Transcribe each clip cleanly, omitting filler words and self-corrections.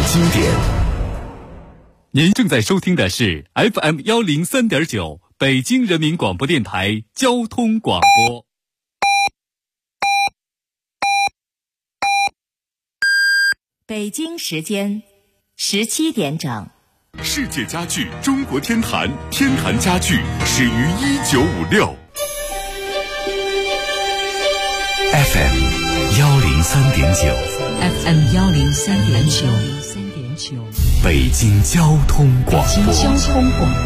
经典。 您正在收听的是 FM 103.9北京人民广播电台交通广播。 北京时间17点整。 世界家具中国天坛，天坛家具始于1956。FM 103.9 FM 103.9， 北京交通广播。 北京交通广播，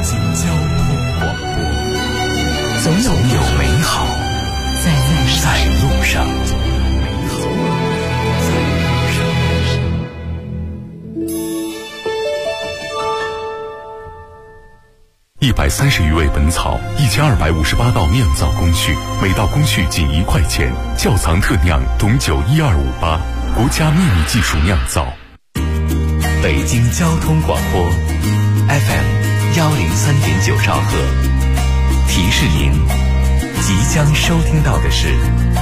总有美好在路上。130余味本草，1258道酿造工序，每道工序仅1块钱。窖藏特酿董酒12588，国家秘密技术酿造。北京交通广播 FM 103.9兆赫，提示您即将收听到的是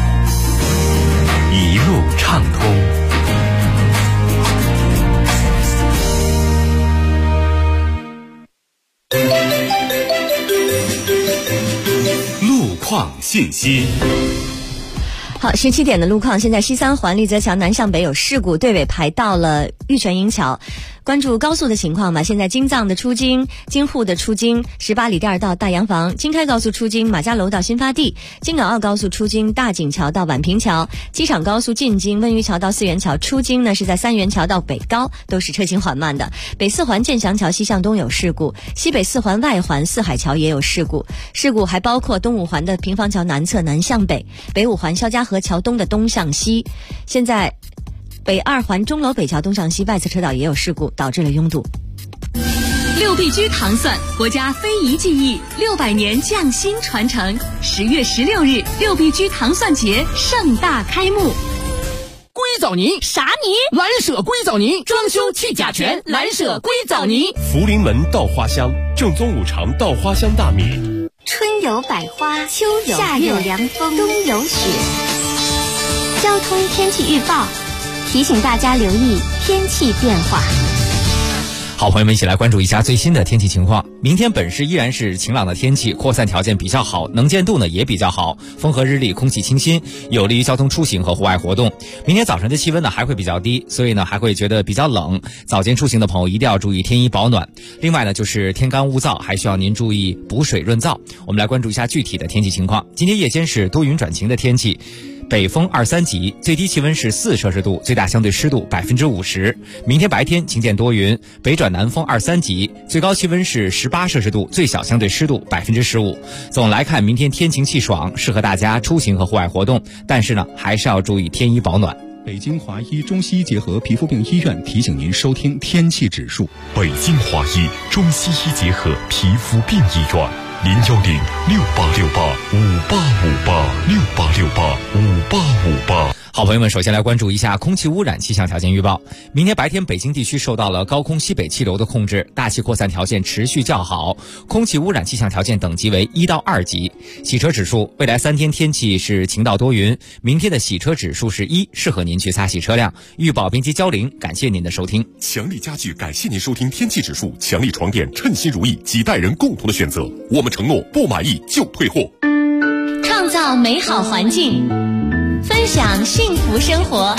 一路畅通。路况信息。 好，17点的路况，现在西三环立泽桥南向北有事故，队尾排到了玉泉营桥。关注高速的情况吧。现在京藏的出京、京沪的出京、18里店到大洋房，京开高速出京马家楼到新发地，京港澳高速出京大井桥到宛平桥，机场高速进京温榆桥到四元桥，出京呢是在三元桥到北高，都是车行缓慢的。北四环建祥桥西向东有事故，西北四环外环四海桥也有事故，事故还包括东五环的平房桥南侧南向北，北五环肖家河桥东的东向西。现在北二环钟楼北桥东向西外侧车道也有事故，导致了拥堵。 六必居糖蒜，国家非遗技艺600年匠心传承。10月16日，六必居糖蒜节盛大开幕。 硅藻泥啥泥？ 蓝舍硅藻泥，装修去甲醛，蓝舍硅藻泥。 福临门稻花香，正宗五常稻花香大米。 春有百花，秋有夏有凉风，冬有雪。交通天气预报提醒大家留意天气变化。 好，朋友们一起来关注一下最新的天气情况。明天本市依然是晴朗的天气，扩散条件比较好，能见度呢也比较好，风和日丽，空气清新，有利于交通出行和户外活动。明天早晨的气温呢还会比较低，所以呢还会觉得比较冷，早间出行的朋友一定要注意添衣保暖。另外呢就是天干物燥，还需要您注意补水润燥。我们来关注一下具体的天气情况。今天夜间是多云转晴的天气，北风2-3级，最低气温是4摄氏度，最大相对湿度50%。明天白天晴间多云，北转南风2-3级，最高气温是18摄氏度，最小相对湿度15%。总来看，明天天晴气爽，适合大家出行和户外活动，但是呢，还是要注意添衣保暖。 北京华医中西医结合皮肤病医院提醒您收听天气指数。 北京华医中西医结合皮肤病医院。010-6868-5858，6868-5858。 好，朋友们，首先来关注一下空气污染气象条件预报。明天白天北京地区受到了高空西北气流的控制，大气扩散条件持续较好，空气污染气象条件等级为1到2级。洗车指数，未来3天天气是晴到多云，明天的洗车指数是1，适合您去擦洗车辆。预报编辑焦玲，感谢您的收听。 强力家具感谢您收听天气指数，强力床垫称心如意，几代人共同的选择。我们承诺不满意就退货。 创造美好环境，分享幸福生活。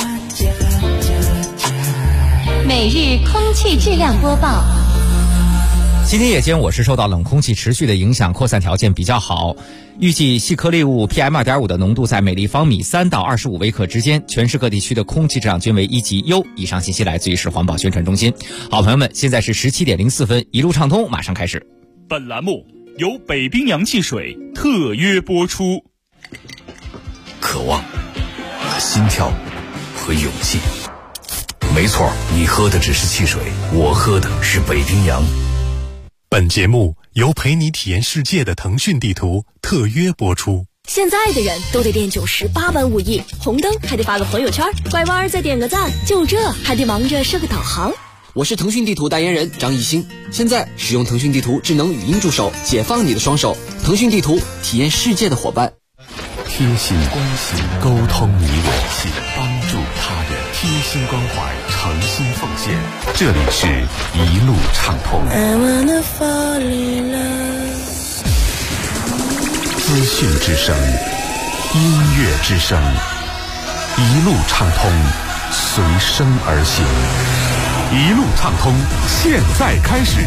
每日空气质量播报。 今天夜间我市受到冷空气持续的影响，扩散条件比较好，预计细颗粒物 PM2.5 的浓度在每立方米3到25微克之间，全市各地区的空气质量均为1级优。以上信息来自于市环保宣传中心。好，朋友们，现在是17点04分，一路畅通马上开始。 本栏目由北冰洋汽水特约播出。 渴望、心跳和勇气。没错，你喝的只是汽水，我喝的是北冰洋。本节目由陪你体验世界的腾讯地图特约播出。 现在的人都得练98般武艺，红灯还得发个朋友圈，拐弯再点个赞，就这还得忙着设个导航。 我是腾讯地图代言人张艺兴，现在使用腾讯地图智能语音助手，解放你的双手。腾讯地图，体验世界的伙伴。 贴心、关心、沟通你我，帮助他人。 贴心关怀，诚心奉献。这里是一路畅通。资讯之声，音乐之声，一路畅通，随声而行。一路畅通，现在开始。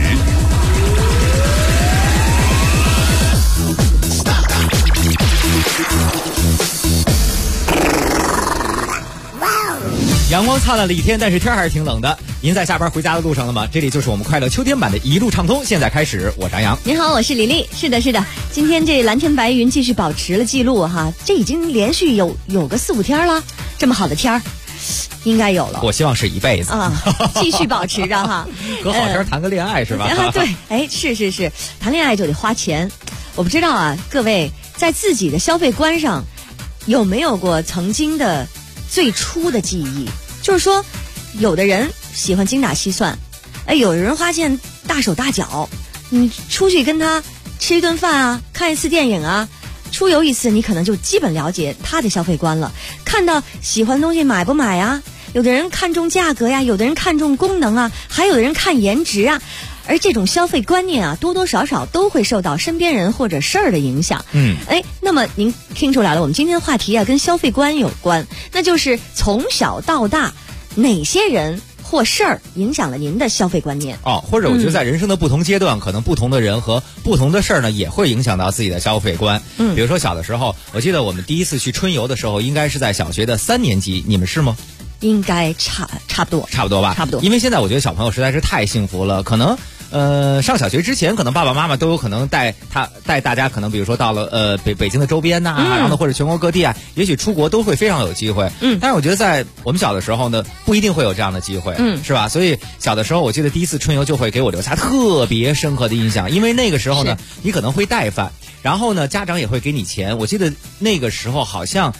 阳光灿烂了一天，但是天还是挺冷的。您在下班回家的路上了吗？这里就是我们快乐秋天版的一路畅通，现在开始。我是杨洋。 您好，我是李丽。是的，今天这蓝天白云继续保持了记录哈，这已经连续有个4、5天了，这么好的天儿。应该有了， 我希望是一辈子啊，继续保持着哈。 隔好天谈个恋爱是吧？ 对，哎，是，谈恋爱就得花钱。我不知道啊，各位在自己的消费观上有没有过曾经的最初的记忆？就是说，有的人喜欢精打细算，哎，有的人花钱大手大脚，你出去跟他吃一顿饭啊，看一次电影啊。出游一次，你可能就基本了解他的消费观了。看到喜欢的东西买不买啊？有的人看重价格呀，有的人看重功能啊，还有的人看颜值啊。而这种消费观念啊，多多少少都会受到身边人或者事儿的影响。那么您听出来了，我们今天的话题啊，跟消费观有关，那就是从小到大哪些人或事儿影响了您的消费观念或者我觉得在人生的不同阶段，可能不同的人和不同的事儿呢，也会影响到自己的消费观。比如说小的时候，我记得我们第一次去春游的时候，应该是在小学的3年级，你们是吗？ 应该差不多吧，差不多。因为现在我觉得小朋友实在是太幸福了，可能上小学之前，可能爸爸妈妈都有可能带大家，可能比如说到了北京的周边呐，然后呢或者全国各地啊，也许出国都会非常有机会。但是我觉得在我们小的时候呢，不一定会有这样的机会，是吧？所以小的时候，我记得第一次春游就会给我留下特别深刻的印象，因为那个时候呢，你可能会带饭，然后呢家长也会给你钱。我记得那个时候好像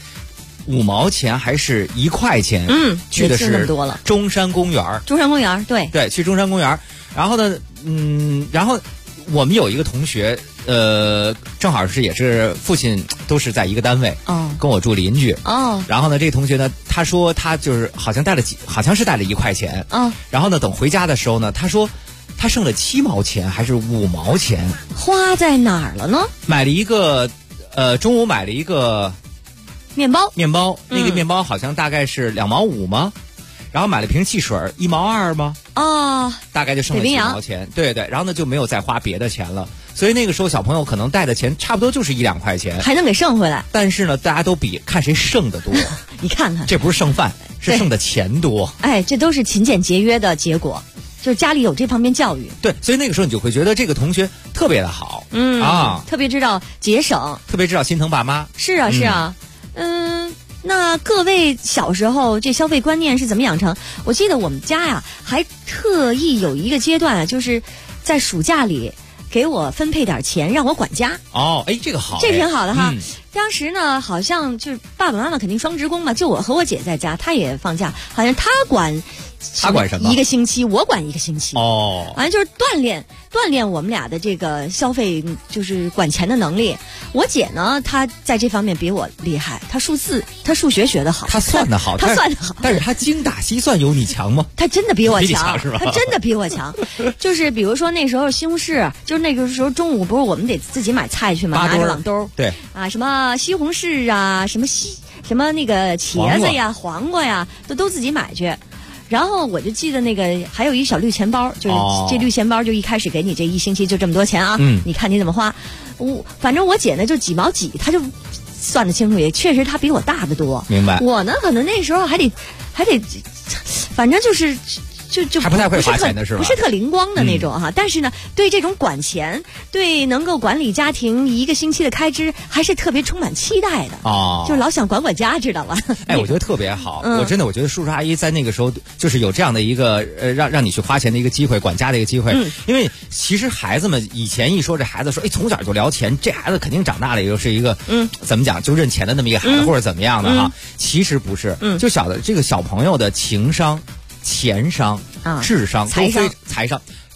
5毛钱还是1块钱，去的是中山公园。对，去中山公园。然后呢，然后我们有一个同学，正好也是父亲都是在一个单位，跟我住邻居。然后呢，这个同学呢，他说他就是好像是带了1块钱。然后呢，等回家的时候呢，他说他剩了7毛钱还是5毛钱， 花在哪儿了呢？ 买了一个中午买了一个面包，那个面包好像大概是2毛5吗？然后买了瓶汽水1毛2吗？大概就剩了7毛钱。对，然后呢就没有再花别的钱了。所以那个时候小朋友可能带的钱差不多就是1、2块钱， 还能给剩回来。 但是呢，大家都比看谁剩的多。 你看看， 这不是剩饭，是剩的钱多。 哎，这都是勤俭节约的结果，就是家里有这方面教育。 对，所以那个时候你就会觉得这个同学特别的好， 特别知道节省， 特别知道心疼爸妈。 是啊。那各位小时候这消费观念是怎么养成？我记得我们家呀，还特意有一个阶段啊，就是在暑假里给我分配点钱让我管家。 这个好， 这挺好的哈。当时呢，好像就是爸爸妈妈肯定双职工嘛，就我和我姐在家，她也放假，好像她管什么？1个星期，我管1个星期。好像就是锻炼我们俩的这个消费，就是管钱的能力。我姐呢，她在这方面比我厉害，她数学学得好， 她算得好，但是她精打细算有你强吗？ 她真的比我强， 是吧？ 她真的比我强。就是比如说那时候西红柿，就是那个时候中午不是我们得自己买菜去吗？拿着网兜， 对啊，什么西红柿啊，什么那个茄子呀、黄瓜呀，都自己买去。然后我就记得那个还有一小绿钱包，就是这绿钱包就一开始给你这1星期就这么多钱啊，你看你怎么花。反正我姐呢就几毛几，她就算得清楚，也确实她比我大得多。 明白。 我呢可能那时候还得，反正就是就还不太会花钱的是吧？ 不是特灵光的那种哈。但是呢，对这种管钱，对能够管理家庭1个星期的开支，还是特别充满期待的。就老想管家，知道吧？ 我觉得特别好。我觉得叔叔阿姨在那个时候就是有这样的一个让你去花钱的一个机会，管家的一个机会。因为其实孩子们以前一说这孩子说，从小就聊钱，这孩子肯定长大了以后是一个怎么讲就认钱的那么一个孩子，或者怎么样的哈。其实不是，就这个小朋友的情商、钱商、智商、财商，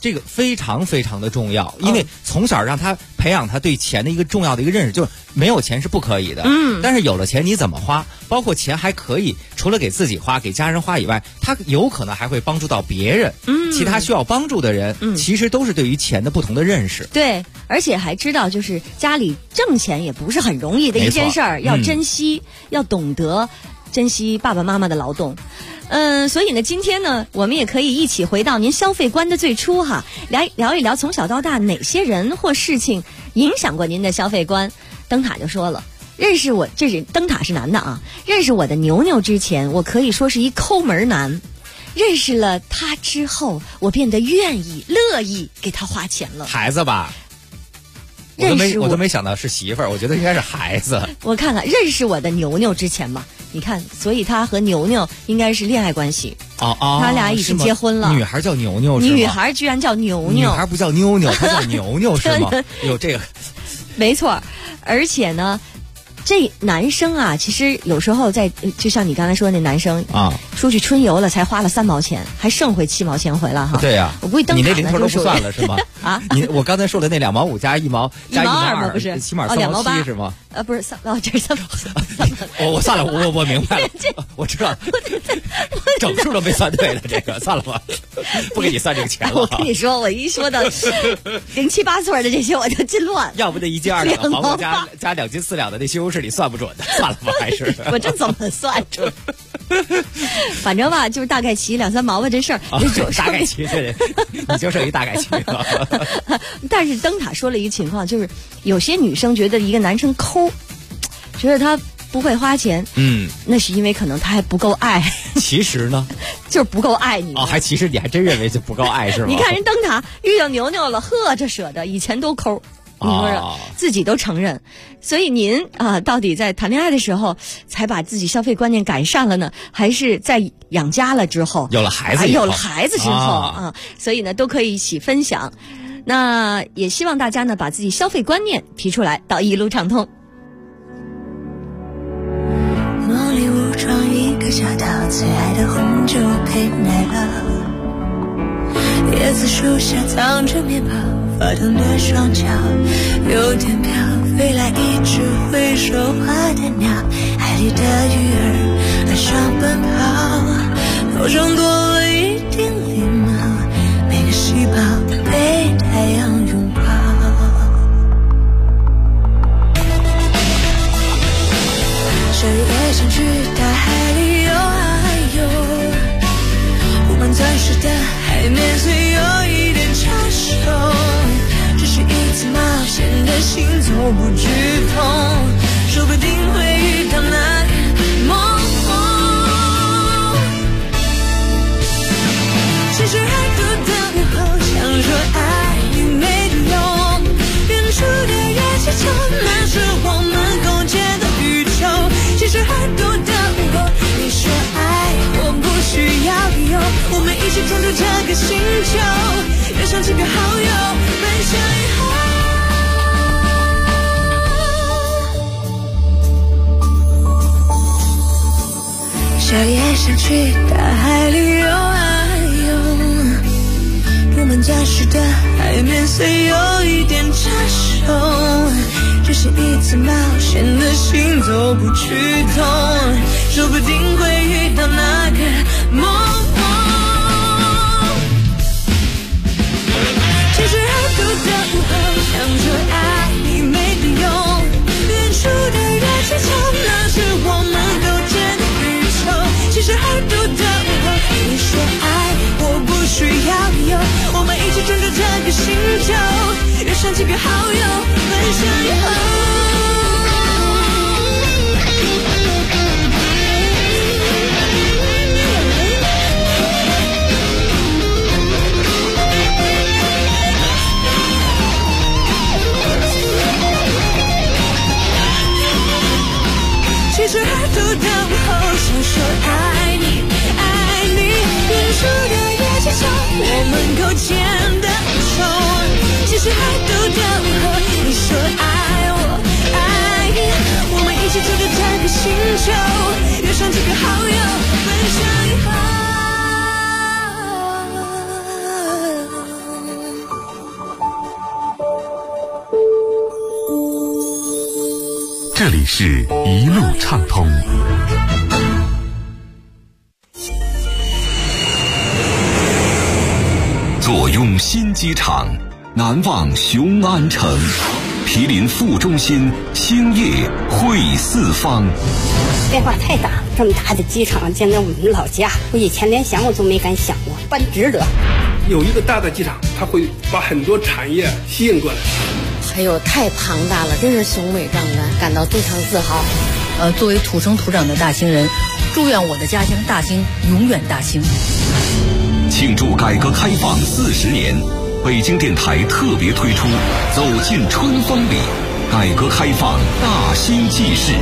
这个非常非常的重要，因为从小让他培养他对钱的一个重要的一个认识，就是没有钱是不可以的。但是有了钱你怎么花，包括钱还可以除了给自己花、给家人花以外，他有可能还会帮助到别人。其他需要帮助的人，其实都是对于钱的不同的认识。 对，而且还知道就是家里挣钱也不是很容易的一件事儿，要珍惜，要懂得珍惜爸爸妈妈的劳动。所以呢，今天呢，我们也可以一起回到您消费观的最初哈，聊一聊从小到大哪些人或事情影响过您的消费观。灯塔就说了，认识我，这是灯塔是男的啊，认识我的牛牛之前，我可以说是一抠门男。认识了他之后，我变得愿意乐意给他花钱了。 孩子吧，我都没想到是媳妇儿，我觉得应该是孩子。 我看看认识我的牛牛之前吧，你看，所以他和牛牛应该是恋爱关系。他俩已经结婚了。 女孩叫牛牛是吗？ 女孩居然叫牛牛。 女孩不叫妞妞，她叫牛牛是吗？有这个， 没错。而且呢，这男生啊，其实有时候就像你刚才说的那男生啊，出去春游了才花了3毛钱，还剩回7毛钱回来哈。 对呀， 我估计灯塔你那零头都不算了是吗？ 啊， 我刚才说的那2毛5加1毛加1毛2 不是， 起码3毛7是吗？ 不是这是3毛。 我算了，我明白了，我知道，整数都没算对了，这个算了吧，不给你算这个钱了。 我跟你说，我一说到0、7、8岁的这些，我就真乱。 要不那1斤2两的黄瓜加2斤4两的那西红柿你算不准的，算了吧，还是我这怎么算准？反正吧，就是大概齐2、3毛吧，这事儿。 大概齐，对，你就剩一大概齐了。 但是灯塔说了一个情况，就是有些女生觉得一个男生抠，觉得他不会花钱，那是因为可能他还不够爱。 其实呢， 就是不够爱你。 其实你还真认为就不够爱是吗？ 你看人灯塔遇到牛牛了，呵，这舍得，以前都抠。你说自己都承认，所以您到底在谈恋爱的时候才把自己消费观念改善了呢，还是在养家了之后， 有了孩子之后所以呢都可以一起分享。那也希望大家呢把自己消费观念提出来，到一路畅通。 茉莉武装一个小岛，最爱的红酒配奶酪，椰子树下藏着面包，发烫的双脚有点飘，飞来一只会说话的鸟，海里的鱼儿岸上奔跑，头上多了一点礼貌，每个细胞被太阳拥抱。谁也想去大海里游啊游，不管钻石的海面虽有一点成熟，只是一次冒险的行走不剧痛，说不定会遇到那个梦。其实海度的午后，想说爱你没得用，远处的月气球，那是我们构建的宇宙。其实海度的午后，你说爱我不需要理由，我们一起闯出这个星球，约上几个好友，分享以后。谁也想去大海里游啊游，布满钻石的海面虽有一点成熟，只是一次冒险的行走不剧痛，说不定会遇到那个梦。其实海度的午后，想说爱你没得用，远处的月气球，那是我们构建的宇宙。其实海度的午后，你说爱我不需要理由，我们一起拯救这个星球，约上几个好友，分享以后。其实海度的午后，想说爱你爱你，远处的月气球，我们构建的宇宙。其实海度的午后，你说爱我爱你，我们一起拯救这个星球，约上几个好友，分享以后。 这里是一路畅通。坐拥新机场，难忘雄安城，毗邻副中心，兴业汇四方。 变化太大，这么大的机场建在我们老家，我以前连想我都没敢想过，办值得。 有一个大的机场，它会把很多产业吸引过来。 还有太庞大了，真是雄伟壮观，感到非常自豪。 作为土生土长的大兴人，祝愿我的家乡大兴永远大兴。 庆祝改革开放40年，北京电台特别推出《走进春风里》，改革开放大兴纪事。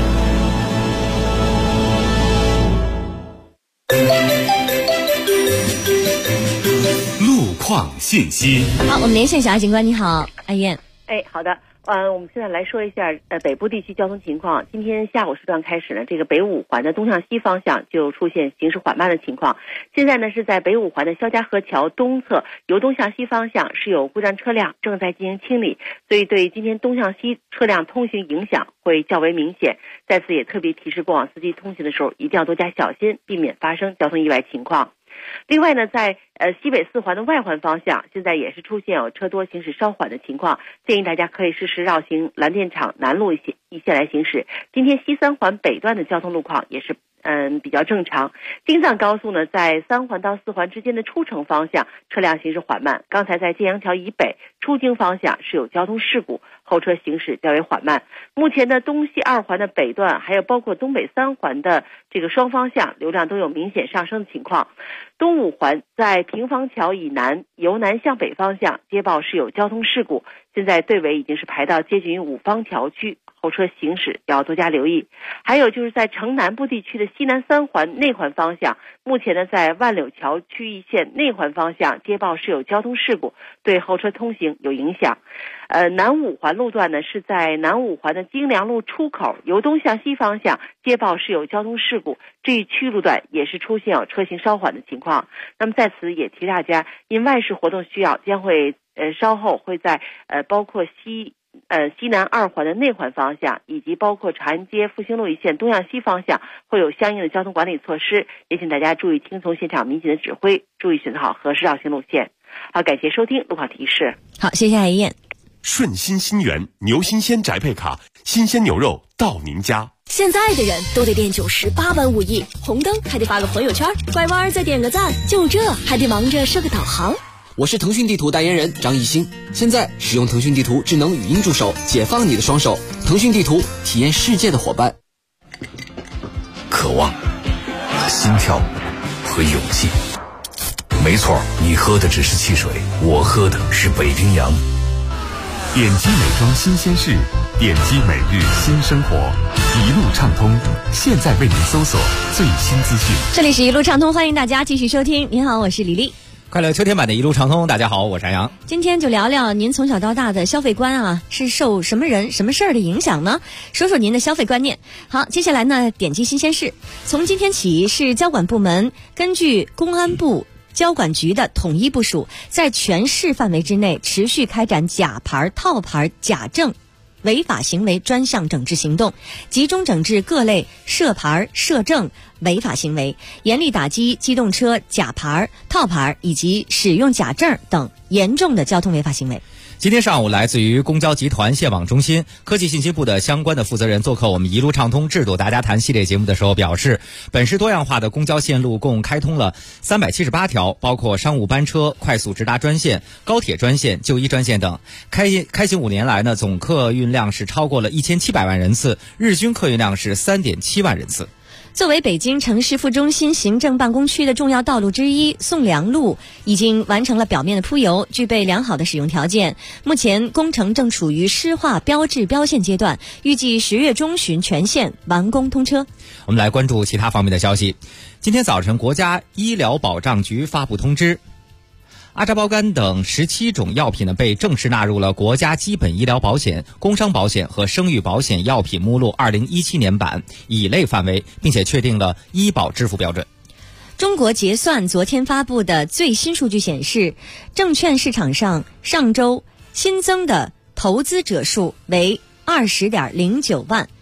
路况信息。 好，我们连线小爱警官，你好，阿燕。 好的。我们现在来说一下北部地区交通情况。今天下午时段开始呢，这个北五环的东向西方向就出现行驶缓慢的情况。现在呢是在北五环的肖家河桥东侧由东向西方向是有故障车辆正在进行清理，所以对今天东向西车辆通行影响会较为明显。在此也特别提示过往司机通行的时候一定要多加小心，避免发生交通意外情况。另外呢，在西北四环的外环方向，现在也是出现有车多行驶稍缓的情况，建议大家可以适时绕行蓝电厂南路一线来行驶。今天西三环北段的交通路况也是比较正常。京藏高速呢，在3环到4环之间的出城方向车辆行驶缓慢，刚才在建阳桥以北出京方向是有交通事故，后车行驶较为缓慢。目前的东西2环的北段还有包括东北3环的这个双方向流量都有明显上升的情况。东5环在平房桥以南由南向北方向接报是有交通事故，现在队尾已经是排到接近于五方桥区，后车行驶要多加留意。还有就是在城南部地区的西南3环内环方向，目前呢在万柳桥区域线内环方向接报是有交通事故，对后车通行有影响。南5环路段呢是在南5环的京良路出口由东向西方向接报是有交通事故，这一区路段也是出现有车行稍缓的情况。那么在此也提大家，因外事活动需要，将会稍后会在包括西南2环的内环方向，以及包括长安街复兴路一线东向西方向会有相应的交通管理措施，也请大家注意听从现场民警的指挥，注意选择好合适绕行路线。好，感谢收听路况提示。 好，谢谢海燕。 顺心新源牛新鲜宅配卡，新鲜牛肉到您家。 现在的人都得练98般武艺，红灯还得发个朋友圈，拐弯再点个赞，就这还得忙着设个导航。 我是腾讯地图代言人张艺兴，现在使用腾讯地图智能语音助手，解放你的双手。腾讯地图，体验世界的伙伴。 渴望和心跳和勇气，没错，你喝的只是汽水，我喝的是北冰洋。 点击美妆新鲜事，点击每日新生活，一路畅通，现在为您搜索最新资讯。 这里是一路畅通，欢迎大家继续收听。您好，我是李丽。 快乐秋天版的一路畅通，大家好，我是安阳。 今天就聊聊您从小到大的消费观啊，是受什么人、什么事儿的影响呢？说说您的消费观念。好，接下来呢，点击新鲜事。从今天起，市交管部门根据公安部交管局的统一部署，在全市范围之内持续开展假牌、套牌、假证违法行为专项整治行动，集中整治各类涉牌、涉证违法行为，严厉打击机动车假牌、套牌以及使用假证等严重的交通违法行为。 今天上午，来自于公交集团线网中心科技信息部的相关的负责人做客我们一路畅通制度大家谈系列节目的时候表示，本市多样化的公交线路共开通了378条，包括商务班车、快速直达专线、高铁专线、就医专线等。开行5年来呢，总客运量是超过了1700万人次，日均客运量是3.7万人次。 作为北京城市副中心行政办公区的重要道路之一，宋良路已经完成了表面的铺油，具备良好的使用条件。目前工程正处于湿化标志标线阶段，预计10月中旬全线完工通车。 我们来关注其他方面的消息。今天早晨，国家医疗保障局发布通知，阿扎包干等17种药品呢被正式纳入了国家基本医疗保险、工伤保险和生育保险药品目录2017年版乙类范围，并且确定了医保支付标准。 中国结算昨天发布的最新数据显示，证券市场上上周新增的投资者数为20.09万，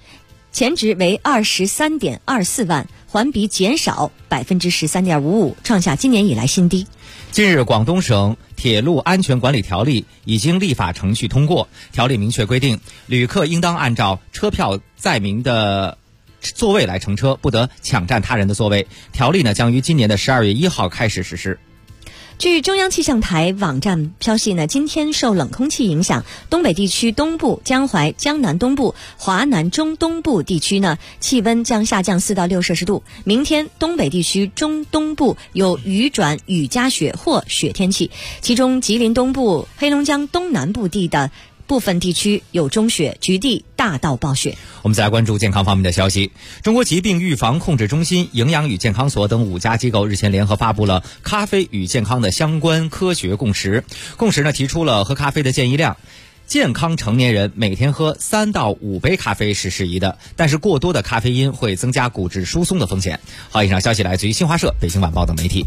前值为23.24万，环比减少13.55%，创下今年以来新低。 近日，广东省铁路安全管理条例已经立法程序通过，条例明确规定，旅客应当按照车票载明的座位来乘车，不得抢占他人的座位。条例呢将于今年的12月1号开始实施。 据中央气象台网站消息呢，今天受冷空气影响，东北地区东部、江淮、江南东部、华南中东部地区呢，气温将下降4到6摄氏度。明天东北地区中东部有雨转雨夹雪或雪天气，其中吉林东部、黑龙江东南部地的部分地区有中雪，局地大到暴雪。 我们再来关注健康方面的消息。中国疾病预防控制中心、营养与健康所等5家机构日前联合发布了咖啡与健康的相关科学共识。共识呢提出了喝咖啡的建议量，健康成年人每天喝3到5杯咖啡是适宜的，但是过多的咖啡因会增加骨质疏松的风险。好，以上消息来自于新华社、北京晚报等媒体。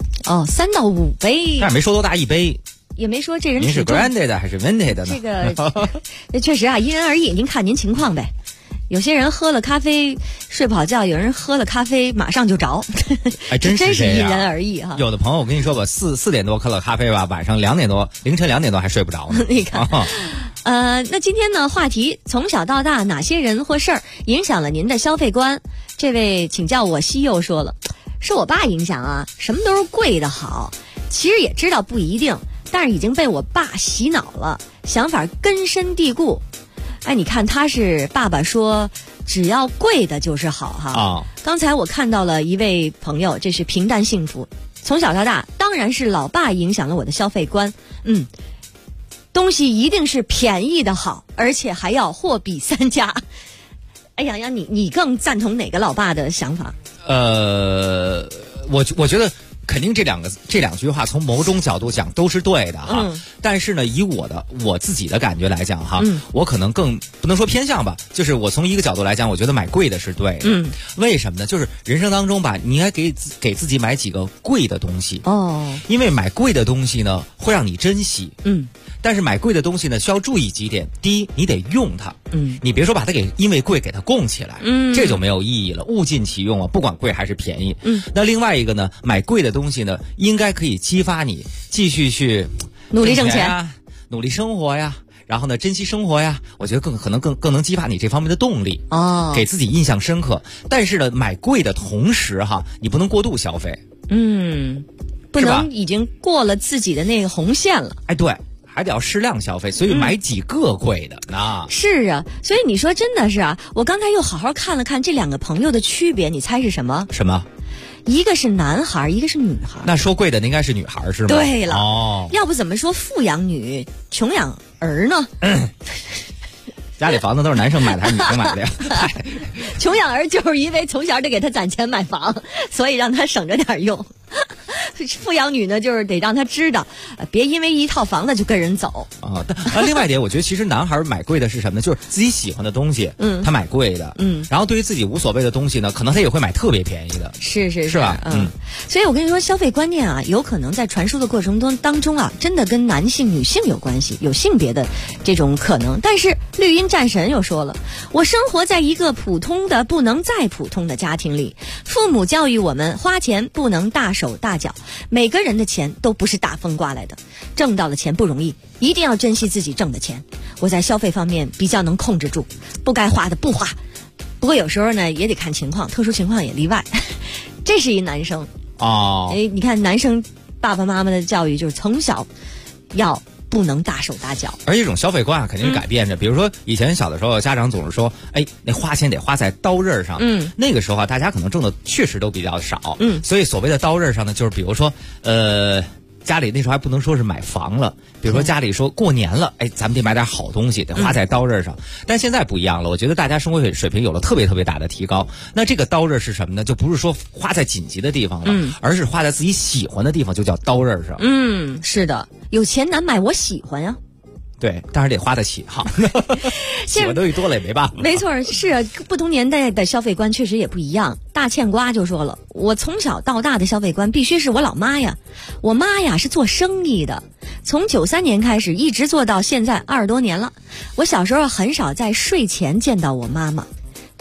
3到5杯， 但是没说多大一杯。 也没说这人您是 granted 的还是 vinted 的呢？ 这个确实啊，因人而异，您看您情况呗。有些人喝了咖啡睡不好觉，有人喝了咖啡马上就着， 真是因人而异哈。 有的朋友我跟你说吧，4点多喝了咖啡吧，晚上凌晨2点多还睡不着呢。 你看，那今天呢，话题从小到大哪些人或事儿影响了您的消费观？这位请叫我西柚说了，是我爸影响啊，什么都是贵的好，其实也知道不一定。但是已经被我爸洗脑了，想法根深蒂固。哎，你看他是爸爸说只要贵的就是好哈。刚才我看到了一位朋友，这是平淡幸福，从小到大当然是老爸影响了我的消费观。东西一定是便宜的好，而且还要货比3家。哎呀，你更赞同哪个老爸的想法？ 我觉得肯定这两句话从某种角度讲都是对的哈。但是呢，以我自己的感觉来讲哈，我可能更不能说偏向吧，就是我从一个角度来讲，我觉得买贵的是对的。为什么呢？就是人生当中吧，你应该给自己买几个贵的东西。因为买贵的东西呢会让你珍惜。但是买贵的东西呢需要注意几点。第一，你得用它。你别说把它因为贵给它供起来。这就没有意义了，物尽其用啊，不管贵还是便宜。那另外一个呢，买贵的东西呢应该可以激发你继续去努力挣钱， 努力生活呀，然后呢珍惜生活呀，我觉得更能激发你这方面的动力。给自己印象深刻。但是呢，买贵的同时哈，你不能过度消费。 不能已经过了自己的那个红线了。 哎，对，还得要适量消费，所以买几个贵的啊。 是啊，所以你说真的是啊，我刚才又好好看了看这两个朋友的区别，你猜是什么？ 什么？ 一个是男孩，一个是女孩。 那说贵的应该是女孩是吗？ 对了，要不怎么说富养女，穷养儿呢？ 家里房子都是男生买的还是女生买的呀？ 穷养儿就是因为从小得给他攒钱买房，所以让他省着点用。富养女呢，就是得让他知道，别因为一套房子就跟人走啊。另外一点，我觉得其实男孩买贵的是什么呢？就是自己喜欢的东西，他买贵的，然后对于自己无所谓的东西呢，可能他也会买特别便宜的， 是吧？ 所以我跟你说，消费观念啊，有可能在传输的过程当中啊，真的跟男性、女性有关系，有性别的这种可能。但是绿茵战神又说了，我生活在一个普通的不能再普通的家庭里，父母教育我们花钱不能大手大脚。每个人的钱都不是大风刮来的，挣到了钱不容易，一定要珍惜自己挣的钱。我在消费方面比较能控制住，不该花的不花，不过有时候呢也得看情况，特殊情况也例外。这是一男生你看男生爸爸妈妈的教育就是从小要不能大手大脚， 而且这种消费观啊肯定是改变着。比如说以前小的时候，家长总是说，那花钱得花在刀刃上。那个时候啊，大家可能挣的确实都比较少。所以所谓的刀刃上呢，就是比如说，家里那时候还不能说是买房了，比如说家里说过年了，咱们得买点好东西，得花在刀刃上。但现在不一样了，我觉得大家生活水平有了特别特别大的提高。那这个刀刃是什么呢？就不是说花在紧急的地方了，而是花在自己喜欢的地方，就叫刀刃上。 是的，有钱难买我喜欢呀。 对，当然得花得起哈。喜欢东西多了也没办法。 没错，是啊，不同年代的消费观确实也不一样。大欠瓜就说了，我从小到大的消费观必须是我老妈呀。我妈呀是做生意的，从93年开始一直做到现在20多年了。我小时候很少在睡前见到我妈妈，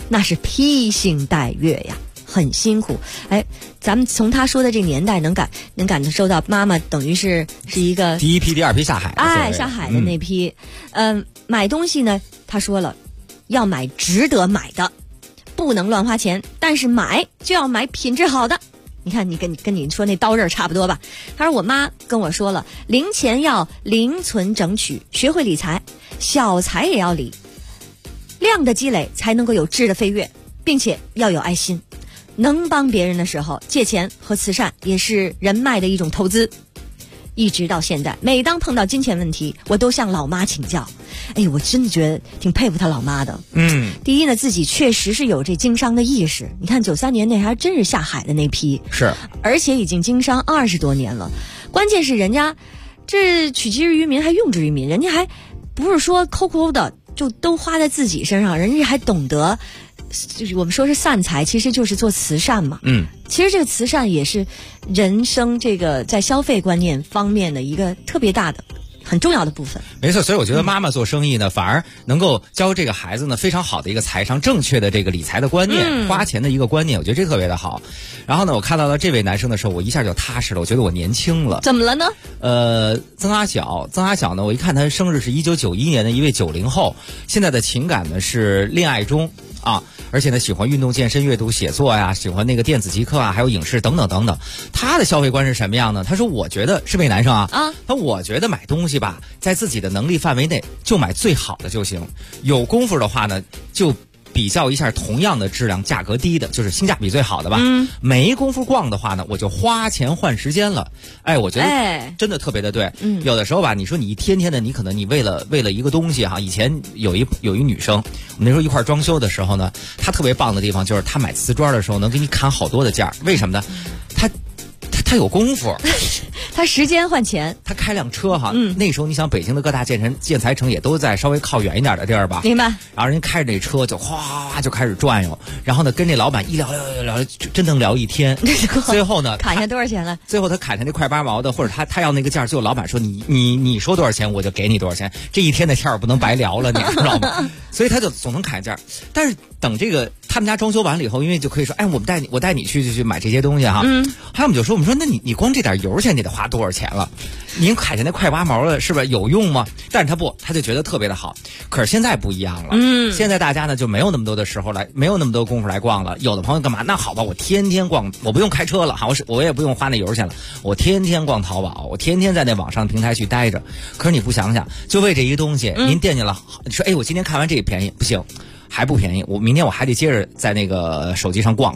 那是披星戴月呀，很辛苦。哎，咱们从他说的这个年代能感受到，妈妈等于是一个第一批、第二批下海， 下海的那批。买东西呢，他说了，要买值得买的，不能乱花钱，但是买就要买品质好的。你看，你跟你说那刀刃差不多吧？他说我妈跟我说了，零钱要零存整取，学会理财，小财也要理，量的积累才能够有质的飞跃，并且要有爱心。能帮别人的时候，借钱和慈善也是人脉的一种投资。一直到现在，每当碰到金钱问题，我都向老妈请教。哎，我真的觉得挺佩服他老妈的。第一呢，自己确实是有这经商的意识。你看93年那还真是下海的那批， 是， 而且已经经商20多年了。关键是人家这取之于民还用之于民，人家还不是说抠抠的就都花在自己身上，人家还懂得。就是我们说是散财，其实就是做慈善嘛。其实这个慈善也是人生这个在消费观念方面的一个特别大的、很重要的部分。 没错，所以我觉得妈妈做生意呢，反而能够教这个孩子呢非常好的一个财商正确的这个理财的观念，花钱的一个观念，我觉得这特别的好。然后呢，我看到了这位男生的时候，我一下就踏实了，我觉得我年轻了。 怎么了呢？ 曾阿晓呢，我一看他生日是1991年的一位90后，现在的情感呢是恋爱中啊。而且呢，喜欢运动、健身、阅读、写作呀，喜欢那个电子极客啊，还有影视等等等等。他的消费观是什么样呢？他说：“我觉得是位男生啊，我觉得买东西吧，在自己的能力范围内就买最好的就行。有功夫的话呢，就比较一下同样的质量、价格低的，就是性价比最好的吧。没功夫逛的话呢，我就花钱换时间了。哎，我觉得真的特别的对。有的时候吧，你说你一天天的，你可能你为了一个东西哈，以前有一女生，我们那时候一块装修的时候呢，她特别棒的地方就是她买瓷砖的时候能给你砍好多的件儿，为什么呢？他有功夫， 他时间换钱， 他开辆车哈。那时候你想北京的各大建材城也都在稍微靠远一点的地儿吧， 明白。 然后人开着那车就哗就开始转悠，然后呢跟这老板一聊，真能聊一天。最后呢砍下多少钱了？ 最后他砍下那块8毛的，或者他要那个价，最后老板说你说多少钱我就给你多少钱，这一天的天儿不能白聊了，你知道吗？所以他就总能砍价。但是等这个他们家装修完了以后，因为就可以说，哎，我带你去买这些东西哈。还有我们就说，那你光这点油钱你得花多少钱了？您砍下那块8毛了，是不是有用吗？但是他就觉得特别的好。可是现在不一样了，现在大家呢就没有那么多的时候没有那么多功夫来逛了。有的朋友干嘛？那好吧，我天天逛，我不用开车了，好，我也不用花那油钱了，我天天逛淘宝，我天天在那网上平台去待着。可是你不想想，就为这一个东西，您惦记了，你说，哎，我今天看完这个便宜，不行。还不便宜，我明天我还得接着在那个手机上逛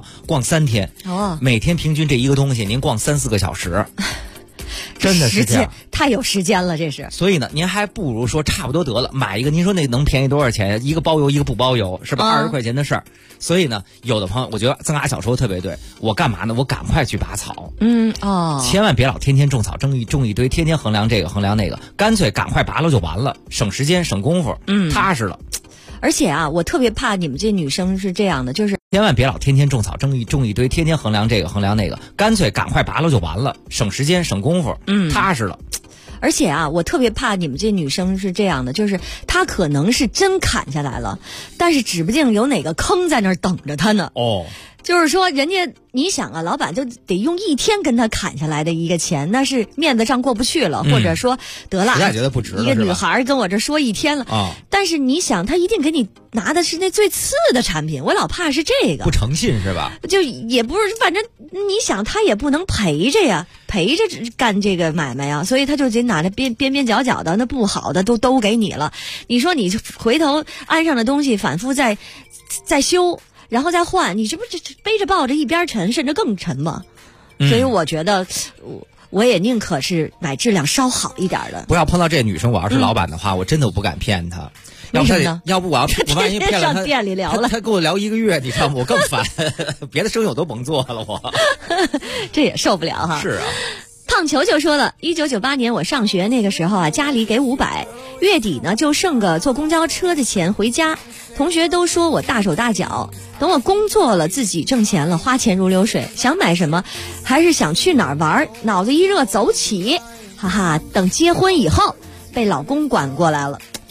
3天。每天平均这一个东西您逛3-4个小时，真的是这样， 太有时间了，这是。 所以呢，您还不如说差不多得了，买一个，您说那能便宜多少钱？一个包邮，一个不包邮，是吧？20块钱的事儿。所以呢，有的朋友，我觉得曾阿晓说的特别对，我干嘛呢？我赶快去拔草。千万别老天天种草，种一堆，天天衡量这个衡量那个，干脆赶快拔了就完了，省时间省功夫，踏实了。 而且啊，我特别怕你们这女生是这样的，就是千万别老天天种草，种一堆，天天衡量这个衡量那个，干脆赶快拔了就完了，省时间省功夫，踏实了。 而且啊，我特别怕你们这女生是这样的，就是她可能是真砍下来了，但是指不定有哪个坑在那儿等着她呢。就是说，人家你想啊，老板就得用1天跟他砍下来的一个钱，那是面子上过不去了，或者说得了， 实在觉得不值了， 一个女孩跟我这说1天了但是你想，他一定给你拿的是那最次的产品，我老怕是这个不诚信是吧？ 就也不是，反正你想，他也不能陪着干这个买卖呀，所以他就得拿着边角角的那不好的都给你了。你说你回头安上的东西反复再修。然后再换，你这不是背着抱着一边沉，甚至更沉吗？所以我觉得，我也宁可是买质量稍好一点的。 不要碰到这女生，我要是老板的话，我真的不敢骗她。 为什么呢？ 要不我万一骗了上店里聊了， 他跟我聊1个月，你看我更烦，别的生意我都甭做了，我这也受不了哈。 是啊。 胖球球说了，1998年我上学那个时候啊，家里给500，月底呢就剩个坐公交车的钱回家。同学都说我大手大脚，等我工作了，自己挣钱了，花钱如流水，想买什么还是想去哪儿玩，脑子一热走起，哈哈。等结婚以后，被老公管过来了。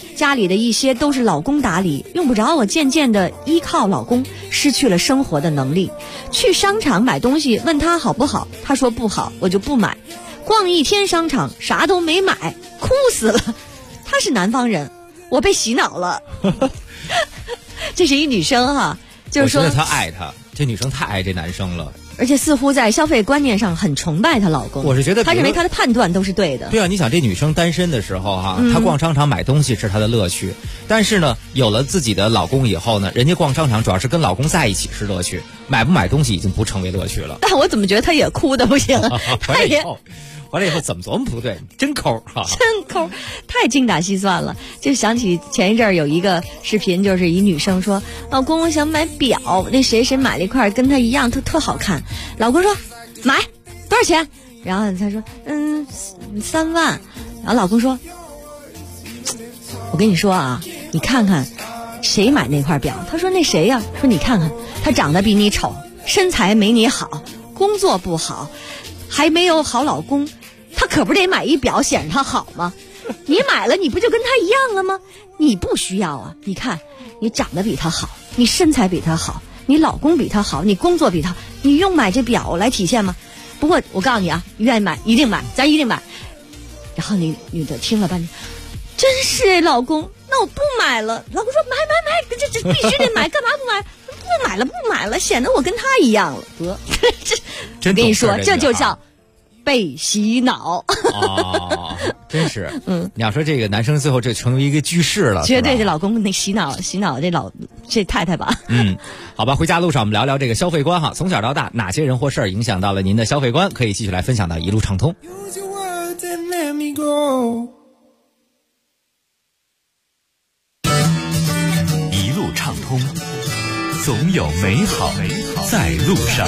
家里的一些都是老公打理，用不着我，渐渐的依靠老公，失去了生活的能力。去商场买东西，问他好不好，他说不好，我就不买。逛一天商场，啥都没买，哭死了。他是南方人，我被洗脑了。这是一女生哈，就是说我觉得她爱他，这女生太爱这男生了。 而且似乎在消费观念上很崇拜她老公。 我是觉得她认为她的判断都是对的。 对啊，你想这女生单身的时候哈，她逛商场买东西是她的乐趣，但是呢，有了自己的老公以后呢，人家逛商场主要是跟老公在一起是乐趣，买不买东西已经不成为乐趣了。 但我怎么觉得她也哭的不行啊？ 完了以后怎么琢磨不对，真抠啊！ 真抠，太精打细算了。就想起前一阵儿有一个视频，就是一女生说：“老公，我想买表，那谁谁买了一块跟他一样，特好看。”老公说：“买，多少钱？”然后他说：“3万。”然后老公说：“我跟你说啊，你看看谁买那块表？”他说：“那谁呀？”说：“你看看，他长得比你丑，身材没你好，工作不好，还没有好老公。”他可不得买一表显示他好吗？你买了你不就跟他一样了吗？你不需要啊！你看，你长得比他好，你身材比他好，你老公比他好，你工作比他，你用买这表来体现吗？不过我告诉你啊，你愿意买一定买，咱一定买。然后那女的听了半天，真是老公，那我不买了。老公说买，这必须得买，干嘛不买？不买了，显得我跟他一样了。得，我跟你说，这就叫被洗脑。 真是。你要说这个男生最后这成为一个句式了， 绝对是老公那洗脑这太太吧。 好吧，回家路上我们聊聊这个消费观哈。从小到大，哪些人或事儿影响到了您的消费观？可以继续来分享到一路畅通。 一路畅通，总有美好在路上。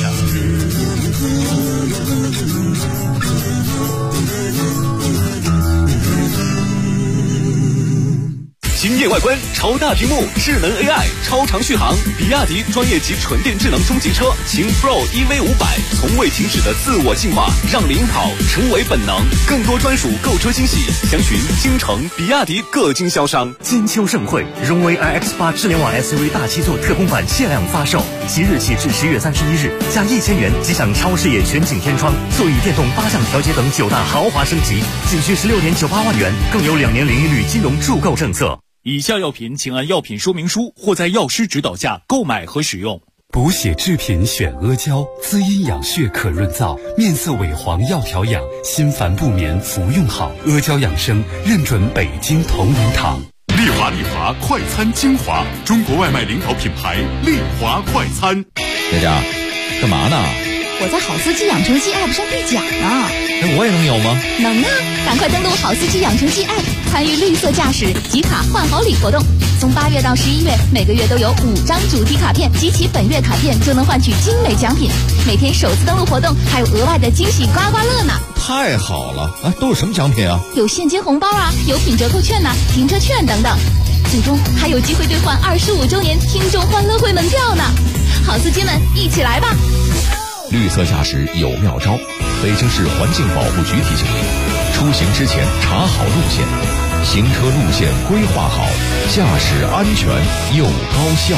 惊艳外观，超大屏幕，智能 AI， 超长续航，比亚迪专业级纯电智能中级车秦 Pro EV500，从未停止的自我进化，让领跑成为本能。更多专属购车惊喜，详询京城比亚迪各经销商。 金秋盛会，荣威 iX8 智联网 SUV 大7座特供版限量发售，即日起至10月31日，加1000元即享超视野全景天窗、座椅电动8项调节等9大豪华升级，仅需16.98万元，更有2年零利率金融助购政策。 以下药品请按药品说明书或在药师指导下购买和使用。 补血制品选阿胶，滋阴养血可润燥，面色萎黄要调养，心烦不眠服用好。阿胶养生认准北京同仁堂。丽华快餐精华，中国外卖领导品牌丽华快餐。 佳佳，干嘛呢？ 我在好司机养成记 App 上兑奖呢。 那我也能有吗？ 能啊！赶快登录好司机养成记 App， 参与绿色驾驶集卡换好礼活动。从8月到11月，每个月都有5张主题卡片，集齐本月卡片就能换取精美奖品。每天首次登录活动还有额外的惊喜刮刮乐呢！ 太好了啊！都有什么奖品啊？ 有现金红包啊，有品折扣券呐、停车券等等。最终还有机会兑换25周年听众欢乐会门票呢！好司机们，一起来吧！ 绿色驾驶有妙招，北京市环境保护局提醒您：出行之前查好路线，行车路线规划好，驾驶安全又高效。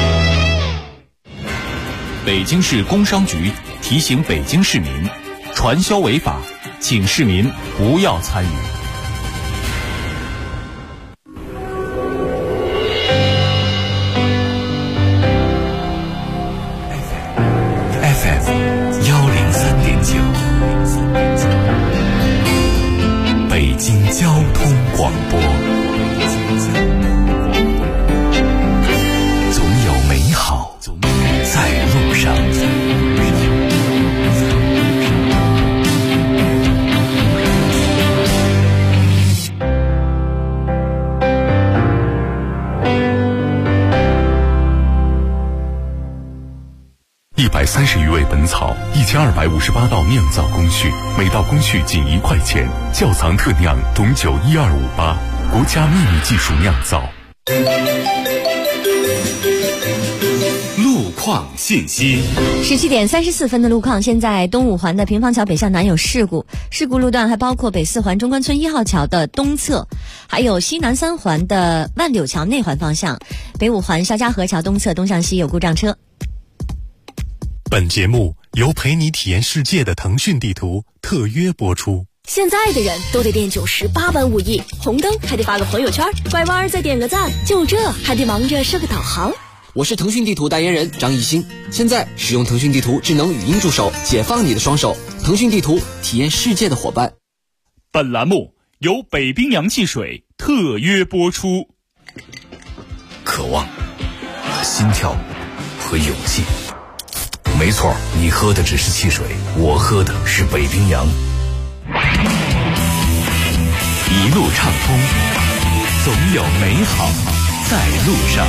北京市工商局提醒北京市民，传销违法，请市民不要参与。 北京交通广播，总有美好在路上。130余味本草，1258道酿造工序，每道工序仅1块钱。窖藏特酿董酒12588，国家秘密技术酿造。 路况信息。 17点34分的路况，现在东五环的平房桥北向南有事故，事故路段还包括北四环中关村1号桥的东侧，还有西南3环的万柳桥内环方向，北五环肖家河桥东侧东向西有故障车。 本节目由陪你体验世界的腾讯地图特约播出。 现在的人都得练98般武艺，红灯还得发个朋友圈，拐弯再点个赞，就这还得忙着设个导航。 我是腾讯地图代言人张艺兴，现在使用腾讯地图智能语音助手，解放你的双手。腾讯地图，体验世界的伙伴。 本栏目由北冰洋汽水特约播出。 渴望、心跳和勇气。没错，你喝的只是汽水，我喝的是北冰洋。 一路畅通，总有美好在路上。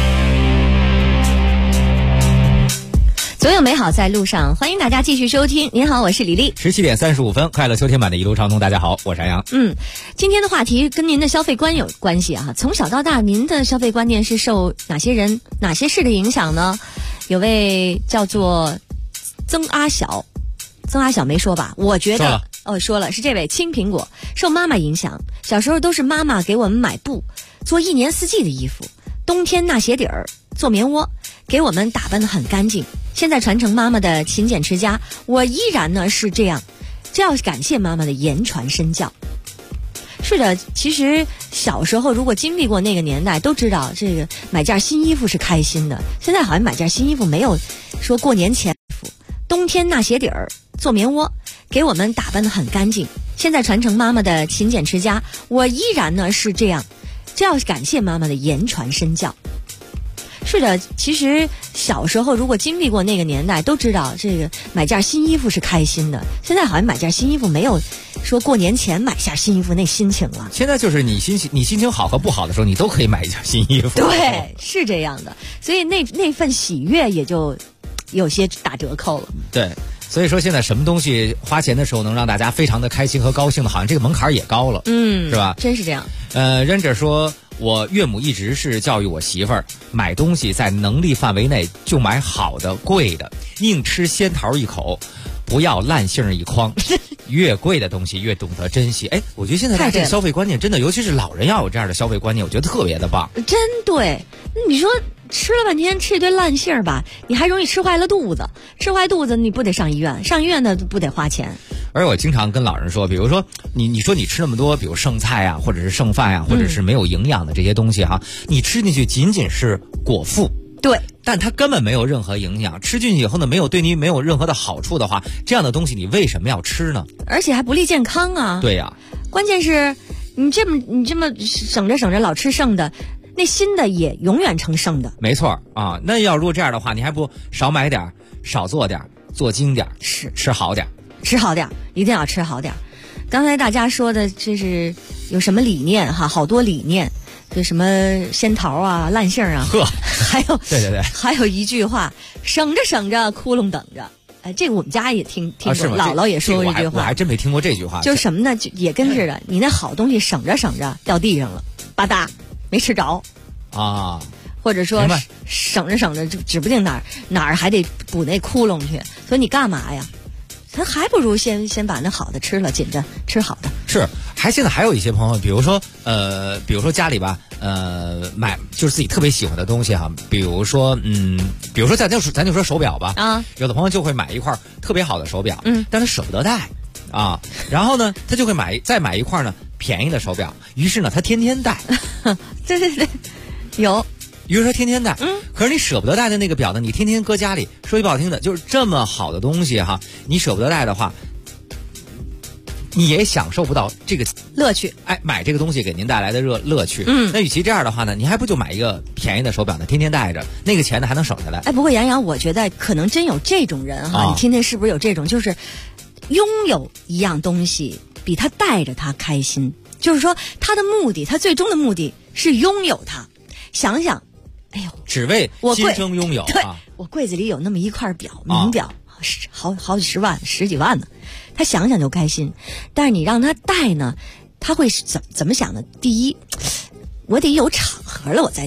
总有美好在路上，欢迎大家继续收听。您好，我是李丽。 17点35分，快乐秋天版的一路畅通。大家好，我是安阳。 今天的话题跟您的消费观有关系啊。从小到大，您的消费观念是受哪些人、哪些事的影响呢？有位叫做曾阿晓没说吧？我觉得说了，是这位青苹果，受妈妈影响。小时候都是妈妈给我们买布，做1年4季的衣服，冬天纳鞋底儿，做棉窝，给我们打扮得很干净。现在传承妈妈的勤俭持家，我依然呢是这样，这要感谢妈妈的言传身教。是的，其实小时候如果经历过那个年代，都知道这个买件新衣服是开心的。现在好像买件新衣服没有说过年前衣服，冬天纳鞋底儿，做棉窝，给我们打扮得很干净。现在传承妈妈的勤俭持家，我依然呢是这样，这要感谢妈妈的言传身教。是的，其实小时候如果经历过那个年代，都知道这个买件新衣服是开心的。现在好像买件新衣服没有说过年前买下新衣服那心情了。 现在就是你心情好和不好的时候，你都可以买一件新衣服。 对，是这样的，所以那份喜悦也就有些打折扣了。 对，所以说现在什么东西花钱的时候能让大家非常的开心和高兴的，好像这个门槛也高了，是吧？ 真是这样。 忍者说，我岳母一直是教育我媳妇儿，买东西在能力范围内就买好的、贵的，硬吃仙桃一口，不要烂杏一筐。越贵的东西越懂得珍惜。我觉得现在大家这个消费观念真的，尤其是老人要有这样的消费观念，我觉得特别的棒。 真对，你说吃了半天吃一堆烂杏吧，你还容易吃坏了肚子，吃坏肚子你不得上医院，上医院呢不得花钱。 而我经常跟老人说，比如说你说你吃那么多，比如剩菜啊，或者是剩饭啊，或者是没有营养的这些东西哈，你吃进去仅仅是果腹， 对， 但它根本没有任何营养。吃进去以后呢，对你没有任何的好处的话，这样的东西你为什么要吃呢？ 而且还不利健康啊。 对呀， 关键是你这么省着老吃剩的，那新的也永远成剩的。 没错啊，那要如果这样的话，你还不少买点，少做点，做精点，吃好点。 吃好点，一定要吃好点。刚才大家说的这是有什么理念哈？好多理念，就什么仙桃啊、烂杏啊，还有对， 还有一句话，省着窟窿等着。这个我们家也听过，姥姥也说过一句话， 我还真没听过这句话。 就是什么呢？就也跟着你那好东西省着掉地上了，吧嗒没吃着啊。 或者说省着就指不定哪儿还得补那窟窿去，所以你干嘛呀？他还不如先把那好的吃了，紧着吃好的。 是，现在还有一些朋友，比如说家里吧，买就是自己特别喜欢的东西哈，比如说咱就说手表吧啊，有的朋友就会买一块特别好的手表，但他舍不得戴啊，然后呢，他就会再买一块呢便宜的手表，于是呢，他天天戴。 对，有。 于是说天天戴，可是你舍不得戴的那个表呢，你天天搁家里，说句不好听的，就是这么好的东西哈，你舍不得戴的话，你也享受不到这个乐趣。 买这个东西给您带来的乐趣。那与其这样的话呢，你还不就买一个便宜的手表呢，天天戴着，那个钱呢还能省下来。 不过杨洋，我觉得可能真有这种人哈，你听听是不是有这种，就是拥有一样东西比他带着他开心，就是说他的目的，他最终的目的是拥有它。想想。哎呦， 只为今生拥有啊！ 对，我柜子里有那么一块表，名表，好几十万、10几万呢。他想想就开心，但是你让他戴呢，他会怎么想呢？第一，我得有场合了我再戴，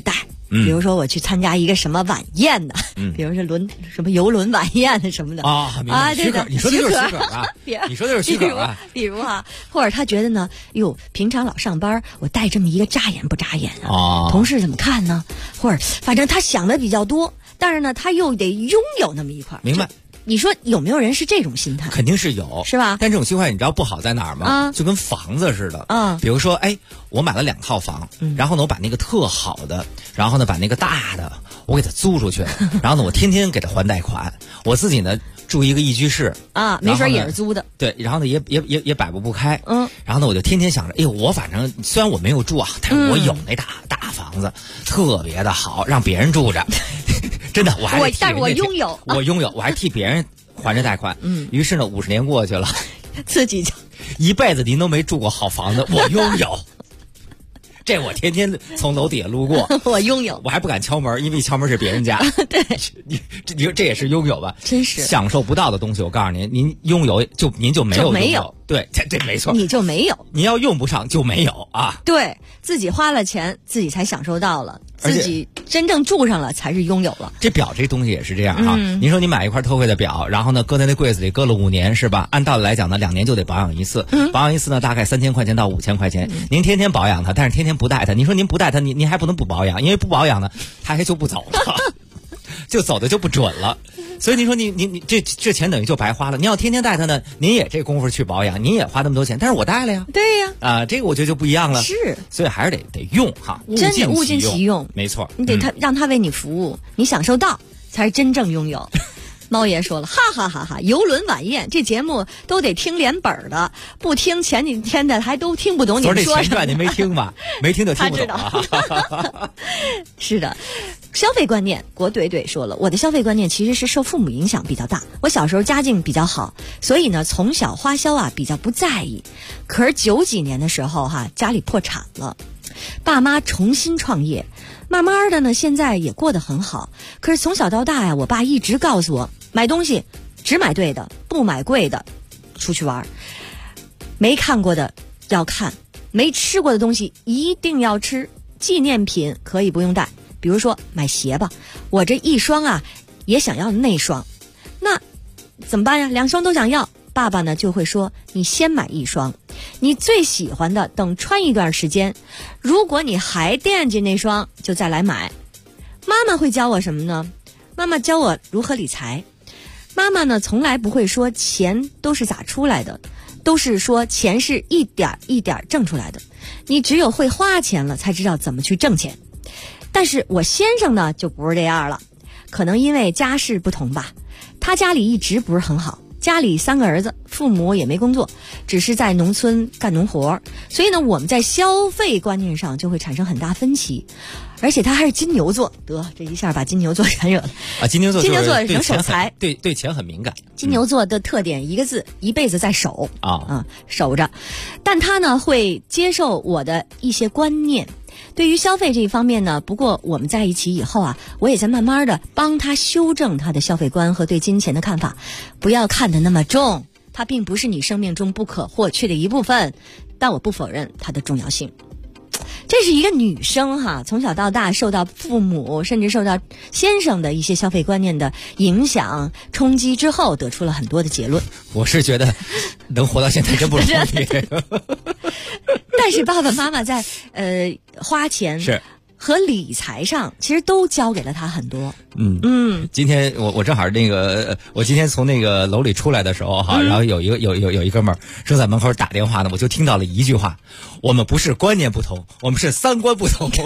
比如说我去参加一个什么晚宴的，比如说什么游轮晚宴什么的啊， 对的， 你说的就是许可啊，你说的就是许可啊。 比如或者他觉得呢，哟，平常老上班，我带这么一个扎眼不扎眼啊？同事怎么看呢？或者反正他想的比较多，但是呢，他又得拥有那么一块。 明白。 你说有没有人是这种心态？ 肯定是有， 是吧？ 但这种心态你知道不好在哪儿吗？就跟房子似的。比如说，我买了2套房，然后呢，我把那个特好的，然后呢，把那个大的，我给它租出去了，然后呢，我天天给它还贷款，我自己呢住一个1居室啊，没准也是租的。 对，然后呢也摆不开。然后呢，我就天天想着，我反正虽然我没有住啊，但是我有那大房子，特别的好，让别人住着。真的， 但是我拥有， 我还替别人还着贷款。于是呢，50年过去了， 自己就一辈子您都没住过好房子，我拥有。这我天天从楼底下路过， 我拥有， 我还不敢敲门，因为敲门是别人家。 对， 你这也是拥有吧？ 真是享受不到的东西，我告诉您，您拥有您就没有拥有。对，这没错， 你就没有， 你要用不上就没有啊。 对，自己花了钱，自己才享受到了，自己真正住上了才是拥有了。 这表这东西也是这样哈。您说你买一块特惠的表，然后呢搁在那柜子里搁了5年是吧？按道理来讲呢，2年就得保养一次，保养一次呢大概3000块钱到5000块钱。您天天保养它，但是天天不带它，您说您不带它，您还不能不保养，因为不保养呢，它还就不走了，就走的就不准了。所以您说你这钱等于就白花了。您要天天带它呢，您也这功夫去保养，您也花那么多钱，但是我带了呀。 对呀， 这个我觉得就不一样了。 是， 所以还是得用哈， 真的物尽其用， 没错。 你得让它为你服务，你享受到才是真正拥有。猫爷说了，哈哈哈哈！游轮晚宴这节目都得听连本的，不听前几天的还都听不懂你们说什么。 前传您没听吧？没听就听不懂啊。 是的，消费观念，国怼怼说了，我的消费观念其实是受父母影响比较大。我小时候家境比较好，所以呢从小花销比较不在意。可是90几年的时候家里破产了，爸妈重新创业。慢慢的呢，现在也过得很好。可是从小到大我爸一直告诉我，买东西只买对的，不买贵的。出去玩，没看过的要看，没吃过的东西一定要吃。纪念品可以不用带，比如说买鞋吧，我这一双也想要那双，那怎么办呀？2双都想要。爸爸呢就会说，你先买1双，你最喜欢的等穿一段时间，如果你还惦记那双就再来买。妈妈会教我什么呢？妈妈教我如何理财。妈妈呢从来不会说钱都是咋出来的，都是说钱是一点一点挣出来的，你只有会花钱了才知道怎么去挣钱。但是我先生呢就不是这样了，可能因为家世不同吧，他家里一直不是很好，家里3个儿子，父母也没工作，只是在农村干农活，所以呢我们在消费观念上就会产生很大分歧。而且他还是金牛座，这一下把金牛座传惹了啊！金牛座能守财， 对钱很敏感。 金牛座的特点一个字，一辈子在守守着。但他呢会接受我的一些观念。对于消费这一方面呢，不过我们在一起以后我也在慢慢的帮他修正他的消费观和对金钱的看法，不要看得那么重，它并不是你生命中不可或缺的一部分，但我不否认它的重要性。这是一个女生从小到大受到父母甚至受到先生的一些消费观念的影响冲击之后得出了很多的结论。 我是觉得能活到现在真不容易。 但是爸爸妈妈在花钱是和理财上其实都教给了他很多。 今天我正好我今天从那个楼里出来的时候然后有一哥们儿正在门口打电话呢，我就听到了一句话：我们不是观念不同，我们是3观不同。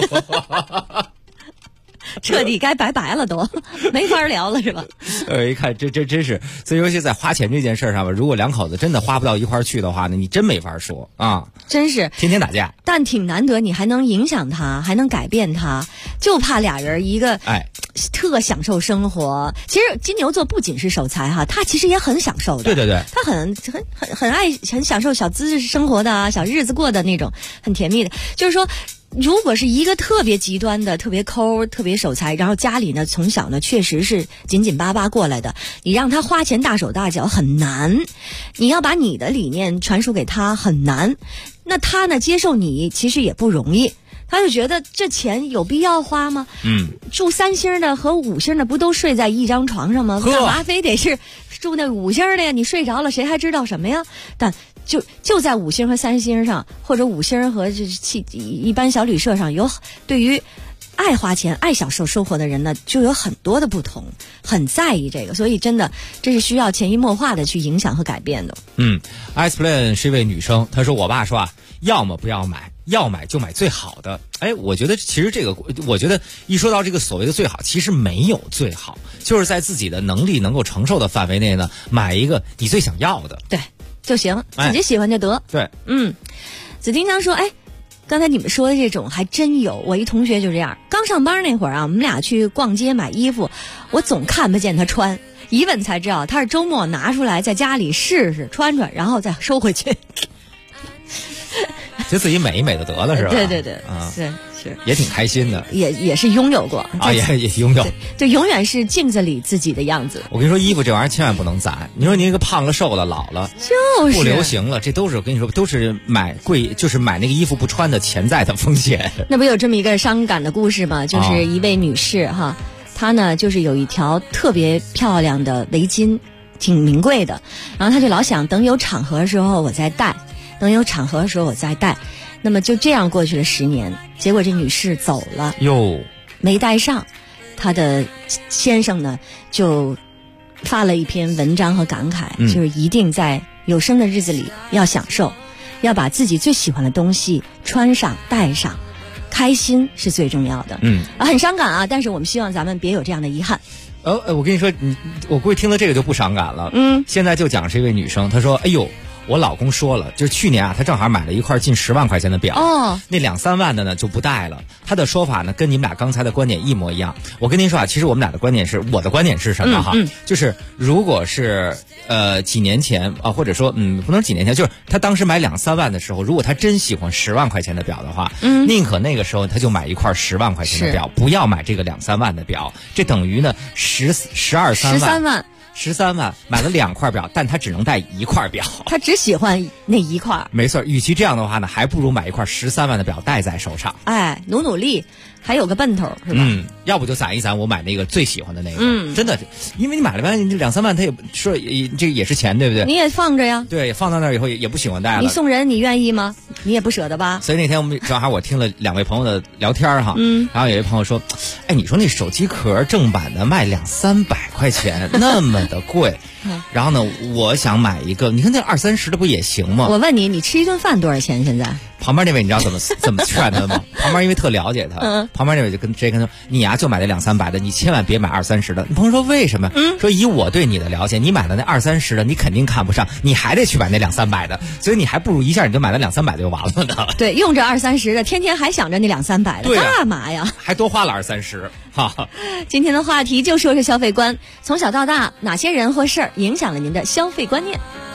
彻底该拜拜了，都没法聊了是吧？ 一看这真是，所以尤其在花钱这件事上吧，如果2口子真的花不到一块儿去的话呢，你真没法说啊， 真是天天打架。 但挺难得，你还能影响他，还能改变他，就怕俩人一个特享受生活。其实金牛座不仅是守财他其实也很享受的。 对， 他很爱很享受小资生活的小日子过的那种很甜蜜的。就是说，如果是一个特别极端的、特别抠、特别守财，然后家里呢从小呢确实是紧紧巴巴过来的，你让他花钱大手大脚很难，你要把你的理念传输给他很难，那他呢接受你其实也不容易。 他就觉得这钱有必要花吗？住3星的和5星的不都睡在一张床上吗？干嘛非得是住那5星的呀？你睡着了谁还知道什么呀？但就在5星和3星上，或者5星和一般小旅社上，有对于爱花钱、爱享受生活的人呢，就有很多的不同，很在意这个，所以真的这是需要潜移默化的去影响和改变的。 Ice Plan 是一位女生，她说我爸说要么不要买，要买就买最好的。我觉得其实我觉得一说到这个所谓的最好，其实没有最好，就是在自己的能力能够承受的范围内呢，买一个你最想要的， 对就行，自己喜欢就得。 对， 紫丁香说，刚才你们说的这种还真有，我一同学就这样，刚上班那会儿啊，我们俩去逛街买衣服，我总看不见他穿，一问才知道他是周末拿出来在家里试试穿穿，然后再收回去。 就自己美一美就得了是吧？ 对，是也挺开心的， 也是拥有过啊，也拥有， 就永远是镜子里自己的样子。 我跟你说，衣服这玩意儿千万不能攒。你说你那个胖了、瘦了、老了， 就是不流行了，这都是我跟你说，都是买那个衣服不穿的潜在的风险。 那不有这么一个伤感的故事吗？就是一位女士哈，她呢就是有一条特别漂亮的围巾，挺名贵的，然后她就老想等有场合的时候我再戴，那么就这样过去了10年，结果这女士走了哟， 没带上，她的先生呢就发了一篇文章和感慨，就是一定在有生的日子里要享受，要把自己最喜欢的东西穿上戴上，开心是最重要的。很伤感啊，但是我们希望咱们别有这样的遗憾。 我跟你说，我估计听了这个就不伤感了。现在就讲是一位女生，她说我老公说了，就是去年他正好买了一块近10万块钱的表，那2、3万的呢就不戴了。他的说法呢跟你们俩刚才的观点一模一样。我跟您说其实我们俩的观点是，我的观点是什么哈？就是如果是几年前啊，或者说不能几年前，就是他当时买2、3万的时候，如果他真喜欢10万块钱的表的话，宁可那个时候他就买一块10万块钱的表，不要买这个2、3万的表。这等于呢13万买了2块表，但他只能戴1块表， 他只喜欢那1块。 没错，与其这样的话呢，还不如买一块13万的表戴在手上。 努力还有个奔头是吧？ 要不就攒一攒，我买那个最喜欢的那个。真的，因为你买了2、3万，他也说这个也是钱，对不对？ 你也放着呀。 对，放到那儿以后也不喜欢戴了。 你送人你愿意吗？你也不舍得吧？ 所以那天我们正好我听了2位朋友的聊天哈，然后有一朋友说，你说那手机壳正版的卖200、300块钱，那么的贵。然后呢，我想买一个，你看那20、30的不也行吗？ 我问你，你吃一顿饭多少钱？现在旁边那位你知道怎么劝他吗？旁边因为特了解他，旁边那位就直接跟他说，你呀就买那2、300的，你千万别买20、30的。你朋友说为什么？说以我对你的了解，你买的那20、30的你肯定看不上，你还得去买那2、300的，所以你还不如一下你就买那2、300的就完了呢。 对，用着20、30的，天天还想着那2、300的，干嘛呀？ 还多花了20、30。哈， 今天的话题就说是消费观，从小到大哪些人或事儿影响了您的消费观念？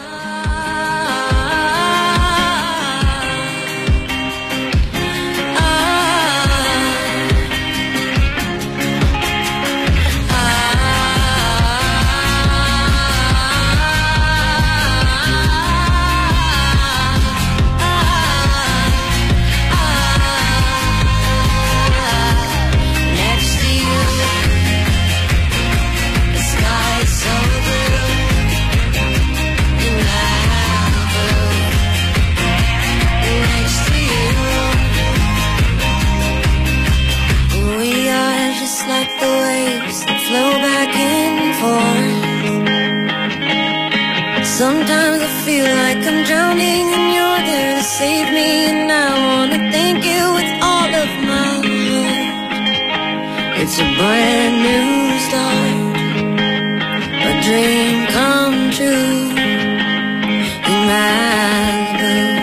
Sometimes I feel like I'm drowning and you're there to save me, and I wanna thank you with all of my heart. It's a brand new start, a dream come true in Malibu.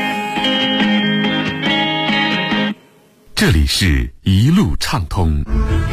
这里是一路畅通。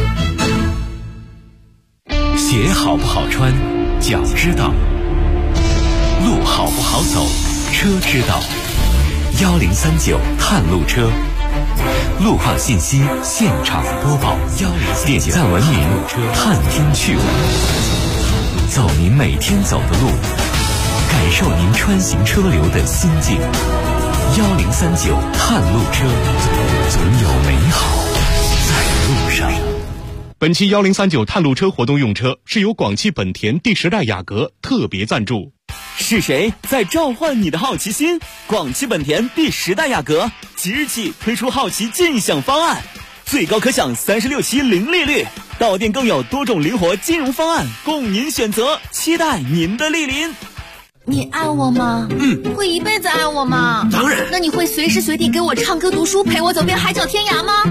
鞋好不好穿，脚知道；路好不好走，车知道。1039探路车，路况信息现场播报，点赞文明，探听趣闻，走您每天走的路，感受您穿行车流的心境。 1039探路车，总有美好在路上。 本期1039探路车活动用车是由广汽本田第10代雅阁特别赞助。 是谁在召唤你的好奇心？广汽本田第10代雅阁即日起推出好奇尽享方案，最高可享36期零利率，到店更有多种灵活金融方案供您选择，期待您的莅临。 你爱我吗？会一辈子爱我吗？ 当然。 那你会随时随地给我唱歌读书，陪我走遍海角天涯吗？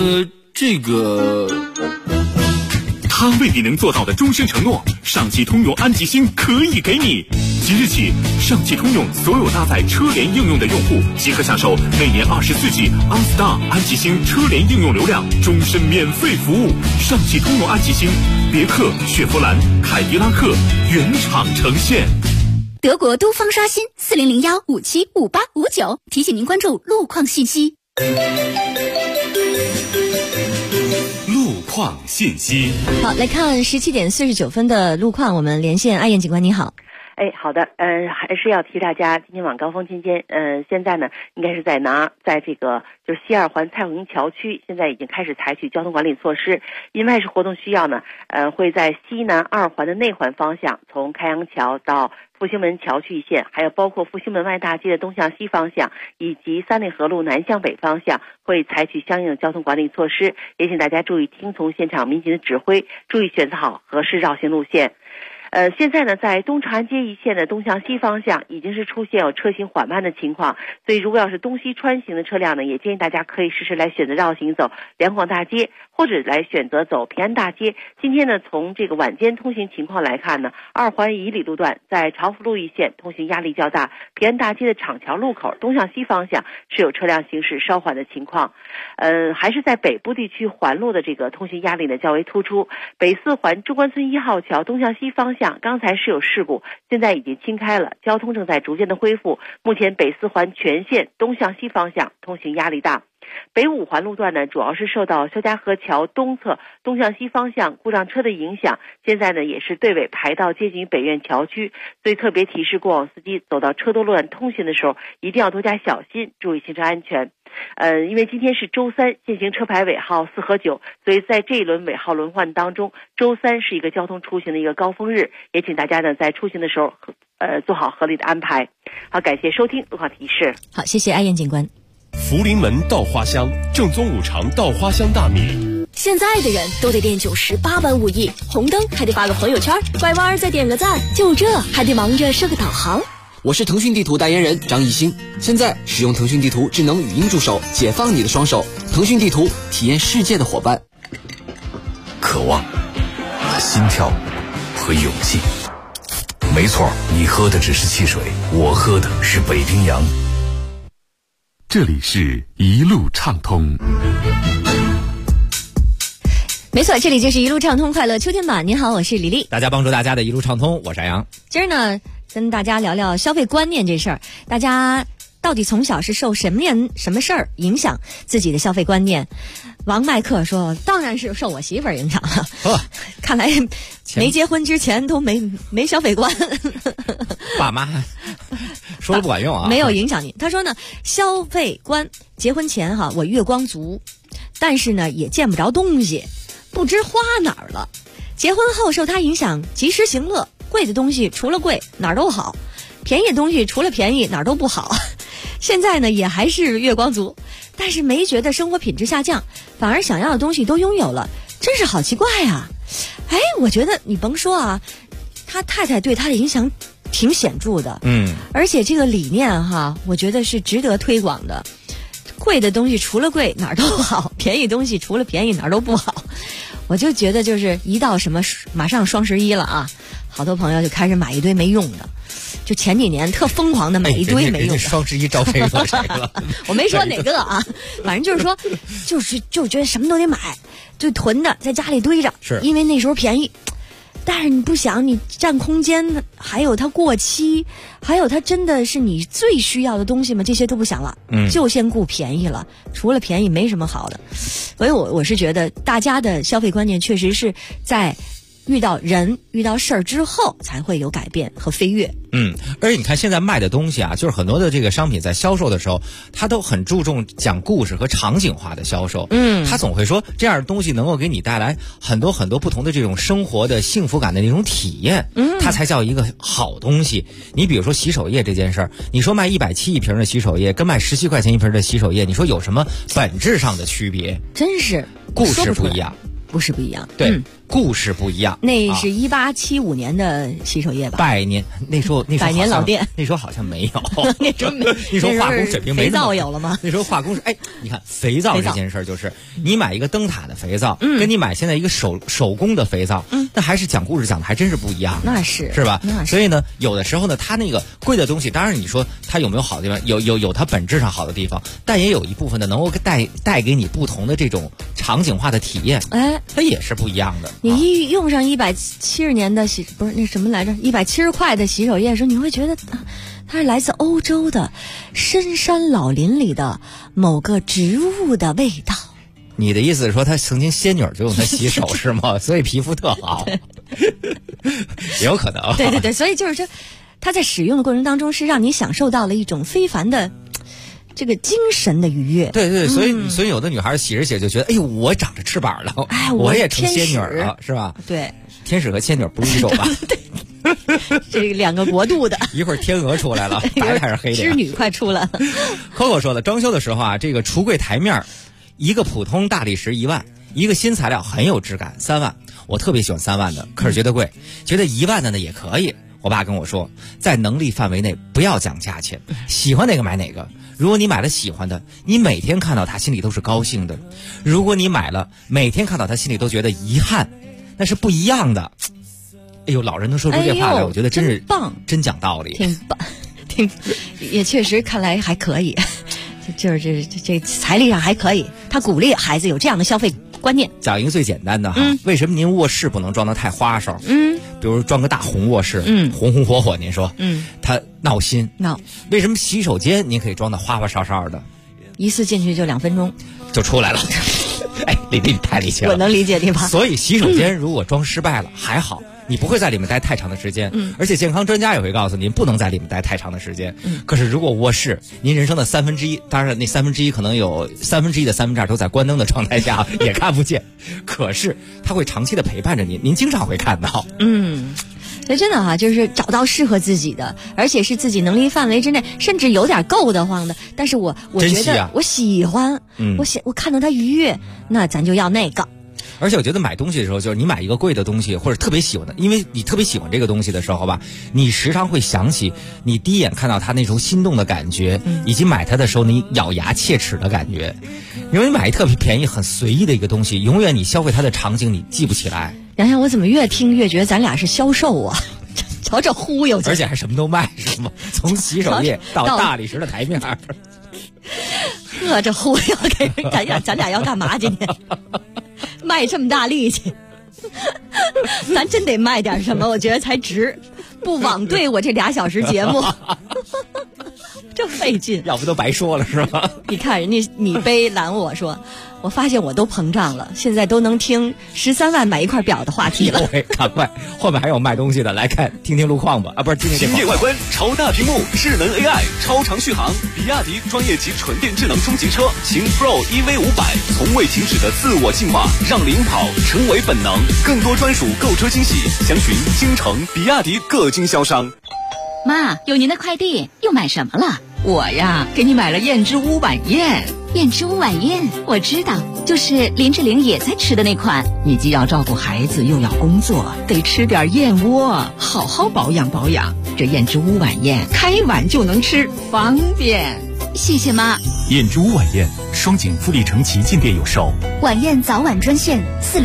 他未必能做到的终身承诺，上汽通用安吉星可以给你。即日起，上汽通用所有搭载车联应用的用户即可享受每年24G OnStar 安吉星车联应用流量，终身免费服务。上汽通用安吉星，别克、雪佛兰、凯迪拉克原厂呈现。 德国东方刷新4001575859，提醒您关注路况信息。 路况信息。 好，来看17点49分的路况，我们连线爱燕警官，你好。 好的，还是要提大家，今天晚高峰期间，现在呢，应该是在这个就是西二环蔡锺营桥区，现在已经开始采取交通管理措施，因为是活动需要呢，会在西南2环的内环方向，从开阳桥到复兴门桥区一线，还有包括复兴门外大街的东向西方向，以及三内河路南向北方向，会采取相应的交通管理措施，也请大家注意听从现场民警的指挥，注意选择好合适绕行路线。现在呢，在东长安街一线的东向西方向已经是出现有车行缓慢的情况，所以如果要是东西穿行的车辆呢，也建议大家可以试试来选择绕行走两广大街，或者来选择走平安大街。今天呢，从这个晚间通行情况来看呢，2环以里路段在长福路一线通行压力较大，平安大街的厂桥路口东向西方向是有车辆行驶稍缓的情况。还是在北部地区环路的这个通行压力呢较为突出，北4环中关村1号桥东向西方向刚才是有事故，现在已经清开了，交通正在逐渐的恢复。目前北4环全线东向西方向通行压力大。北5环路段呢，主要是受到肖家河桥东侧东向西方向故障车的影响，现在呢也是队尾排到接近北苑桥区，所以特别提示过往司机走到车多路段通行的时候，一定要多加小心，注意行车安全。因为今天是周3，限行车牌尾号4和9，所以在这一轮尾号轮换当中，周3是一个交通出行的一个高峰日，也请大家呢在出行的时候做好合理的安排。好，感谢收听路况提示。 好，谢谢爱燕警官。 福临门稻花香，正宗5常稻花香大米。 现在的人都得练98般武艺，红灯还得发个朋友圈，拐弯再点个赞，就这还得忙着设个导航。 我是腾讯地图代言人张艺兴，现在使用腾讯地图智能语音助手，解放你的双手。腾讯地图，体验世界的伙伴。 渴望、心跳和勇气。没错，你喝的只是汽水，我喝的是北冰洋。 这里是一路畅通。 没错，这里就是一路畅通快乐秋天版。您好，我是李丽。 大家帮助大家的一路畅通，我是杨。 今儿呢，跟大家聊聊消费观念这事儿。大家到底从小是受什么事儿影响自己的消费观念？王麦克说，当然是受我媳妇儿影响了。看来没结婚之前都没消费观。 爸妈说的不管用啊， 没有影响你。他说呢，消费观，结婚前我月光族，但是呢也见不着东西，不知花哪儿了。结婚后受他影响，及时行乐，贵的东西除了贵哪儿都好，便宜的东西除了便宜哪儿都不好。现在呢也还是月光族，但是没觉得生活品质下降，反而想要的东西都拥有了，真是好奇怪啊。我觉得你甭说啊，他太太对他的影响挺显著的，而且这个理念我觉得是值得推广的。贵的东西除了贵哪儿都好，便宜东西除了便宜哪儿都不好。我就觉得就是一到什么马上双11了啊，好多朋友就开始买一堆没用的，就前几年特疯狂的买一堆没用的。 双11招谁了谁了？ 我没说哪个啊，反正就是说，就觉得什么都得买，就囤的在家里堆着， 是因为那时候便宜。但是你不想，你占空间，还有它过期，还有它真的是你最需要的东西吗？这些都不想了，就先顾便宜了。除了便宜没什么好的。所以我是觉得大家的消费观念确实是在遇到人、遇到事儿之后才会有改变和飞跃。 而且你看现在卖的东西啊，就是很多的这个商品在销售的时候，它都很注重讲故事和场景化的销售。它总会说这样的东西能够给你带来很多很多不同的这种生活的幸福感的那种体验，它才叫一个好东西。你比如说洗手液这件事儿，你说卖170一瓶的洗手液跟卖17块钱一瓶的洗手液，你说有什么本质上的区别？ 真是故事不一样。 故事不一样， 对，故事不一样。 那是1875年的洗手液吧？ 百年，那时候百年老店， 那时候好像没有。 那时候没， 那时候化工水平没肥皂有了吗？ 那时候化工你看肥皂这件事儿，就是你买一个灯塔的肥皂，跟你买现在一个手工的肥皂，那还是讲故事讲的还真是不一样。 那是吧？所以呢，有的时候呢，它那个贵的东西，当然你说它有没有好的地方？有它本质上好的地方，但也有一部分的能够带给你不同的这种场景化的体验。它也是不一样的。 你一用上170年的不是那什么来着，170块的洗手液的时候，你会觉得它是来自欧洲的深山老林里的某个植物的味道。 你的意思是说，他曾经仙女就用它洗手是吗？所以皮肤特好，有可能。 对，所以就是说，它在使用的过程当中是让你享受到了一种非凡的这个精神的愉悦。 对，所以有的女孩洗着洗着就觉得，哎呦，我长着翅膀了，我也成仙女了，是吧？ 对， 天使和仙女不是一种吧？ 对。这2个国度的， 一会儿天鹅出来了，白还是黑的？ 织女快出来了。 Coco 说了，装修的时候啊，这个橱柜台面一个普通大理石1万，一个新材料很有质感3万。我特别喜欢3万的，可是觉得贵，觉得1万的呢也可以。我爸跟我说，在能力范围内不要讲价钱，喜欢哪个买哪个。如果你买了喜欢的，你每天看到它心里都是高兴的；如果你买了每天看到它心里都觉得遗憾，那是不一样的。哎呦，老人能说出这话来，我觉得真是棒， 真讲道理， 挺棒，也确实看来还可以，就是这财力上还可以。他鼓励孩子有这样的消费观念。 讲一个最简单的哈，为什么您卧室不能装得太花哨？比如装个大红卧室，红红火火，您说，他闹心。为什么洗手间您可以装得花花哨哨的？ 一次进去就2分钟就出来了。李丽，你太理解了， 我能理解你吧？ 所以洗手间如果装失败了还好，你不会在里面待太长的时间，而且健康专家也会告诉您不能在里面待太长的时间。可是如果卧室，您人生的1/3，当然那1/3可能有1/3的2都在关灯的状态下也看不见，可是它会长期的陪伴着您，您经常会看到。 所以真的就是找到适合自己的，而且是自己能力范围之内，甚至有点够得慌的。但是我觉得我喜欢，我看到它愉悦，那咱就要那个。 而且我觉得买东西的时候，就是你买一个贵的东西或者特别喜欢的，因为你特别喜欢这个东西的时候吧，你时常会想起你第一眼看到它那种心动的感觉，以及买它的时候你咬牙切齿的感觉。因为你买一特别便宜很随意的一个东西，永远你消费它的场景你记不起来。 洋洋，我怎么越听越觉得咱俩是销售啊？瞧这忽悠， 而且还什么都卖，是吗？从洗手液到大理石的台面。 这忽悠给人，咱俩要干嘛？今天卖这么大力气，咱真得卖点什么，我觉得才值，不枉对我这2小时节目。这费劲， 要不都白说了是吧？ 你看人家米杯拦我说，我发现我都膨胀了，现在都能听13万买一块表的话题了。 赶快，后面还有卖东西的，来看听听路况吧。不是听听轻便外观，超大屏幕，智能 AI， 超长续航。比亚迪专业级纯电智能中级车秦 Pro EV500，从未停止的自我进化，让领跑成为本能。更多专属购车惊喜，详询京城比亚迪各经销商。 妈，有您的快递，又买什么了？ 我呀，给你买了燕之屋晚宴。 燕之屋晚宴，我知道，就是林志玲也在吃的那款。 你既要照顾孩子，又要工作，得吃点燕窝，好好保养保养。这燕之屋晚宴，开碗就能吃，方便。 谢谢妈。 燕之屋晚宴，双井富力城旗舰店有售。 晚宴早晚专线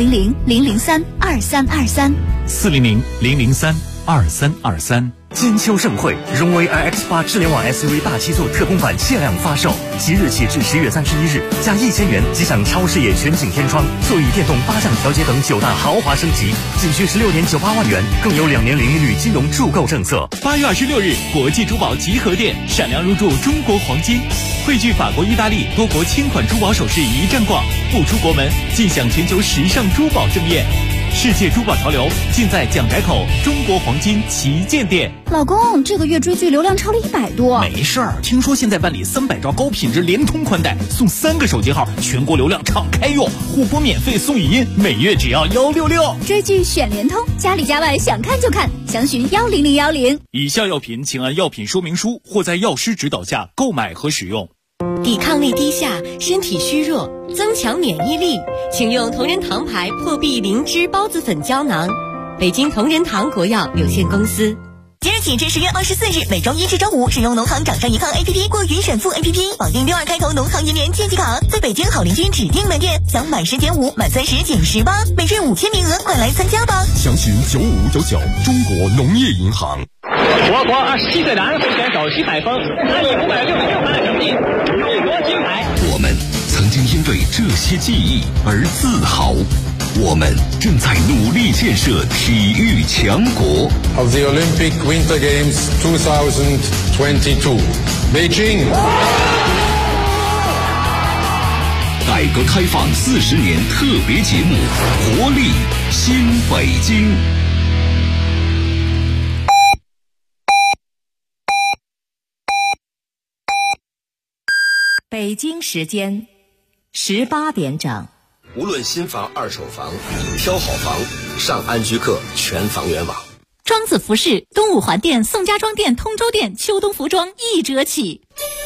400-003-2323，400-003-2323。 金秋盛会，荣威 iX8 智联网 SUV 大七座特供版限量发售，即日起至10月31日，加1000元即享超视野全景天窗、座椅电动8项调节等9大豪华升级，仅需16点98万元，更有2年零利率金融助购政策。 8月26日，国际珠宝集合店闪亮入驻中国黄金，汇聚法国、意大利多国千款珠宝首饰一站逛，不出国门尽享全球时尚珠宝盛宴。 世界珠宝潮流尽在蒋宅口中国黄金旗舰店。 老公，这个月追剧流量超了100多。 没事儿，听说现在万里300兆高品质联通宽带送3个手机号，全国流量敞开用，互播免费送语音，每月只要166。 追剧选联通，家里家外想看就看，详询10010。 以下药品请按药品说明书或在药师指导下购买和使用。 抵抗力低下，身体虚弱，增强免疫力，请用同仁堂牌破壁灵芝孢子粉胶囊。北京同仁堂国药有限公司。 即日起至10月24日，每周一至周五，使用农行掌上银行 APP 或云闪付 APP 绑定62开头农行银联借记卡，在北京好邻居指定门店享满10减5，满30减18，每日5000名额，快来参加吧！ 详询9599，中国农业银行。 我国27岁男会选手徐海峰，他以566分的成绩勇夺金牌。 我们曾经因为这些记忆而自豪，我们正在努力建设体育强国。 Of the Olympic Winter Games 2022, Beijing。 改革开放40年特别节目，活力新北京。 北京时间18点整。 无论新房、二手房，挑好房，上安居客全房源网。 庄子服饰东五环店、宋家庄店、通州店秋冬服装1折起。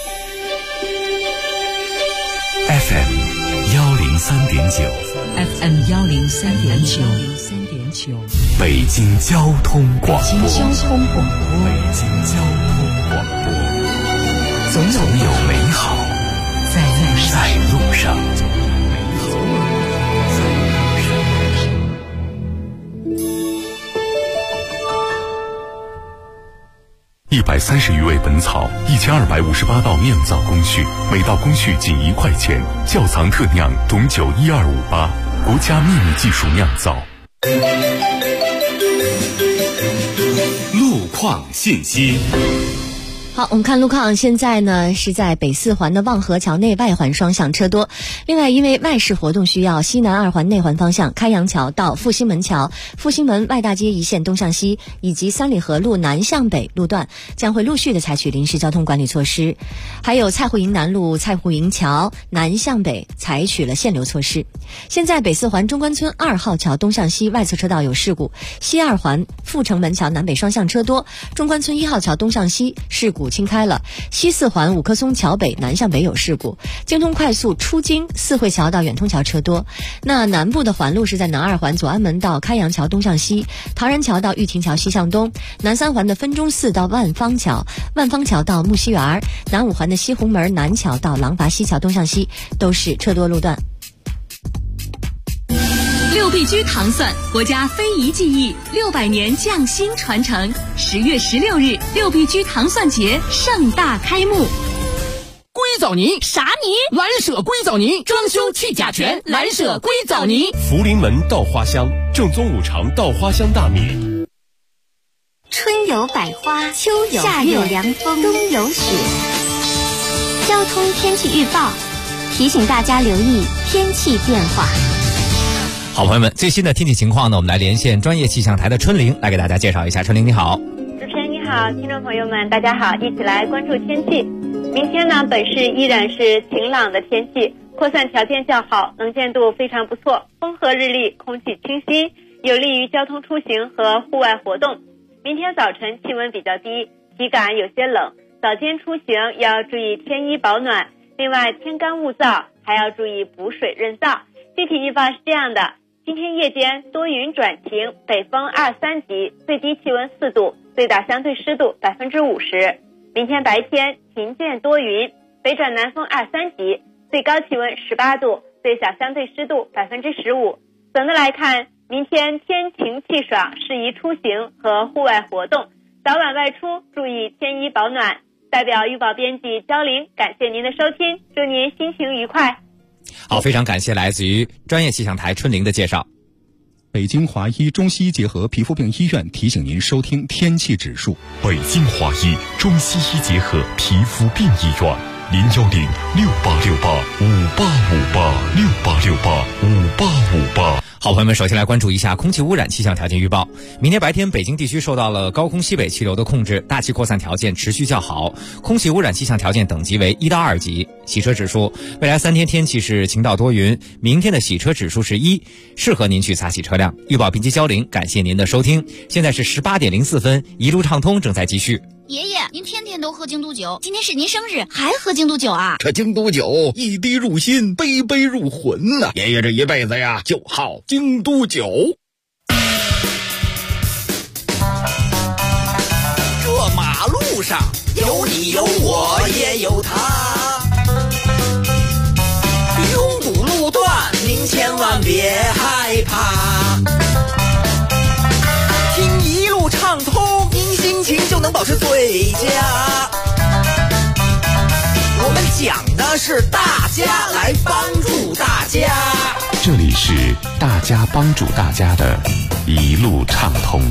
FM 103.9 FM 103.9， 北京交通广播。 北京交通广播， 总有美好在路上。130余味本草，1258道酿造工序，每道工序仅1块钱。窖藏特酿董酒12588，国家秘密技术酿造。 路况信息。 好，我们看路况，现在呢是在北4环的望河桥内外环双向车多。另外，因为外事活动需要，西南2环内环方向开阳桥到复兴门桥、复兴门外大街一线东向西以及三里河路南向北路段将会陆续的采取临时交通管理措施。还有蔡户营南路蔡户营桥南向北采取了限流措施。现在北4环中关村2号桥东向西外侧车道有事故，西2环阜成门桥南北双向车多，中关村1号桥东向西事故清开了，西4环五棵松桥北南向北有事故，京通快速出京四惠桥到远通桥车多。那南部的环路是在南2环左安门到开阳桥东向西，陶然桥到玉亭桥西向东，南3环的分钟寺到万方桥，万方桥到木樨园，南5环的西红门南桥到廊坊西桥东向西都是车多路段。 六必居糖蒜，国家非遗技艺600年匠心传承。10月16日，六必居糖蒜节盛大开幕。 硅藻泥啥泥？ 蓝舍硅藻泥，装修去甲醛，蓝舍硅藻泥。 福临门稻花香，正宗5常稻花香大米。 春有百花，秋有夏有凉风，冬有雪。交通天气预报提醒大家留意天气变化。 好，朋友们，最新的天气情况呢，我们来连线专业气象台的春玲来给大家介绍一下。春玲你好。 主持人你好，听众朋友们大家好，一起来关注天气。明天呢，本市依然是晴朗的天气，扩散条件较好，能见度非常不错，风和日丽，空气清新，有利于交通出行和户外活动。明天早晨气温比较低，体感有些冷，早间出行要注意添衣保暖，另外天干物燥，还要注意补水润燥。具体预报是这样的，今天夜间多云转晴，北风2、3级，最低气温4度，最大相对湿度50%。明天白天晴间多云，北转南风2、3级，最高气温18度，最小相对湿度15%。总的来看，明天天晴气爽，适宜出行和户外活动，早晚外出注意添衣保暖。代表预报编辑焦玲，感谢您的收听，祝您心情愉快。 好，非常感谢来自于专业气象台春玲的介绍。 北京华医中西医结合皮肤病医院提醒您收听天气指数。 北京华医中西医结合皮肤病医院，01068685858，68685858。 好，朋友们，首先来关注一下空气污染气象条件预报。明天白天，北京地区受到了高空西北气流的控制，大气扩散条件持续较好，空气污染气象条件等级为1到2级。洗车指数，未来3天天气是晴到多云，明天的洗车指数是1，适合您去擦洗车辆。预报并接交零，感谢您的收听。现在是18点04分，一路畅通正在继续。 爷爷，您天天都喝京都酒，今天是您生日，还喝京都酒啊？ 这京都酒一滴入心，杯杯入魂呐！爷爷这一辈子呀，就好京都酒。 这马路上有你有我也有他，拥堵路段您千万别害怕，听一路畅通，您心情就能保持最佳。我们讲的是大家来帮助大家， 这里是大家帮助大家的一路畅通。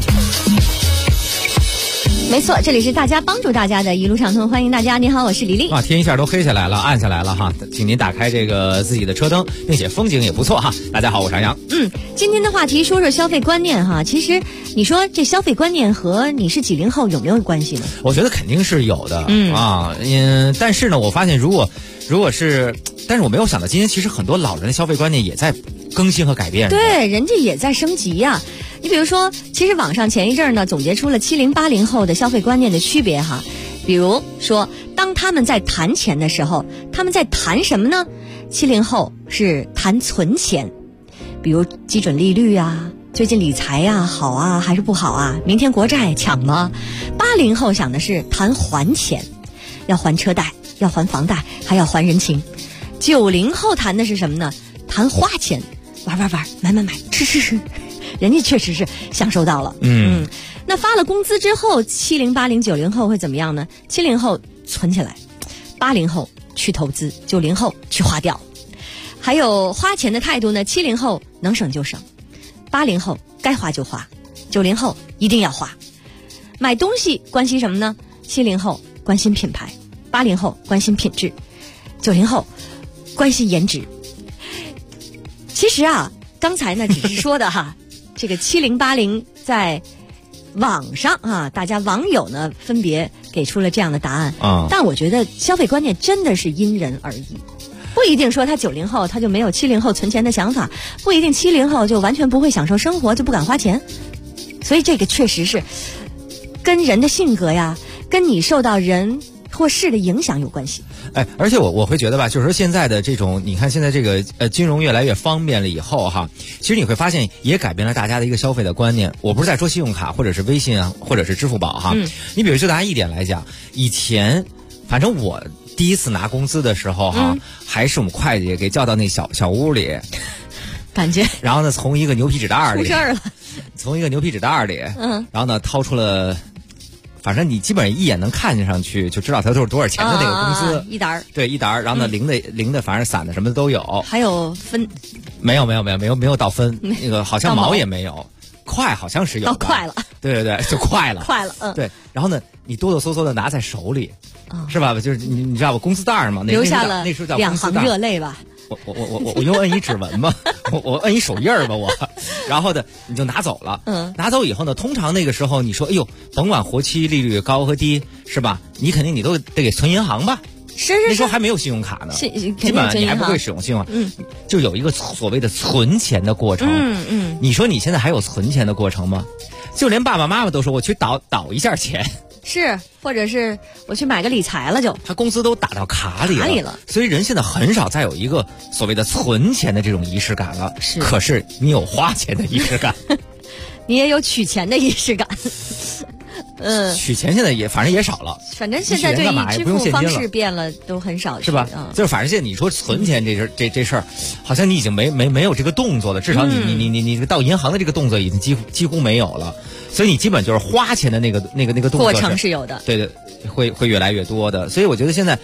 没错，这里是大家帮助大家的一路畅通，欢迎大家。你好，我是李丽。 天一下都黑下来了，暗下来了哈，请您打开这个自己的车灯，并且风景也不错哈。大家好，我是杨洋。 今天的话题说说消费观念哈。其实你说这消费观念和你是90后有没有关系呢？ 我觉得肯定是有的，但是呢，我发现如果是，但是我没有想到今天其实很多老人的消费观念也在更新和改变。 对，人家也在升级呀。你比如说，其实网上前一阵呢总结出了70、80后的消费观念的区别哈。比如说，当他们在谈钱的时候，他们在谈什么呢？70后是谈存钱，比如基准利率啊，最近理财啊好啊还是不好啊，明天国债抢吗？80后想的是谈还钱，要还车贷，要还房贷，还要还人情。90后谈的是什么呢？谈花钱，玩，买，吃，人家确实是享受到了。那发了工资之后，70、80、90后会怎么样呢？70后存起来，80后去投资，90后去花掉。还有花钱的态度呢，70后能省就省，80后该花就花，90后一定要花。买东西关心什么呢？70后关心品牌，80后关心品质，90后关心颜值。其实啊，刚才呢只是说的哈，这个70、80在网上啊，大家网友呢分别给出了这样的答案但我觉得消费观念真的是因人而异，不一定说他90后他就没有70后存钱的想法，不一定70后就完全不会享受生活，就不敢花钱。所以这个确实是跟人的性格呀，跟你受到人或事的影响有关系。 而且我会觉得吧，就是说现在的这种，你看现在这个金融越来越方便了以后哈，其实你会发现也改变了大家的一个消费的观念。我不是在说信用卡或者是微信啊，或者是支付宝哈。你比如就拿一点来讲，以前反正我第一次拿工资的时候哈，还是我们会计给叫到那小屋里， 感觉， 然后呢从一个牛皮纸袋里出事儿了， 从一个牛皮纸袋里，然后呢掏出了。反正你基本上一眼能看见上去，就知道它都是多少钱的那个公司， 一沓， 对，一沓，然后呢零的，反正散的什么的都有， 还有分， 没有到分，那个好像毛也没有，快好像是有， 到快了， 对，就快了， 对， 然后呢，你哆哆嗦嗦的拿在手里，是吧？就是你知道吧，工资袋嘛， 留下了那时候叫 2行热泪吧。 我用摁一指纹吧，我摁一手印吧，然后呢你就拿走了。拿走以后呢，通常那个时候你说，哎呦，甭管活期利率高和低，是吧？你肯定你都得给存银行吧。 是。 那时候还没有信用卡呢，基本上你还不会使用信用卡。就有一个所谓的存钱的过程。你说你现在还有存钱的过程吗？就连爸爸妈妈都说我去倒一下钱。 是，或者是我去买个理财了，就他工资都打到卡里了，所以人现在很少再有一个所谓的存钱的这种仪式感了。 是， 可是你有花钱的仪式感， 你也有取钱的仪式感。 取钱现在也反正也少了， 反正现在对于支付方式变了，都很少， 是吧？就是反正现在你说存钱这事儿，好像你已经没有这个动作了，至少你到银行的这个动作已经几乎没有了。所以你基本就是花钱的那个动作过程是有的， 对，会越来越多的。所以我觉得现在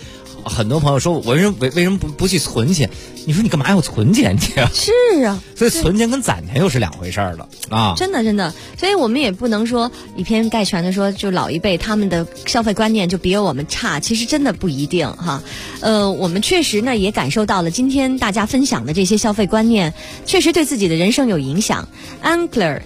很多朋友说我为什么不去存钱？你说你干嘛要存钱去啊？ 是啊， 所以存钱跟攒钱又是两回事了啊！ 真的，所以我们也不能说以偏概全的说，就老一辈他们的消费观念就比我们差，其实真的不一定哈。我们确实呢也感受到了今天大家分享的这些消费观念，确实对自己的人生有影响。Angler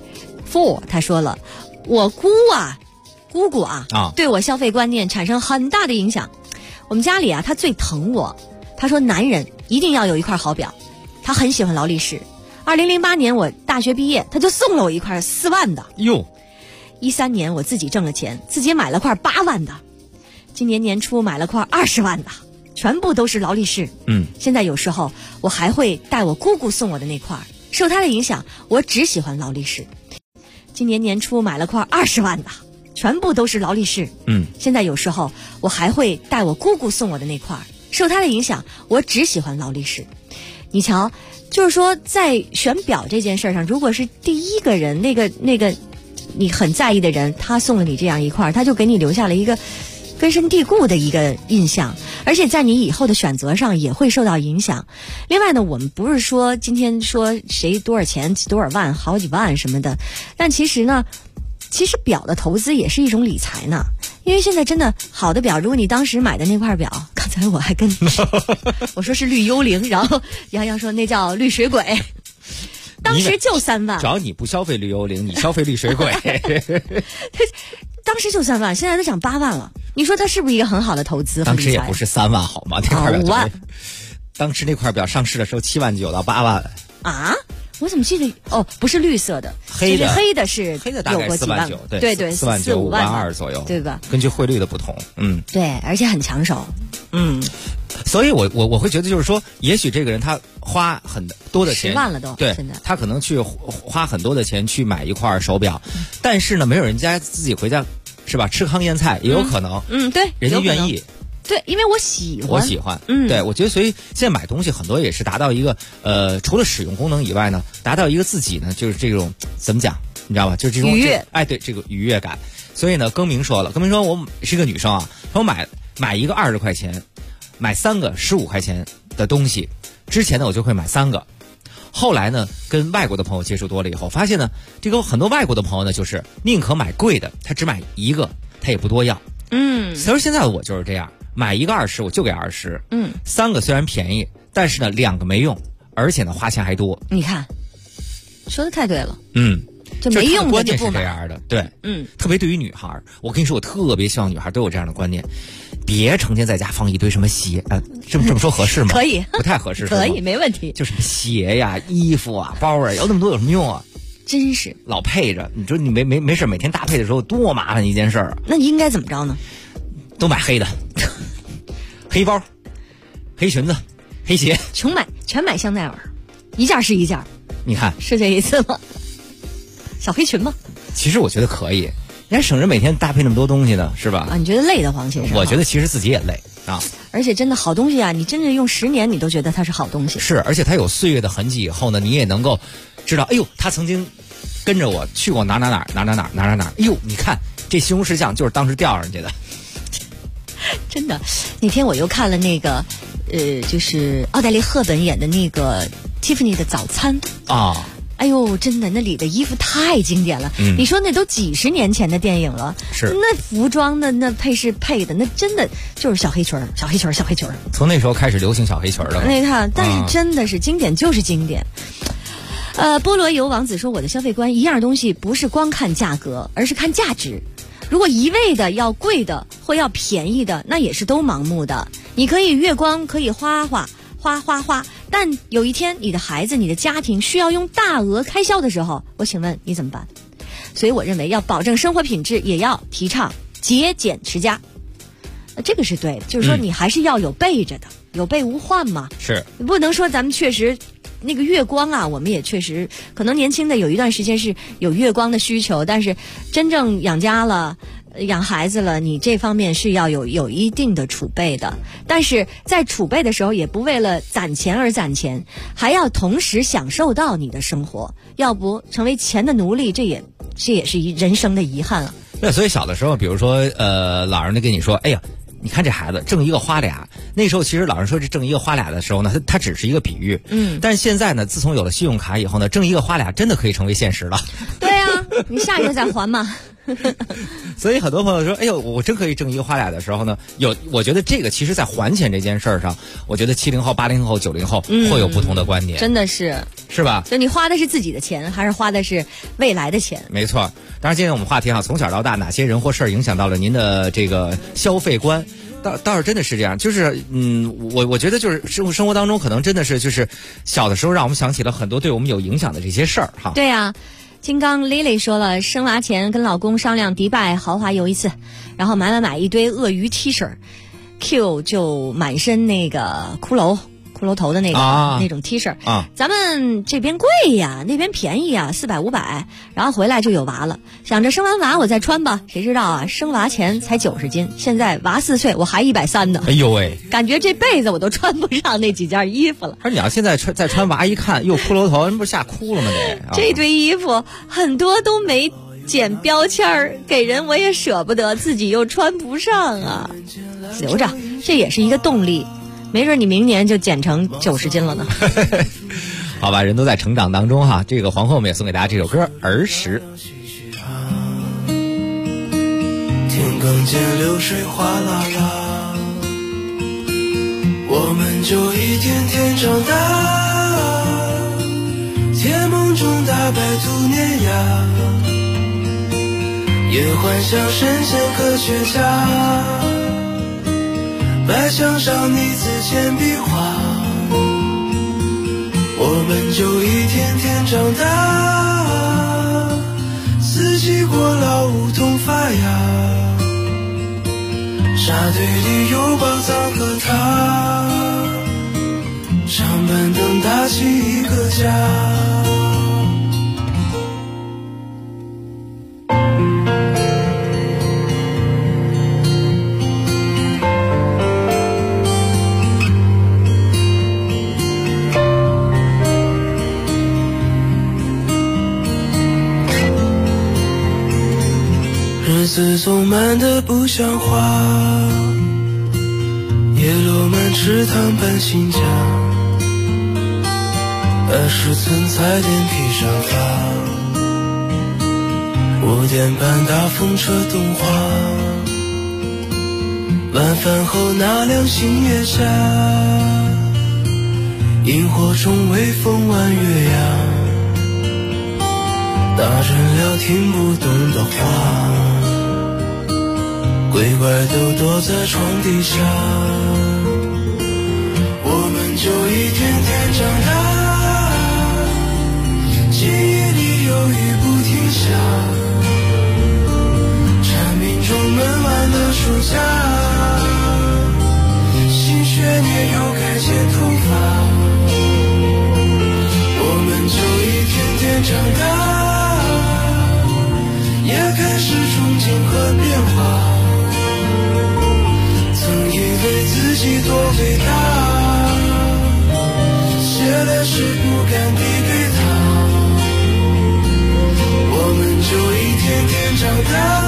4他说了，我姑姑啊，对我消费观念产生很大的影响。我们家里啊，他最疼我。他说男人一定要有一块好表，他很喜欢劳力士。2008年我大学毕业，他就送了我一块4万的。 哟 ，13年我自己挣了钱，自己买了块8万的。今年年初买了块20万的，全部都是劳力士。现在有时候我还会带我姑姑送我的那块，受他的影响，我只喜欢劳力士。今年年初买了块20万的，全部都是劳力士。现在有时候我还会带我姑姑送我的那块，受他的影响，我只喜欢劳力士。你瞧，就是说在选表这件事上，如果是第一个人那个你很在意的人，他送了你这样一块，他就给你留下了一个根深蒂固的一个印象，而且在你以后的选择上也会受到影响。另外呢，我们不是说今天说谁多少钱多少万好几万什么的，但其实表的投资也是一种理财呢。因为现在真的好的表，如果你当时买的那块表，刚才我还跟我说是绿幽灵，然后杨洋说那叫绿水鬼，当时就3万。 只要你不消费绿幽灵，你消费绿水鬼当时就3万，现在都涨8万了。你说它是不是一个很好的投资？ 当时也不是3万好吗？那块表 5万。 当时那块表上市的时候7万9到8万啊！我怎么记得不是绿色的，黑的是大概4万9， 对 4万9、5万2左右， 对吧？ 根据汇率的不同， 对，而且很抢手， 所以我会觉得就是说，也许这个人他花很多的钱，10 万了都， 对，他可能去花很多的钱去买一块手表，但是呢，没有人家自己回家是吧？吃糠咽菜也有可能， 对， 人家愿意。 对，因为我喜欢， 对，我觉得所以现在买东西很多也是达到一个除了使用功能以外呢，达到一个自己呢就是这种怎么讲，你知道吧？就是这种愉悦， 对，这个愉悦感。所以呢，更明说我是一个女生啊，我买一个20块钱，买3个15块钱的东西，之前呢我就会买3个。后来呢，跟外国的朋友接触多了以后，发现呢，这个很多外国的朋友呢，就是宁可买贵的，他只买1个，他也不多要。所以现在我就是这样。买一个20，我就给20。3个虽然便宜，但是呢2个没用，而且呢花钱还多。 你看，说的太对了。 就没用的就不买。是这样的，对，特别对于女孩，我跟你说，我特别希望女孩都有这样的观念，别成天在家放一堆什么鞋，这么说合适吗？ 可以， 不太合适。 可以，没问题。 就什么鞋呀、衣服啊、包啊，有那么多有什么用啊？ 真是老配着，你说你没事每天搭配的时候多麻烦一件事儿啊。 那你应该怎么着呢？ 都买黑的。黑包、黑裙子、黑鞋， 全买香奈儿，一件是一件。 你看是这意思吗？小黑裙吗？ 其实我觉得可以，人家省着每天搭配那么多东西呢，是吧？ 你觉得累得慌？其实我觉得其实自己也累啊。 而且真的好东西啊，你真的用10年，你都觉得它是好东西。 是，而且它有岁月的痕迹以后呢，你也能够知道，哎呦，他曾经跟着我去过哪。哎呦，你看这西红柿酱就是当时掉上去的。 真的，那天我又看了那个，就是奥黛丽·赫本演的那个《Tiffany 的早餐》 啊。 哎呦，真的，那里的衣服太经典了。你说那都几10年前的电影了， 是那服装的那配饰配的，那真的就是小黑裙儿。 从那时候开始流行小黑裙了。 那看，但是真的是经典就是经典。菠萝油王子说，我的消费观，一样东西不是光看价格，而是看价值。如果一味的要贵的或要便宜的，那也是都盲目的。你可以月光，可以花，但有一天你的孩子、你的家庭需要用大额开销的时候，我请问你怎么办？所以我认为要保证生活品质，也要提倡节俭持家。这个是对的，就是说你还是要有备着的，有备无患嘛。 是， 不能说咱们确实那个月光啊，我们也确实可能年轻的有一段时间是有月光的需求，但是真正养家了、养孩子了，你这方面是要有一定的储备的。但是在储备的时候，也不为了攒钱而攒钱，还要同时享受到你的生活，要不成为钱的奴隶，这也是人生的遗憾了。 那所以小的时候，比如说老人家跟你说，哎呀， 你看这孩子挣一个花俩，那时候其实老人说这挣一个花俩的时候呢，它只是一个比喻。但是现在呢，自从有了信用卡以后呢，挣一个花俩真的可以成为现实了。 对啊，你下一个再还嘛。 所以很多朋友说，哎呦，我真可以挣一个花俩的时候呢，我觉得这个其实在还钱这件事儿上，我觉得70后、80后、90后会有不同的观点。 真的是吧？ 所以你花的是自己的钱，还是花的是未来的钱？ 没错。当然，今天我们话题从小到大哪些人或事儿影响到了您的这个消费观？倒是真的是这样，就是我觉得就是生活当中可能真的是就是小的时候让我们想起了很多对我们有影响的这些事儿哈。 对啊。金刚 Lily 说了，生娃前跟老公商量迪拜豪华游一次，然后买一堆鳄鱼 T 恤 ，Q 就满身那个骷髅头的那个、那种 T 恤啊，咱们这边贵呀，那边便宜呀，400、500，然后回来就有娃了，想着生完娃我再穿吧，谁知道啊，生娃前才90斤，现在娃4岁，我还130呢。 哎呦喂， 感觉这辈子我都穿不上那几件衣服了。 而你要现在再穿娃一看又骷髅头，人不是吓哭了吗？ 这堆衣服很多都没剪标签儿，给人我也舍不得，自己又穿不上啊，留着，这也是一个动力。没准你明年就减成90斤了呢。 好吧，人都在成长当中哈。这个皇后我们也送给大家这首歌《儿时》。 天更见流水哗啦啦，我们就一天天长大，甜梦中大白兔碾压，也幻想神仙科学家，白墙上你字铅笔画，我们就一天天长大，四季过老梧桐发芽，沙堆里有宝藏和他，长板凳搭起一个家。日子总慢得不像话，叶落满池塘搬新家，20寸彩电披上发，5点半大风车动画，晚饭后那辆新月下，萤火虫微风弯月牙，大人聊听不懂的话，鬼怪都躲在床底下，我们就一天天长大，记忆里有雨不停下，蝉鸣中闷完了暑假，新学年又该剪头发，我们就一天天长大，也开始憧憬和变化，曾以为自己多伟大，写了诗不敢递给他，我们就一天天长大，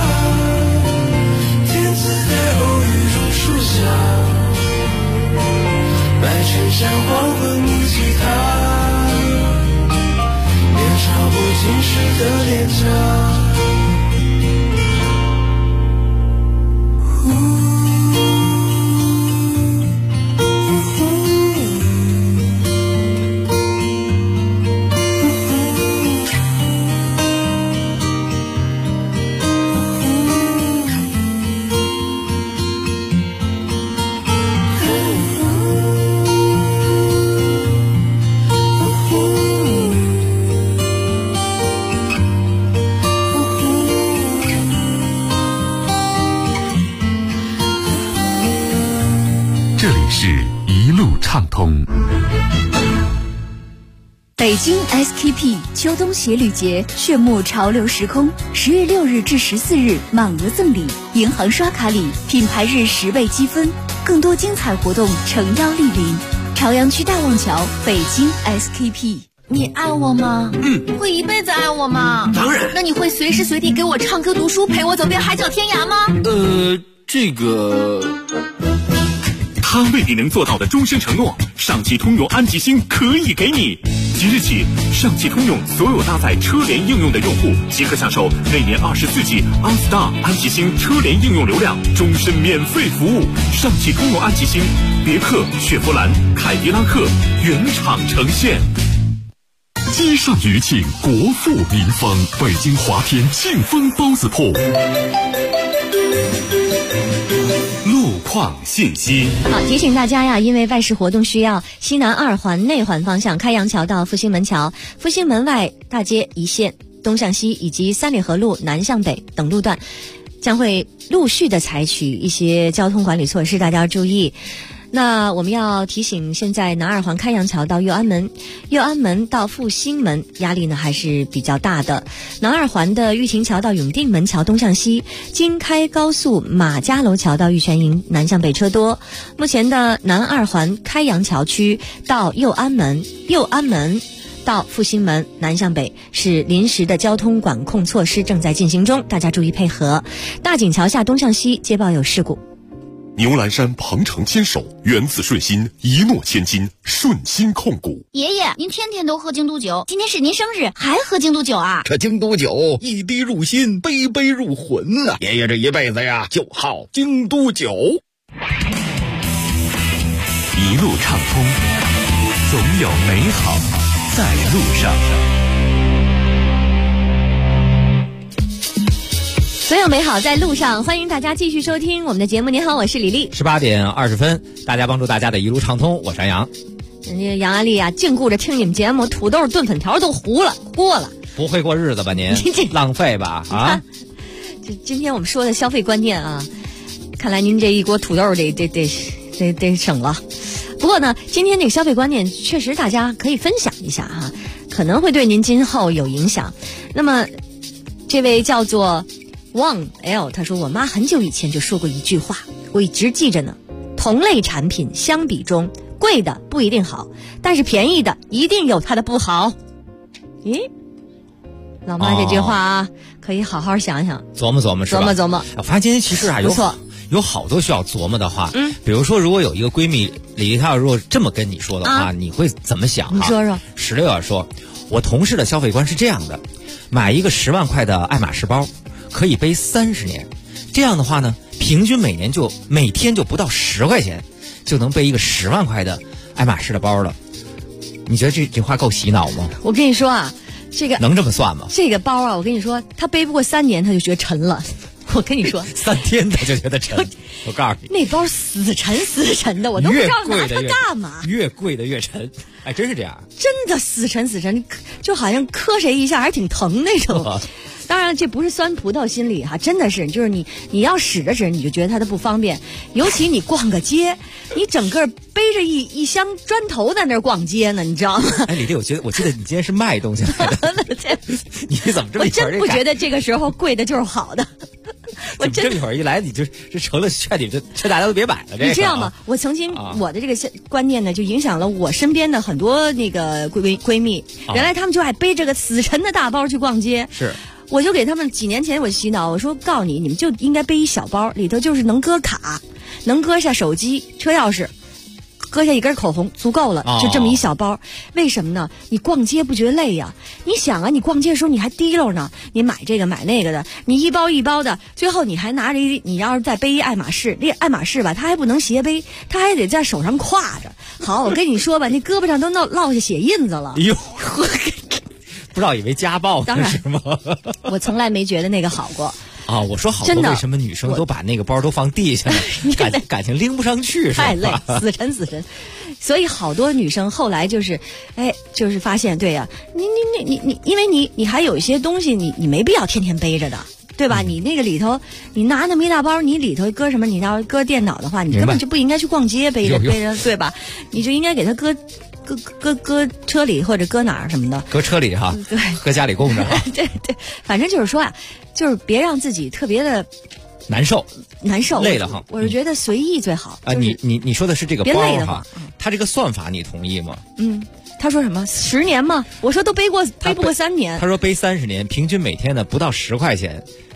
天自在偶遇榕树下，白衬衫黄昏木吉他，年少不经事的脸颊。 畅通。 北京 SKP 秋冬鞋履节炫目潮流时空，10月6日至14日满额赠礼，银行刷卡礼品牌日10倍积分，更多精彩活动诚邀莅临。朝阳区大望桥，北京 SKP。 你爱我吗？会一辈子爱我吗？ 当然。 那你会随时随地给我唱歌读书，陪我走遍海角天涯吗？ 这个他未必能做到的终身承诺，上汽通用安吉星可以给你。即日起，上汽通用所有搭载车联应用的用户即可享受每年24G OnStar 安吉星车联应用流量，终身免费服务。上汽通用安吉星，别克、雪佛兰、凯迪拉克原厂呈现。积善余庆，国富民丰。北京华天庆丰包子铺。路况信息。 好，提醒大家呀，因为外事活动需要，西南2环内环方向开阳桥到复兴门桥、复兴门外大街一线东向西以及三里河路南向北等路段，将会陆续的采取一些交通管理措施，大家要注意。那我们要提醒，现在南2环开阳桥到右安门，右安门到复兴门压力呢还是比较大的。南2环的玉亭桥到永定门桥东向西，京开高速马家楼桥到玉泉营南向北车多。目前的南2环开阳桥区到右安门到复兴门南向北是临时的交通管控措施正在进行中，大家注意配合。大井桥下东向西接报有事故。 牛栏山鹏程牵手，源自顺心，一诺千金，顺心控股。 爷爷，您天天都喝京都酒，今天是您生日，还喝京都酒啊？ 这京都酒一滴入心，杯杯入魂呐！爷爷这一辈子呀，就好京都酒。 一路畅通，总有美好在路上。 所有美好在路上，欢迎大家继续收听我们的节目。您好，我是李丽。 18点20分，大家帮助大家的一路畅通，我是安阳。 人家杨安丽啊，净顾着听你们节目，土豆炖粉条都糊了。 不会过日子吧您？浪费吧啊！ 这今天我们说的消费观念啊，看来您这一锅土豆得省了。不过呢，今天这个消费观念确实大家可以分享一下哈，可能会对您今后有影响。那么，这位叫做Wang L 他说，我妈很久以前就说过一句话，我一直记着呢。同类产品相比中，贵的不一定好，但是便宜的一定有它的不好。咦，老妈这句话啊，可以好好想想， 琢磨琢磨是吧？ 琢磨。 我发现今天其实啊有好多需要琢磨的话。比如说，如果有一个闺蜜李丽，她如果这么跟你说的话，你会怎么想？ 你说说。 16说，我同事的消费观是这样的：买一个10万块的爱马仕包，可以背30年，这样的话呢，平均每天就不到10块钱，就能背一个10万块的爱马仕的包了。你觉得这话够洗脑吗？ 我跟你说啊，这个能这么算吗？ 这个包啊，我跟你说，他背不过3年他就觉得沉了。我跟你说 ，3天他就觉得沉。我告诉你， 那包死沉的，我都不知道拿它干嘛。 越贵的越沉，哎，真是这样。 真的死沉，就好像磕谁一下还挺疼那种。当然这不是酸葡萄心理哈，真的是，就是你要使着使，你就觉得它的不方便。尤其你逛个街，你整个背着一箱砖头在那儿逛街呢，你知道吗？ 哎，李丽，我记得你今天是卖东西来的。你怎么这么一会儿？ 我真不觉得这个时候贵的就是好的。 我这会儿一来，你就成了劝大家都别买了。 你知道吗？我曾经我的这个观念呢，就影响了我身边的很多那个闺蜜。原来他们就爱背这个死沉的大包去逛街。 是。 我就给他们几年前我洗脑，我说告诉你们就应该背一小包，里头就是能搁卡，能搁下手机、车钥匙，搁下一根口红足够了，就这么一小包。为什么呢？你逛街不觉得累呀？你想啊，你逛街的时候你还提溜呢，你买这个买那个的，你一包一包的，最后你还拿着你要是再背一爱马仕，那爱马仕吧，它还不能斜背，它还得在手上挎着。好，我跟你说吧，那胳膊上都落下血印子了。 哎呦。不知道以为家暴是吗？ 我从来没觉得那个好过啊！我说好多为什么女生都把那个包都放地下了，感情拎不上去， 太累，死沉。所以好多女生后来就是，就是发现，对呀，你，因为你还有一些东西，你没必要天天背着的，对吧？你那个里头，你拿那么一大包，你里头搁什么？你要搁电脑的话，你根本就不应该去逛街背着，对吧？你就应该给它搁车里或者搁哪儿什么的， 搁车里哈， 对， 搁家里供着。 对，反正就是说啊，就是别让自己特别的难受，累了哈。 我是觉得随意最好啊。你说的是这个包哈，他这个算法你同意吗？ 他说什么10年吗？我说都背不过3年。 他说背30年，平均每天呢不到10块钱，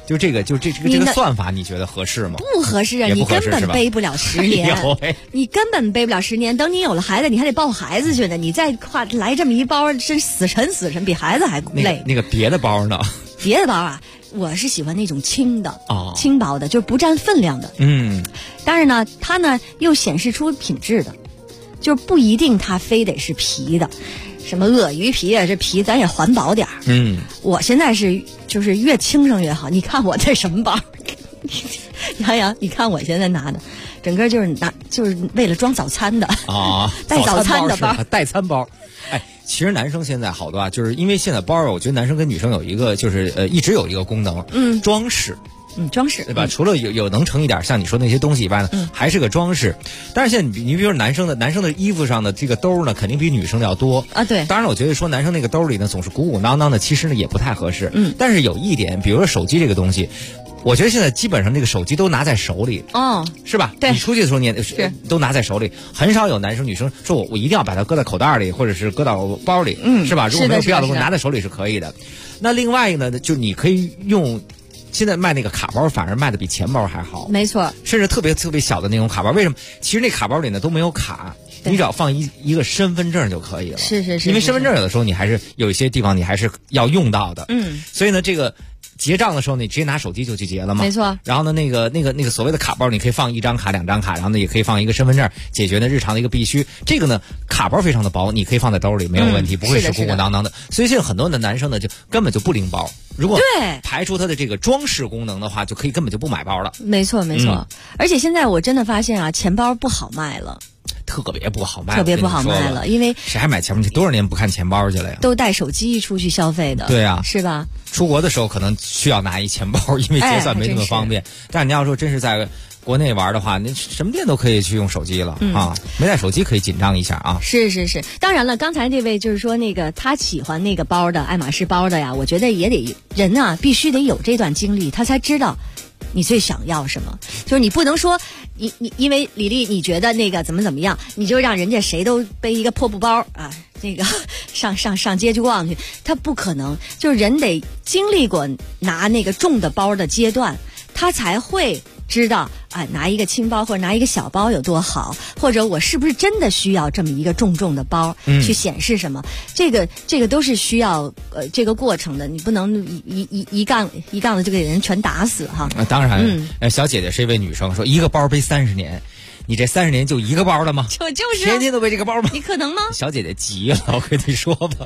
就这个算法，你觉得合适吗？ 不合适啊，你根本背不了10年，你根本背不了10年。等你有了孩子，你还得抱孩子去呢，你再来这么一包，真死沉，比孩子还累。 那个别的包呢？ 别的包啊，我是喜欢那种轻的，轻薄的，就是不占分量的。但是呢，它呢又显示出品质的，就不一定它非得是皮的。什么鳄鱼皮啊，这皮咱也环保点儿。我现在就是越轻省越好。你看我这什么包？杨洋，你看我现在拿的，整个就是为了装早餐的带早餐的包， 带餐包。哎，其实男生现在好多啊，就是因为现在包，我觉得男生跟女生有一个就是一直有一个功能，装饰。 装饰对吧？除了有能盛一点像你说那些东西以外呢，还是个装饰。但是现在你比如说男生的衣服上的这个兜呢，肯定比女生的要多啊。对， 当然我觉得说男生那个兜里呢总是鼓鼓囊囊的，其实呢也不太合适。但是有一点，比如说手机这个东西，我觉得现在基本上这个手机都拿在手里，是吧？ 对， 你出去的时候你也都拿在手里，很少有男生女生说我一定要把它搁在口袋里，或者是搁到包里，是吧？如果没有必要的话，拿在手里是可以的。那另外一个呢，就你可以用。现在卖那个卡包反而卖的比钱包还好， 没错， 甚至特别特别小的那种卡包。为什么？其实那卡包里呢都没有卡，你只要放一个身份证就可以了。 是， 因为身份证有的时候你还是有一些地方你还是要用到的。所以呢，这个结账的时候你直接拿手机就去结了嘛。 没错。 然后呢，那个所谓的卡包，你可以放1张卡、2张卡，然后呢也可以放一个身份证，解决呢日常的一个必须。这个呢，卡包非常的薄，你可以放在兜里没有问题，不会是鼓鼓囊囊的。所以现在很多的男生呢就根本就不拎包。如果排除它的这个装饰功能的话，就可以根本就不买包了。 没错。而且现在我真的发现啊，钱包不好卖了。 特别不好卖了，因为谁还买钱包？你多少年不看钱包去了呀？ 都带手机出去消费的， 对啊， 是吧？ 出国的时候可能需要拿一钱包，因为结算没那么方便。但是你要说真是在国内玩的话，那什么店都可以去用手机了啊！没带手机可以紧张一下啊！ 是，当然了，刚才这位就是说那个他喜欢那个包的爱马仕包的呀，我觉得也得人啊必须得有这段经历，他才知道你最想要什么。就是你不能说你因为李丽你觉得那个怎么样，你就让人家谁都背一个破布包啊，那个上街去逛去，他不可能。就是人得经历过拿那个重的包的阶段，他才会知道啊，拿一个轻包或者拿一个小包有多好，或者我是不是真的需要这么一个重的包去显示什么？这个都是需要这个过程的，你不能一杠的就给人全打死哈。 当然，小姐姐是一位女生，说一个包背30年。你这30年就一个包了吗？ 就是天天都背这个包吗？ 你可能吗？ 小姐姐急了，我跟你说吧。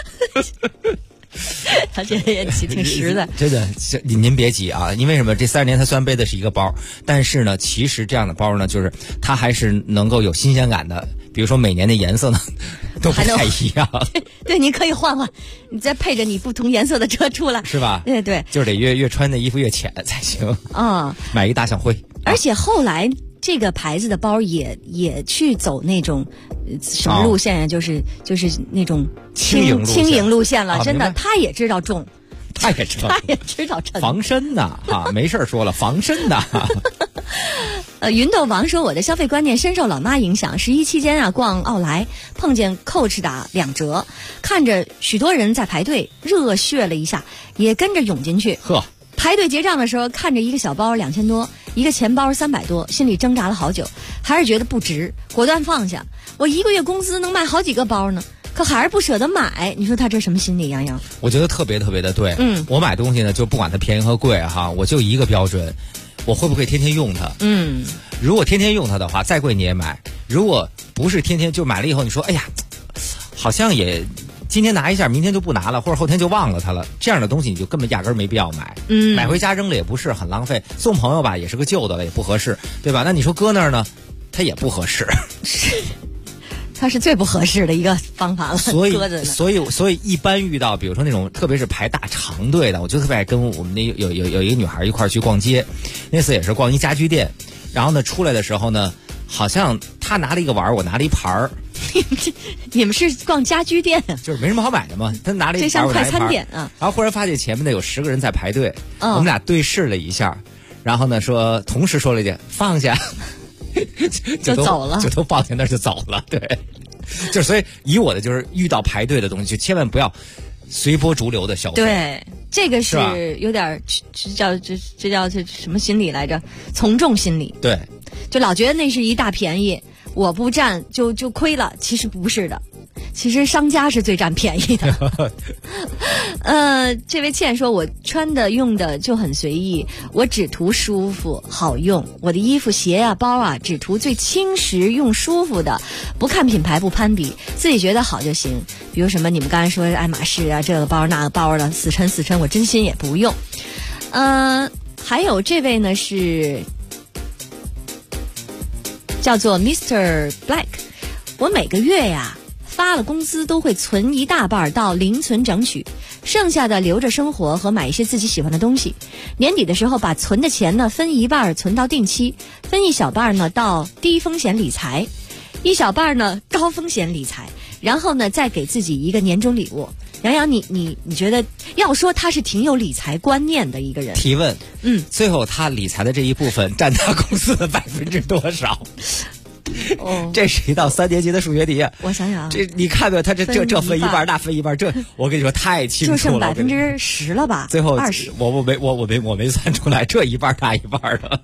他这也挺实在， 真的，您别急啊！因为什么？这30年他虽然背的是一个包，但是呢，其实这样的包呢，就是它还是能够有新鲜感的。比如说每年的颜色呢，都不太一样。 对，你可以换，你再配着你不同颜色的车出来， 是吧？ 对， 就是得越穿的衣服越浅才行。买一大象灰。 而且后来这个牌子的包也去走那种什么路线呀？就是那种轻盈路线了。真的，他也知道重， 他也知道沉， 防身呐没事说了，防身呐。 云豆王说，我的消费观念深受老妈影响。11期间啊，逛奥莱碰见 Coach 打2折，看着许多人在排队，热血了一下，也跟着涌进去。排队结账的时候，看着一个小包2000多，一个钱包300多，心里挣扎了好久，还是觉得不值，果断放下。我1个月工资能买好几个包呢，可还是不舍得买。你说他这什么心理？杨洋， 我觉得特别的对。我买东西呢，就不管它便宜和贵哈，我就一个标准，我会不会天天用它？如果天天用它的话，再贵你也买；如果不是天天，就买了以后，你说哎呀，好像也。今天拿一下，明天就不拿了，或者后天就忘了它了。这样的东西你就根本压根儿没必要买。买回家扔了也不是很浪费，送朋友吧也是个旧的了，也不合适，对吧？那你说搁那儿呢，它也不合适。 它是最不合适的一个方法了。 所以一般遇到比如说那种特别是排大长队的，我就特别爱跟我们那有一个女孩一块儿去逛街，那次也是逛一家居店，然后呢出来的时候呢，好像她拿了一个碗，我拿了一盘儿。 你们是逛家居店啊？ 就是没什么好买的嘛。他拿了一盘， 这像快餐店啊。 然后忽然发现前面的有10个人在排队，我们俩对视了一下，然后呢同时说了一句放下， 就走了， 就都放下那就走了。对，就所以以我的就是遇到排队的东西，就千万不要随波逐流的消费。 对， 这个是有点这叫什么心理来着？从众心理。 对， 就老觉得那是一大便宜，我不占就亏了。其实不是的，其实商家是最占便宜的。这位倩说，我穿的用的就很随意，我只图舒服好用，我的衣服鞋啊包啊只图最轻实用舒服的，不看品牌不攀比，自己觉得好就行。比如什么你们刚才说爱马仕啊这个包那个包的死沉，我真心也不用。还有这位呢是叫做 Mr. Black， 我每个月呀发了工资都会存一大半到零存整取，剩下的留着生活和买一些自己喜欢的东西。年底的时候把存的钱呢分一半存到定期，分一小半呢到低风险理财，一小半呢高风险理财，然后呢再给自己一个年终礼物。杨洋，你觉得要说他是挺有理财观念的一个人？ 提问，最后他理财的这一部分占他公司的多少？这是一道3年级的数学题。 我想想， 这你看没？他这分一半，那分一半，这我跟你说太清楚了， 就剩10%了吧？ 最后 20%， 我没算出来，这一半那一半的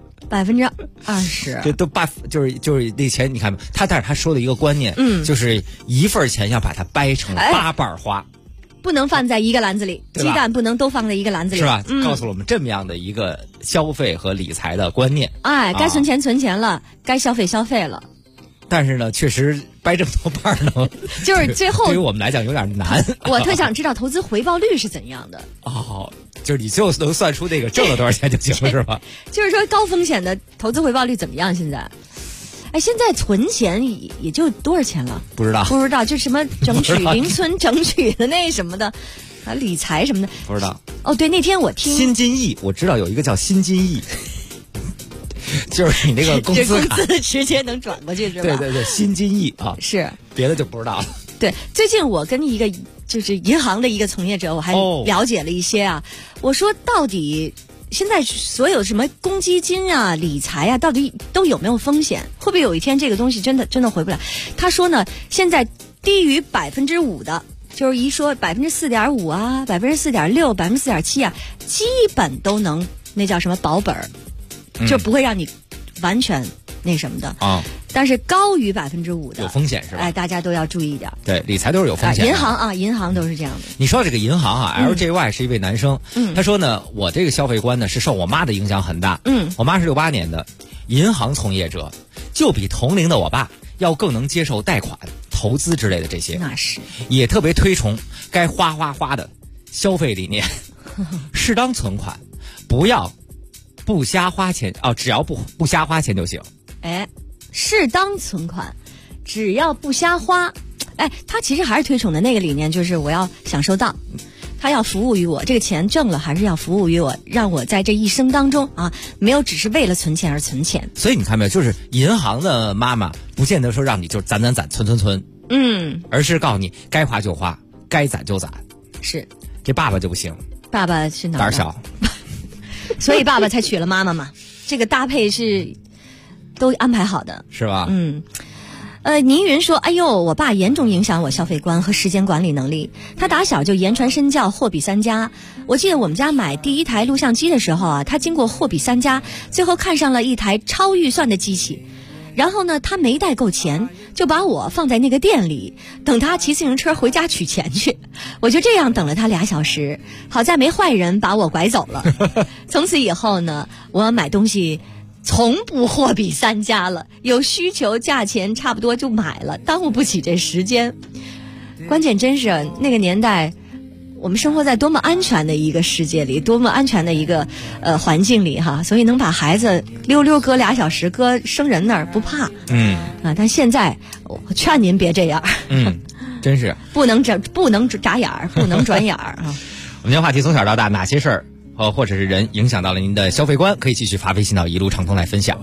20%， 这都就是那钱，你看没？但是他说的一个观念，就是一份钱要把它掰成8瓣花。 不能放在一个篮子里，鸡蛋不能都放在一个篮子里， 是吧？告诉了我们这么样的一个消费和理财的观念。 该存钱存钱了，该消费消费了。 但是呢，确实掰这么多瓣呢， 就是最后对于我们来讲有点难。 我特想知道投资回报率是怎样的。 就是你就能算出那个挣了多少钱就行了，是吧？ 就是说高风险的投资回报率怎么样？现在？现在存钱也就多少钱了？不知道，就什么整取零存整取的那什么的，理财什么的， 不知道。 对，那天我听新金翼，我知道有一个叫新金翼，就是你那个工资直接能转过去是吧？ 对，新金翼啊， 是别的就不知道了。 对，最近我跟一个就是银行的一个从业者，我还了解了一些啊。我说到底。现在所有什么公积金啊、理财啊，到底都有没有风险？会不会有一天这个东西真的回不来？他说呢，现在低于5%的，就是一说4.5%啊、4.6%、4.7%啊，基本都能那叫什么保本儿，就不会让你完全那什么的啊。但是高于5%的有风险是吧？ 大家都要注意一点。 对，理财都是有风险的。 银行都是这样的。 你说这个银行LJY 是一位男生，他说呢，我这个消费观呢是受我妈的影响很大。我妈是68年的，银行从业者就比同龄的我爸要更能接受贷款、投资之类的这些。 那是。 也特别推崇该花的消费理念，适当存款，不瞎花钱只要不瞎花钱就行。 适当存款，只要不瞎花。他其实还是推崇的那个理念，就是我要享受到，他要服务于我，这个钱挣了还是要服务于我，让我在这一生当中没有只是为了存钱而存钱。 所以你看没有，就是银行的妈妈不见得说让你就攒、存，而是告诉你该花就花，该攒就攒。 是， 这爸爸就不行， 爸爸是哪儿？ 胆小， 所以爸爸才娶了妈妈嘛。这个搭配是都安排好的， 是吧？ 倪云说：“哎呦，我爸严重影响我消费观和时间管理能力。他打小就言传身教，货比三家。我记得我们家买第一台录像机的时候他经过货比三家，最后看上了一台超预算的机器。然后呢，他没带够钱，就把我放在那个店里，等他骑自行车回家取钱去。我就这样等了他2小时，好在没坏人把我拐走了。从此以后呢，我买东西从不货比三家了，有需求价钱差不多就买了，耽误不起这时间。关键真是那个年代，我们生活在多么安全的一个世界里，多么安全的一个环境里哈，所以能把孩子溜搁2小时，搁生人那儿不怕。但现在我劝您别这样。 真是不能眨眼儿，不能转眼儿啊。 我们今天话题从小到大哪些事儿或者是人影响到了您的消费观，可以继续发微信到一路畅通来分享。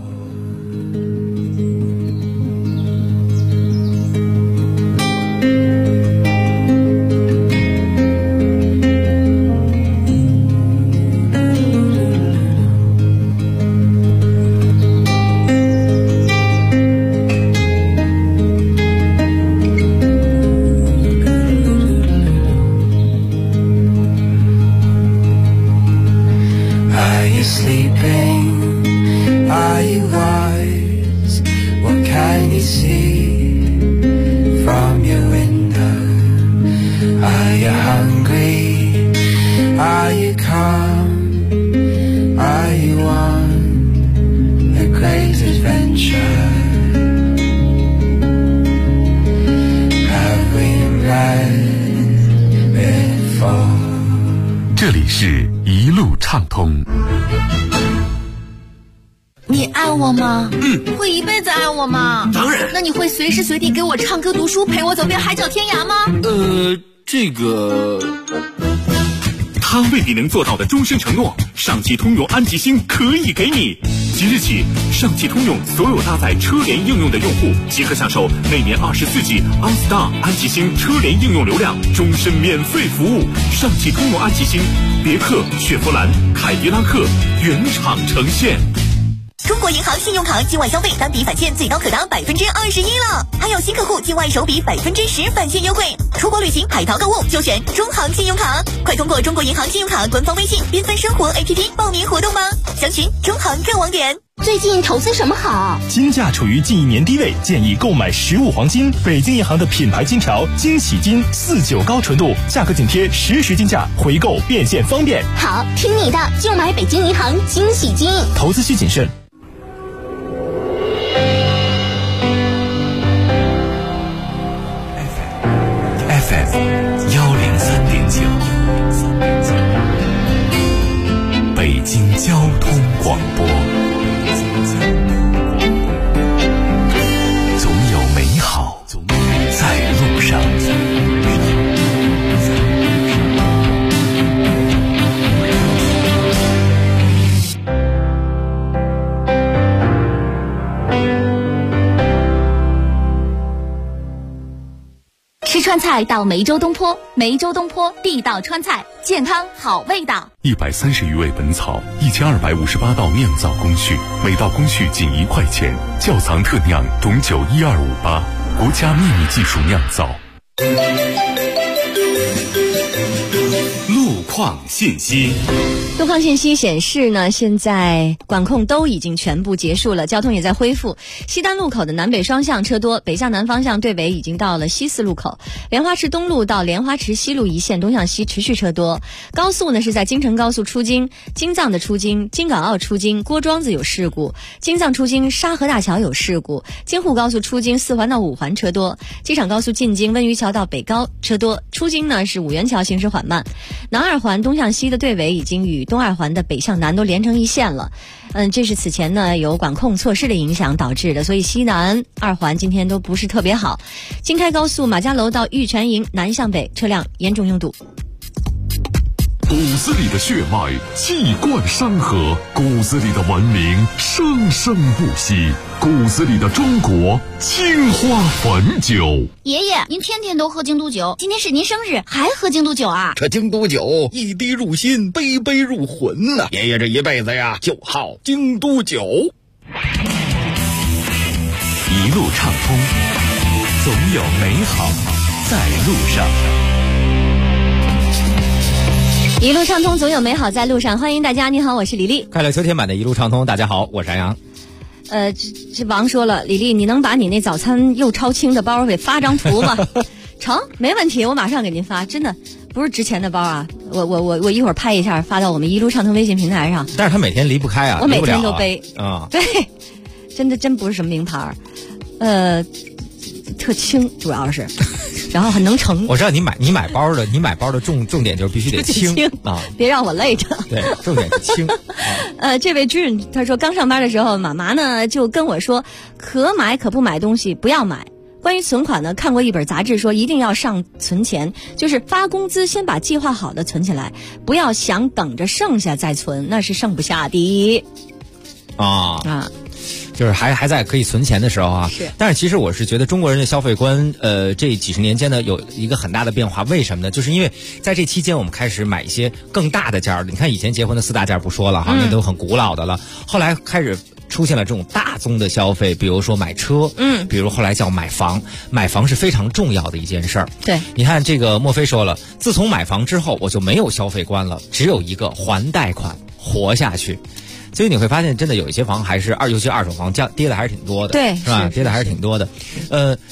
Are you hungry? Are you calm? Are you on a great adventure? Have we met before? 这里是一路畅通。 你爱我吗？会一辈子爱我吗？ 当然。 那你会随时随地给我唱歌读书，陪我走遍海角天涯吗？ 这个他未必能做到的终身承诺，上汽通用安吉星可以给你。即日起，上汽通用所有搭载车联应用的用户即可享受每年24G OnStar 安吉星车联应用流量，终身免费服务。上汽通用安吉星，别克、雪佛兰、凯迪拉克原厂呈现。 中国银行信用卡境外消费单笔返现最高可达21%了，还有新客户境外首笔10%返现优惠。出国旅行、海淘购物就选中行信用卡，快通过中国银行信用卡官方微信缤纷生活 APP 报名活动吧，详询中行各网点。 最近投资什么好？ 金价处于近1年低位，建议购买实物黄金。北京银行的品牌金条惊喜金49高纯度，价格紧贴实时金价，回购变现方便。 好，听你的，就买北京银行惊喜金。 投资需谨慎。 FM 103.9，北京交通广播。总有美好在路上。 吃川菜到梅州东坡，梅州东坡地道川菜，健康好味道。 130余味本草，1258道酿造工序，每道工序仅1块钱，窖藏特酿董酒12588，国家秘密技术酿造。 路况信息。 路况信息显示呢，现在管控都已经全部结束了，交通也在恢复。西单路口的南北双向车多，北向南方向对北已经到了西四路口。莲花池东路到莲花池西路一线东向西持续车多。高速呢是在京承高速出京、京藏的出京、京港澳出京、郭庄子有事故，京藏出京沙河大桥有事故，京沪高速出京4环到5环车多，机场高速进京温榆桥到北高车多，出京呢是五元桥行驶缓慢。南二环东向西的对尾已经与东二环的北向南都连成一线了。这是此前呢有管控措施的影响导致的，所以西南二环今天都不是特别好。京开高速马家楼到玉泉营南向北车辆严重拥堵。 骨子里的血脉气贯山河，骨子里的文明生生不息，骨子里的中国青花汾酒。 爷爷，您天天都喝京都酒，今天是您生日，还喝京都酒啊？ 这京都酒一滴入心，杯杯入魂呐！爷爷这一辈子呀，就好京都酒。 一路畅通，总有美好在路上。 一路畅通，总有美好在路上。欢迎大家，你好，我是李丽。 快乐秋天版的一路畅通，大家好，我是安阳。 这王说了，李丽，你能把你那早餐又超轻的包给发张图吗？成，没问题，我马上给您发。真的不是值钱的包啊，我一会儿拍一下发到我们一路畅通微信平台上。 但是他每天离不开啊， 我每天都背啊。 对，真不是什么名牌，特轻，主要是。然后很能盛。 我知道你买包的重点就是必须得轻啊， 别让我累着。 对，重点是轻。 这位俊他说刚上班的时候，妈妈呢就跟我说，可买可不买东西不要买。关于存款呢，看过一本杂志说一定要上存钱，就是发工资先把计划好的存起来，不要想等着剩下再存，那是剩不下的。啊。 就是还在可以存钱的时候啊， 是。 但是其实我是觉得中国人的消费观，这几十年间呢有一个很大的变化。为什么呢？就是因为在这期间我们开始买一些更大的件儿。你看以前结婚的4大件不说了哈，那都很古老的了。后来开始出现了这种大宗的消费，比如说买车，比如后来叫买房。买房是非常重要的一件事儿。 对， 你看这个墨菲说了，自从买房之后，我就没有消费观了，只有一个还贷款活下去。所以你会发现，真的有一些房还是尤其二手房跌的还是挺多的， 对， 是吧？跌的还是挺多的。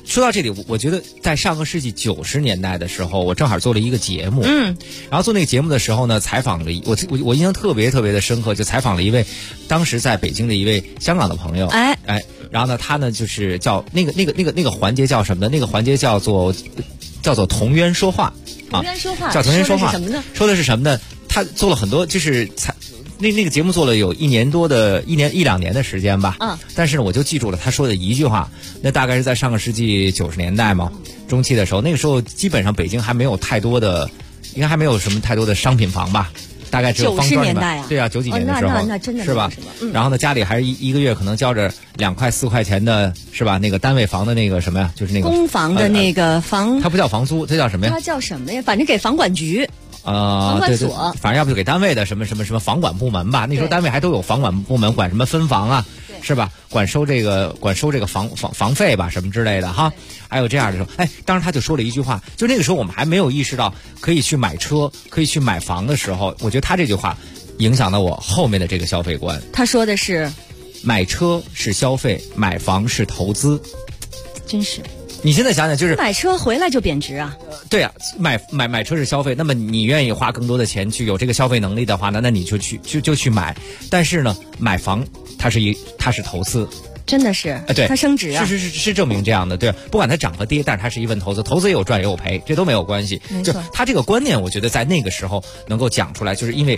说到这里，我觉得在上个世纪90年代的时候，我正好做了一个节目，然后做那个节目的时候呢，采访了我印象特别的深刻，就采访了一位当时在北京的一位香港的朋友，然后呢，他呢就是叫那个环节叫什么呢？那个环节叫做同源说话啊， 同源说话， 叫同源说话， 说的是什么呢？ 他做了很多，就是那个节目做了有一两年的时间吧。但是呢，我就记住了他说的一句话。那大概是在上个世纪90年代嘛，中期的时候，那个时候基本上北京还没有太多的，应该还没有什么太多的商品房吧。大概只有方庄 90年代啊， 对啊，90几年的时候， 那真的是吧？然后呢，家里还是一个月可能交着2块4块钱的，是吧？那个单位房的那个什么呀，就是那个公房的那个房， 它不叫房租，它叫什么呀？ 它叫什么呀？反正给房管局。 房管所，对，反正要不就给单位的什么房管部门吧。那时候单位还都有房管部门，管什么分房啊，是吧？管收这个房费吧，什么之类的哈。还有这样的时候，当时他就说了一句话，就那个时候我们还没有意识到可以去买车，可以去买房的时候，我觉得他这句话影响到我后面的这个消费观。他说的是，买车是消费，买房是投资。真是。你现在想想，就是买车回来就贬值啊！ 对啊，买车是消费，那么你愿意花更多的钱去有这个消费能力的话呢，那你就去买。但是呢，买房它是投资。 真的是， 对， 它升值啊， 是证明这样的，对，不管它涨和跌，但是它是一份投资，投资也有赚也有赔，这都没有关系。就他这个观念，我觉得在那个时候能够讲出来，就是因为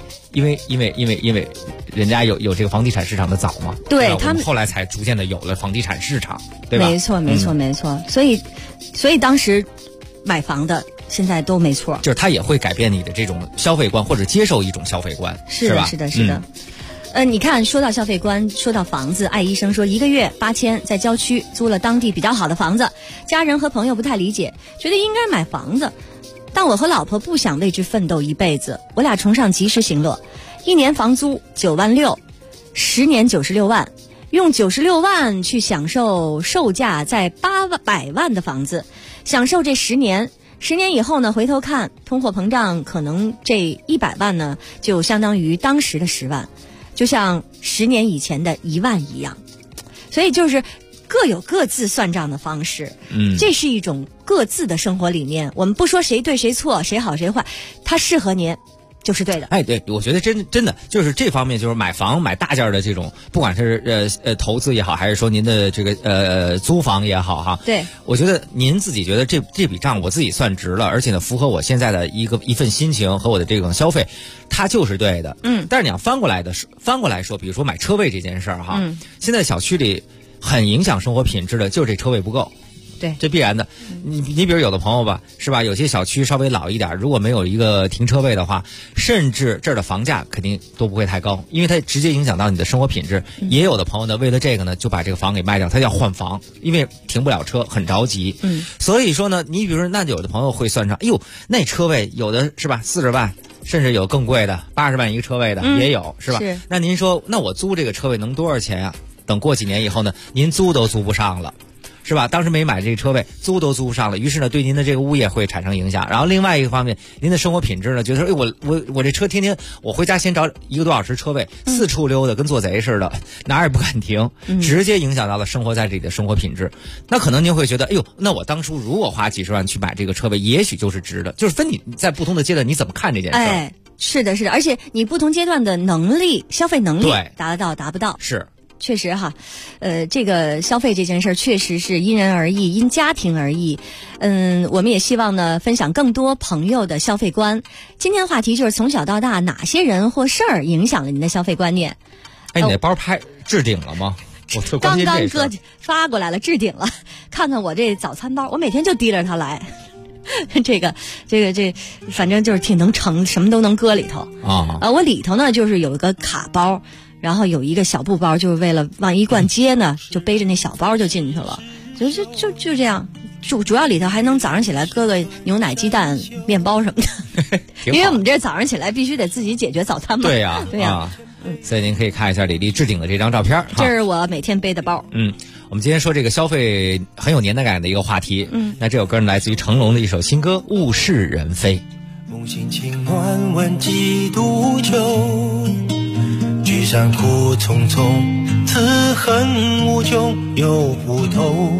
人家有这个房地产市场的早嘛， 对， 他们后来才逐渐的有了房地产市场，对吧？ 没错，所以当时买房的现在都没错， 就是它也会改变你的这种消费观，或者接受一种消费观，是吧？ 是的。你看，说到消费观，说到房子，艾医生说1个月8000，在郊区租了当地比较好的房子，家人和朋友不太理解，觉得应该买房子，但我和老婆不想为之奋斗一辈子，我俩崇尚及时行乐，1年房租9万6，10年96万，用96万去享受售价在800万的房子，享受这10年。10年以后呢，回头看通货膨胀，可能这100万呢就相当于当时的10万，就像10年以前的1万一样。所以就是各有各自算账的方式，这是一种各自的生活理念。我们不说谁对谁错，谁好谁坏，它适合您就是对的。 对，我觉得真的就是这方面，就是买房买大件的这种，不管是投资也好，还是说您的这个租房也好哈。 对， 我觉得您自己觉得这笔账我自己算值了，而且呢符合我现在的一份心情和我的这种消费，它就是对的。但是你要翻过来说，比如说买车位这件事儿哈，现在小区里很影响生活品质的就是这车位不够。 对， 这必然的。你比如有的朋友吧，是吧？有些小区稍微老一点，如果没有一个停车位的话，甚至这儿的房价肯定都不会太高，因为它直接影响到你的生活品质。也有的朋友呢，为了这个呢，就把这个房给卖掉，他要换房，因为停不了车，很着急。所以说呢，你比如说，那有的朋友会算上，哎呦，那车位有的是吧，40万。甚至有更贵的80万一个车位的也有，是吧？那您说，那我租这个车位能多少钱呀？等过几年以后呢，您租都租不上了。是吧？当时没买这个车位，租都租不上了，于是呢，对您的这个物业会产生影响。然后另外一个方面，您的生活品质呢，觉得说，我这车天天我回家先找1个多小时车位，四处溜达，跟做贼似的，哪儿也不敢停，直接影响到了生活在这里的生活品质。那可能您会觉得，哎呦，那我当初如果花几十万去买这个车位，也许就是值的。就是分你在不同的阶段你怎么看这件事。 是的，而且你不同阶段的能力、消费能力达得到达不到是。 确实哈，这个消费这件事儿确实是因人而异，因家庭而异。我们也希望呢，分享更多朋友的消费观。今天话题就是从小到大哪些人或事儿影响了您的消费观念？ 你那包置顶了吗？我刚哥发过来了，置顶了。看看我这早餐包，我每天就提着它来。这反正就是挺能盛，什么都能搁里头啊。我里头呢就是有一个卡包。然后有一个小布包，就是为了万一逛街呢，就背着那小包就进去了，就这样。主要里头还能早上起来搁个牛奶、鸡蛋、面包什么的，因为我们这早上起来必须得自己解决早餐嘛。 对呀。所以您可以看一下李丽置顶的这张照片， 这是我每天背的包。 我们今天说这个消费很有年代感的一个话题。那这首歌来自于成龙的一首新歌《物是人非》。 梦醒情暖问几度秋，聚散苦匆匆，此恨无穷又无头。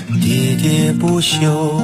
喋喋不休。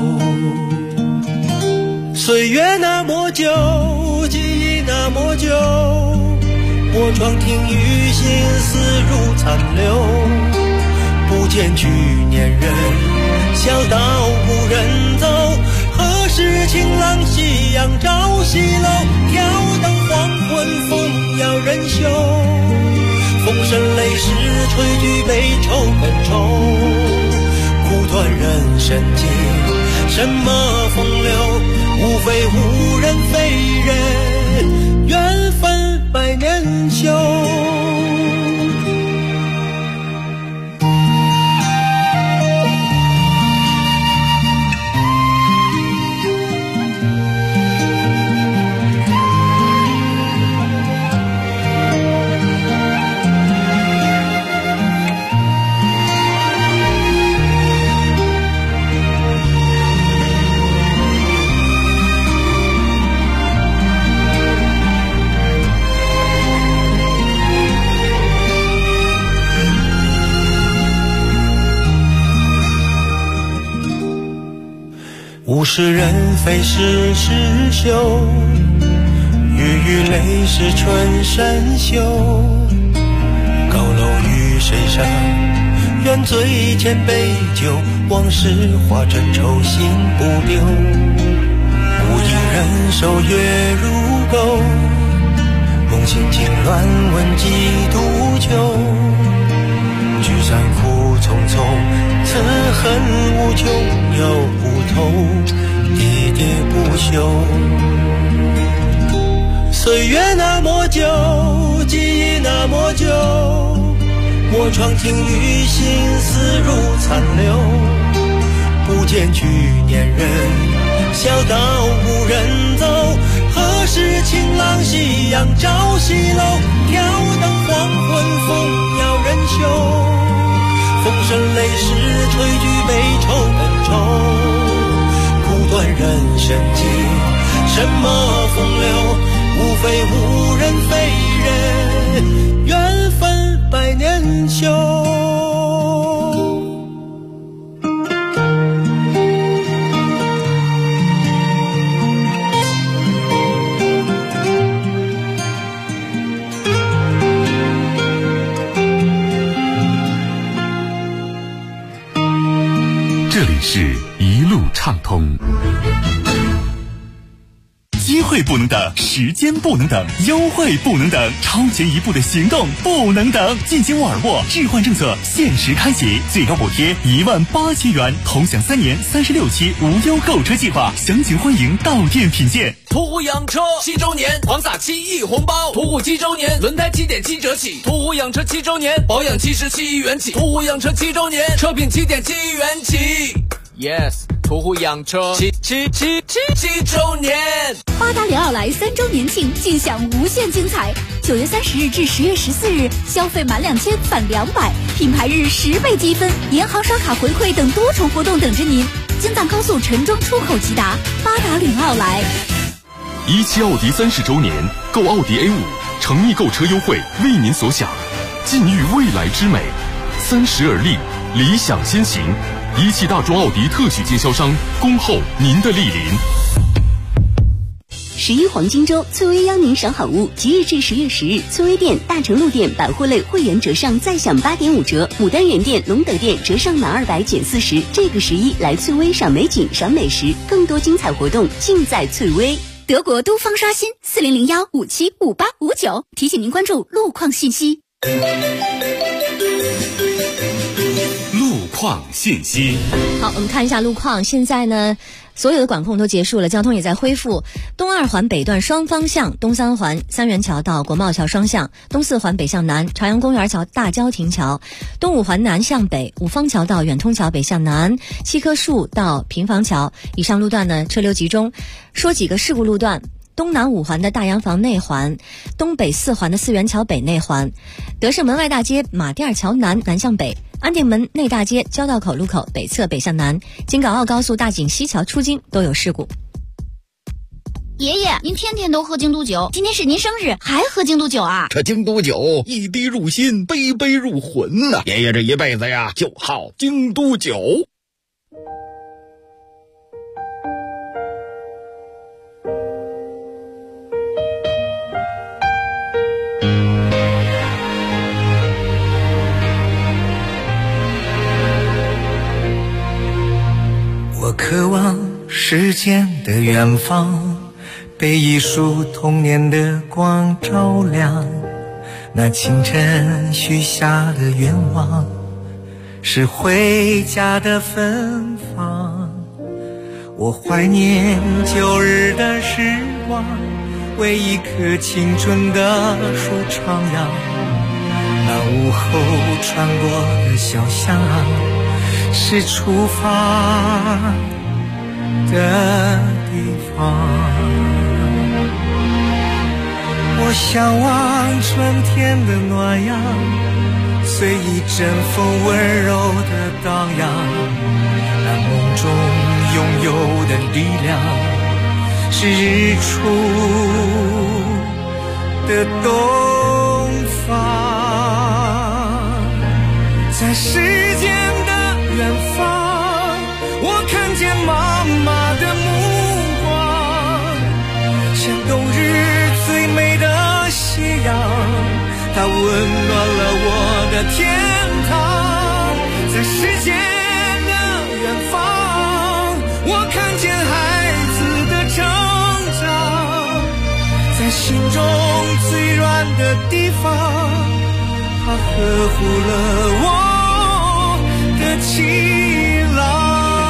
岁月那么久，记忆那么久，我窗听雨心思如残留。不见去年人，小道无人走。何时晴朗夕阳照西楼？挑灯黄昏风摇人袖。风声泪湿吹举悲愁恩仇。苦短人生境，什么风流？无非无人非人，缘分百年修。物是人非事事休，雨雨泪是春深秋。高楼与水上，愿醉千杯酒，往事化成愁心不丢。无影人手月如钩，梦醒情乱问几度秋。聚散苦匆匆，此恨无穷又不透，喋喋不休。岁月那么久，记忆那么久，我窗听雨心思如残留。不见去年人，小道无人走。何时晴朗夕阳照西楼？挑灯黄昏风摇人袖。风声泪湿吹举悲愁恩仇。苦短人生境，什么风流？无非无人非人，缘分百年修。 这里是一路畅通。机会不能等，时间不能等，优惠不能等，超前一步的行动不能等。进京沃尔沃置换政策限时开启，最高补贴18000元，同享3年36期无忧购车计划，详情欢迎到店品鉴。 途虎养车7周年狂撒7亿红包，途虎7周年轮胎7.7折起，途虎养车7周年保养77元起，途虎养车7周年车品7.7元起。Yes， 途虎养车7周年。 八达岭奥莱3周年庆，尽享无限精彩。9月30日至10月14日，消费满2000返200，品牌日10倍积分，银行刷卡回馈等多重活动等着您。京藏高速陈庄出口吉达，八达岭奥莱。 17奥迪30周年，购奥迪 A5，诚意购车优惠为您所想，尽育未来之美，30而立，理想先行。17大中奥迪特许经销商，恭候您的莅临。 11黄金周，翠微邀您赏好物。即日至10月10日，翠微店、大成路店百货类会员折上再享8.5折，牡丹园店、隆德店折上满200减40。这个11来翠微赏美景、赏美食，更多精彩活动尽在翠微。 德国都方刷新4001575859，提醒您关注路况信息。 路况信息。 好，我们看一下路况。现在呢，所有的管控都结束了，交通也在恢复。东2环北段双方向，东3环三元桥到国贸桥双向，东4环北向南朝阳公园桥大郊亭桥，东5环南向北五方桥到远通桥北向南，7棵树到平房桥。以上路段呢，车流集中。说几个事故路段。东南5环的大洋房内环，东北4环的四元桥北内环，德胜门外大街马甸桥南南向北，安定门内大街交道口路口北侧北向南，京港澳高速大井西桥出京都有事故。 爷爷，您天天都喝京都酒，今天是您生日，还喝京都酒啊？ 这京都酒一滴入心，杯杯入魂呐！爷爷这一辈子呀，就好京都酒。 时间的远方，被一束童年的光照亮。那清晨许下的愿望，是回家的芬芳。我怀念旧日的时光，为一棵青春的树徜徉。那午后穿过的小巷，是出发的地方。我向往春天的暖阳，随一阵风温柔的荡漾。那梦中拥有的力量，是日出的东方。在时间的远方，我看见妈妈的目光，像冬日最美的夕阳，它温暖了我的天堂。在时间的远方，我看见孩子的成长，在心中最软的地方，它呵护了我的晴朗。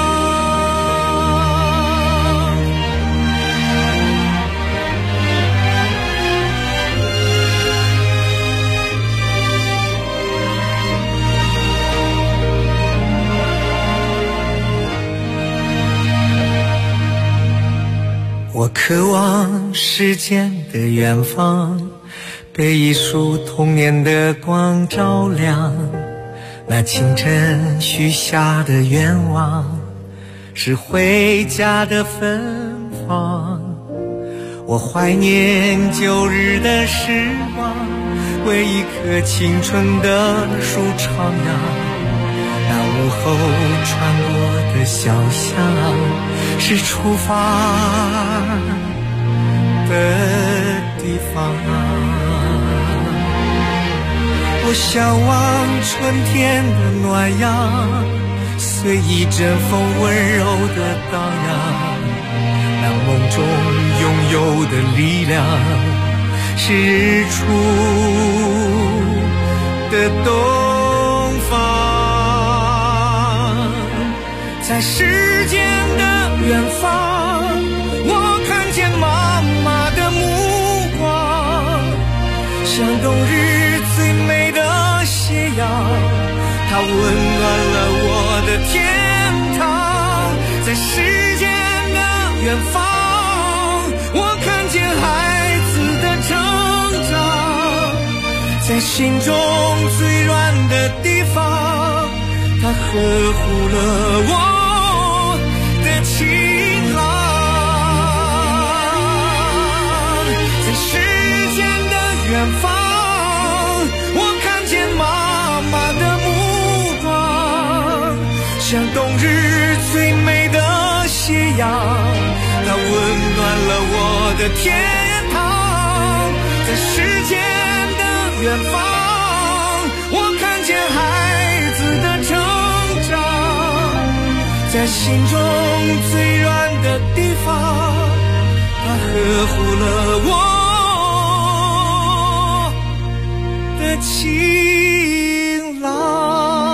我渴望时间的远方，被一束童年的光照亮。那清晨许下的愿望，是回家的芬芳。我怀念旧日的时光，为一棵青春的树徜徉。那午后穿过的小巷，是出发的地方。我向往春天的暖阳，随一阵风温柔的荡漾。那梦中拥有的力量，是日出的东方。在时间的远方，我看见妈妈的目光，像冬日最美的夕阳，它温暖了我的天堂。在时间的远方，我看见孩子的成长，在心中最软的地方，它呵护了我的晴朗。在时间的远方，我看见妈妈的目光，像冬日最美的夕阳，它温暖了我的天堂。在时间的远方，我看见孩子的成长，在心中最软的地方，它呵护了我的晴朗。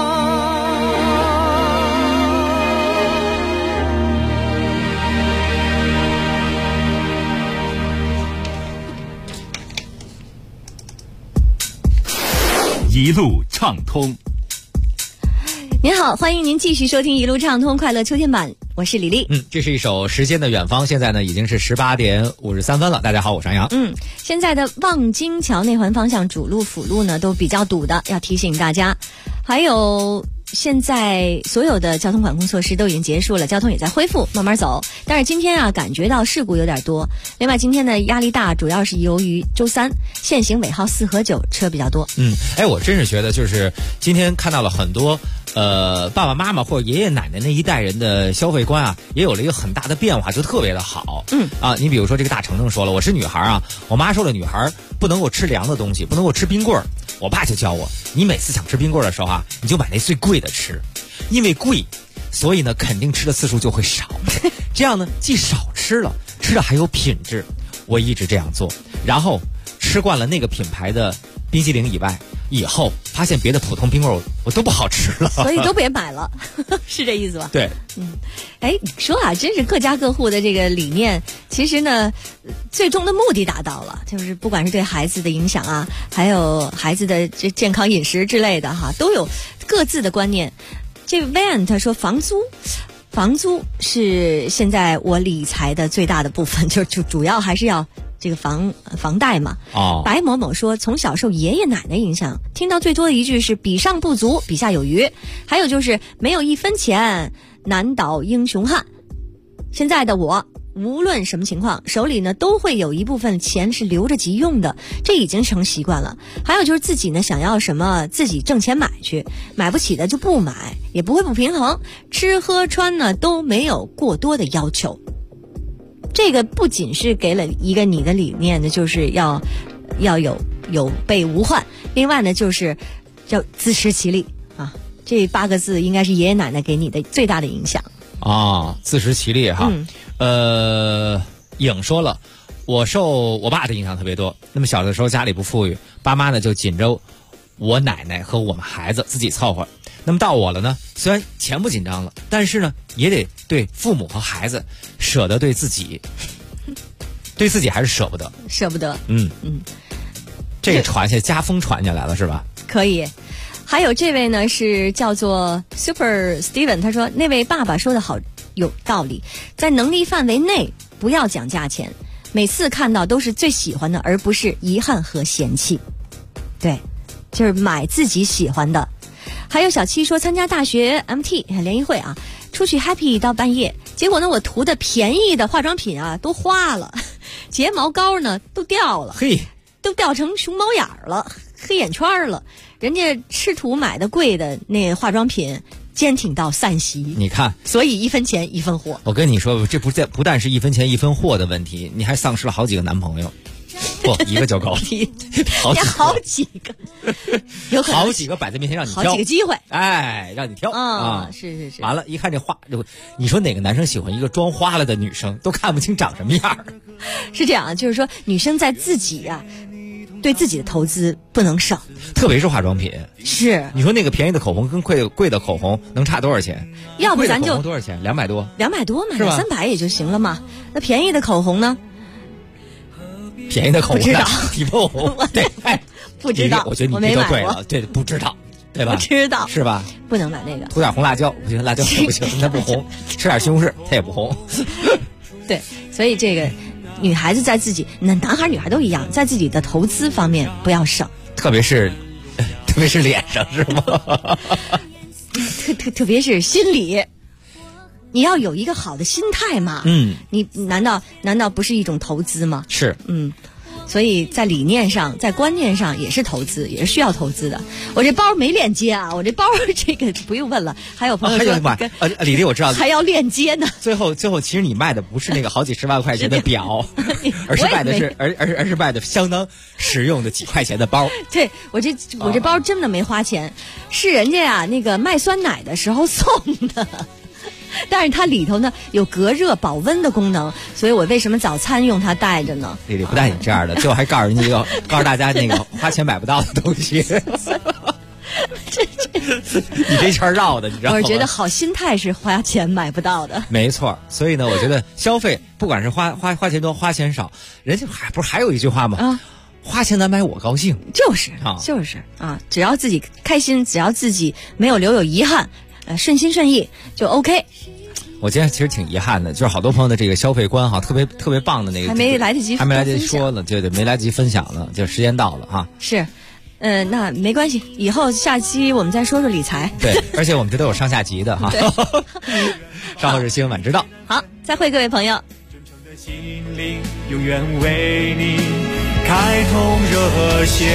一路畅通。 您好，欢迎您继续收听一路畅通快乐秋天版，我是李丽。 这是一首《时间的远方》，现在呢已经是18点53分了。大家好，我是杨洋。 现在的望京桥内环方向主路、辅路呢都比较堵的，要提醒大家。还有现在所有的交通管控措施都已经结束了，交通也在恢复，慢慢走。但是今天啊，感觉到事故有点多。另外，今天的压力大，主要是由于周三限行尾号4和9车比较多。 我真是觉得就是今天看到了很多爸爸妈妈或者爷爷奶奶那一代人的消费观啊，也有了一个很大的变化，就特别的好。你比如说这个大程程说了，我是女孩啊，我妈说了，女孩不能够吃凉的东西，不能够吃冰棍儿。我爸就教我，你每次想吃冰棍儿的时候啊，你就买那最贵的吃，因为贵，所以呢肯定吃的次数就会少。 这样呢既少吃了，吃的还有品质。我一直这样做，然后吃惯了那个品牌的冰激凌以后发现别的普通冰棍我都不好吃了， 所以都别买了，是这意思吧？ 对， 哎，你说啊，真是各家各户的这个理念，其实呢，最终的目的达到了，就是不管是对孩子的影响啊，还有孩子的这健康饮食之类的哈，都有各自的观念。这 Van 他说房租是现在我理财的最大的部分，就主要还是要这个房贷嘛。白某某说，从小受爷爷奶奶影响，听到最多的一句是比上不足，比下有余，还有就是没有一分钱难倒英雄汉。现在的我无论什么情况，手里呢都会有一部分钱是留着急用的，这已经成习惯了。还有就是自己呢想要什么自己挣钱买去，买不起的就不买，也不会不平衡，吃喝穿呢都没有过多的要求。这个不仅是给了一个你的理念呢，就是要有备无患，另外呢就是要自食其力啊，这8个字应该是爷爷奶奶给你的最大的影响啊，自食其力哈。颖说了，我受我爸的影响特别多。那么小的时候家里不富裕，爸妈呢就紧着我奶奶和我们孩子自己凑合。那么到我了呢，虽然钱不紧张了，但是呢也得对父母和孩子舍得对自己还是舍不得。这个传下家风传下来了是吧？ 可以。还有这位呢是叫做 Super Steven， 他说那位爸爸说的好有道理，在能力范围内不要讲价钱，每次看到都是最喜欢的，而不是遗憾和嫌弃。对，就是买自己喜欢的。还有小七说参加大学 MT 联谊会啊，出去 happy 到半夜，结果呢我涂的便宜的化妆品啊都花了，睫毛膏呢都掉了，都掉成熊猫眼了，黑眼圈了，人家吃土买的贵的那化妆品坚挺到散席， 你看， 所以1分钱1分货。 我跟你说，这不但是1分钱1分货的问题，你还丧失了好几个男朋友。不，一个就够了， 好几个，有可能好几个摆在面前让你挑， 好几个机会， 哎，让你挑啊！ 是。 完了，一看这花，你说哪个男生喜欢一个妆花了的女生，都看不清长什么样。 是这样，就是说女生在自己啊。对自己的投资不能省， 特别是化妆品。 是， 你说那个便宜的口红跟贵的口红能差多少钱？ 要不咱就多少钱？200多 ，200多嘛， 是吧 ？300也就行了嘛。那便宜的口红呢？ 便宜的口红， 不知道， 你不红，对， 不知道。 我觉得你这个对了，对，不知道，对吧？ 不知道， 是吧？ 不能买那个。 涂点红辣椒不行，辣椒不行，它不红。吃点西红柿，它也不红。 对，所以这个。女孩子在自己，男孩女孩都一样，在自己的投资方面不要省， 特别是脸上是吗？ 特别是心理，你要有一个好的心态嘛。你难道不是一种投资吗？ 是， 所以在理念上，在观念上也是投资，也是需要投资的。我这包没链接啊，我这包这个不用问了。还有朋友说， 李丽我知道还要链接呢。 最后，其实你卖的不是那个好几十万块钱的表，而是卖的相当实用的几块钱的包。 对，我这包真的没花钱，是人家呀那个卖酸奶的时候送的。但是它里头呢有隔热保温的功能，所以我为什么早餐用它带着呢？ 丽丽不带你这样的，最后还告诉人家告诉大家那个花钱买不到的东西。你这圈绕的，你知道吗？ 我觉得好心态是花钱买不到的。 没错，所以呢，我觉得消费不管是花钱多花钱少，人家还有一句话吗？花钱难买我高兴。 就是啊，只要自己开心，只要自己没有留有遗憾。顺心顺意就 OK。 我今天其实挺遗憾的，就是好多朋友的这个消费观哈，特别棒的那个， 还没来得及说呢，对，没来得及分享呢，就时间到了哈。 是，那没关系，以后下期我们再说说理财。 对，而且我们这都有上下集的哈。稍后是新闻晚知道。 好，再会各位朋友。 真诚的心灵永远为你开通热线。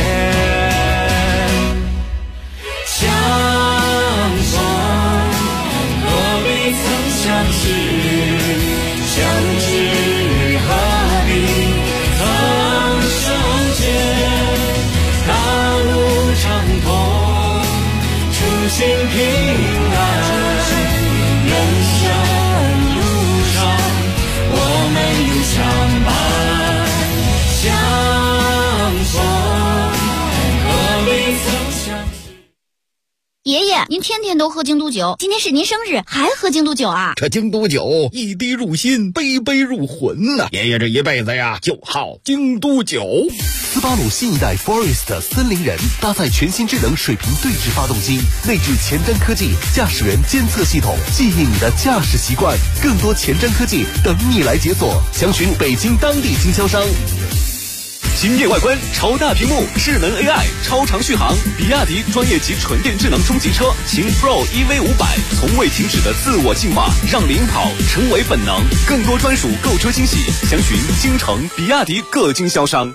相识，相知何必曾相见？大路长通，初心平安，人生路上。 您天天都喝京都酒，今天是您生日还喝京都酒啊？ 这京都酒一滴入心，杯杯入魂呐！爷爷这一辈子呀，就好京都酒。 斯巴鲁新一代 Forest 森林人搭载全新智能水平对置发动机，内置前瞻科技驾驶员监测系统，记忆你的驾驶习惯。更多前瞻科技等你来解锁，详询北京当地经销商。 惊艳外观，超大屏幕，智能 AI， 超长续航，比亚迪专业级纯电智能中级车秦 Pro EV500，从未停止的自我进化，让领跑成为本能。更多专属购车惊喜，详询京城、比亚迪各经销商。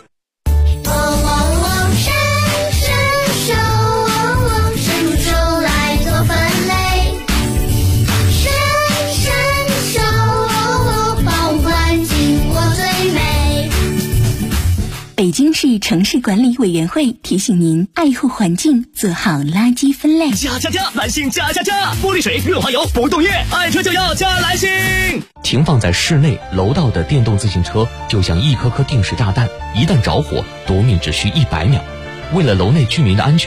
北京市城市管理委员会提醒您：爱护环境，做好垃圾分类。 加！蓝星加！玻璃水、润滑油、不动液，爱车就要加蓝星。 停放在室内楼道的电动自行车就像一颗颗定时炸弹，一旦着火，夺命只需100秒。为了楼内居民的安全，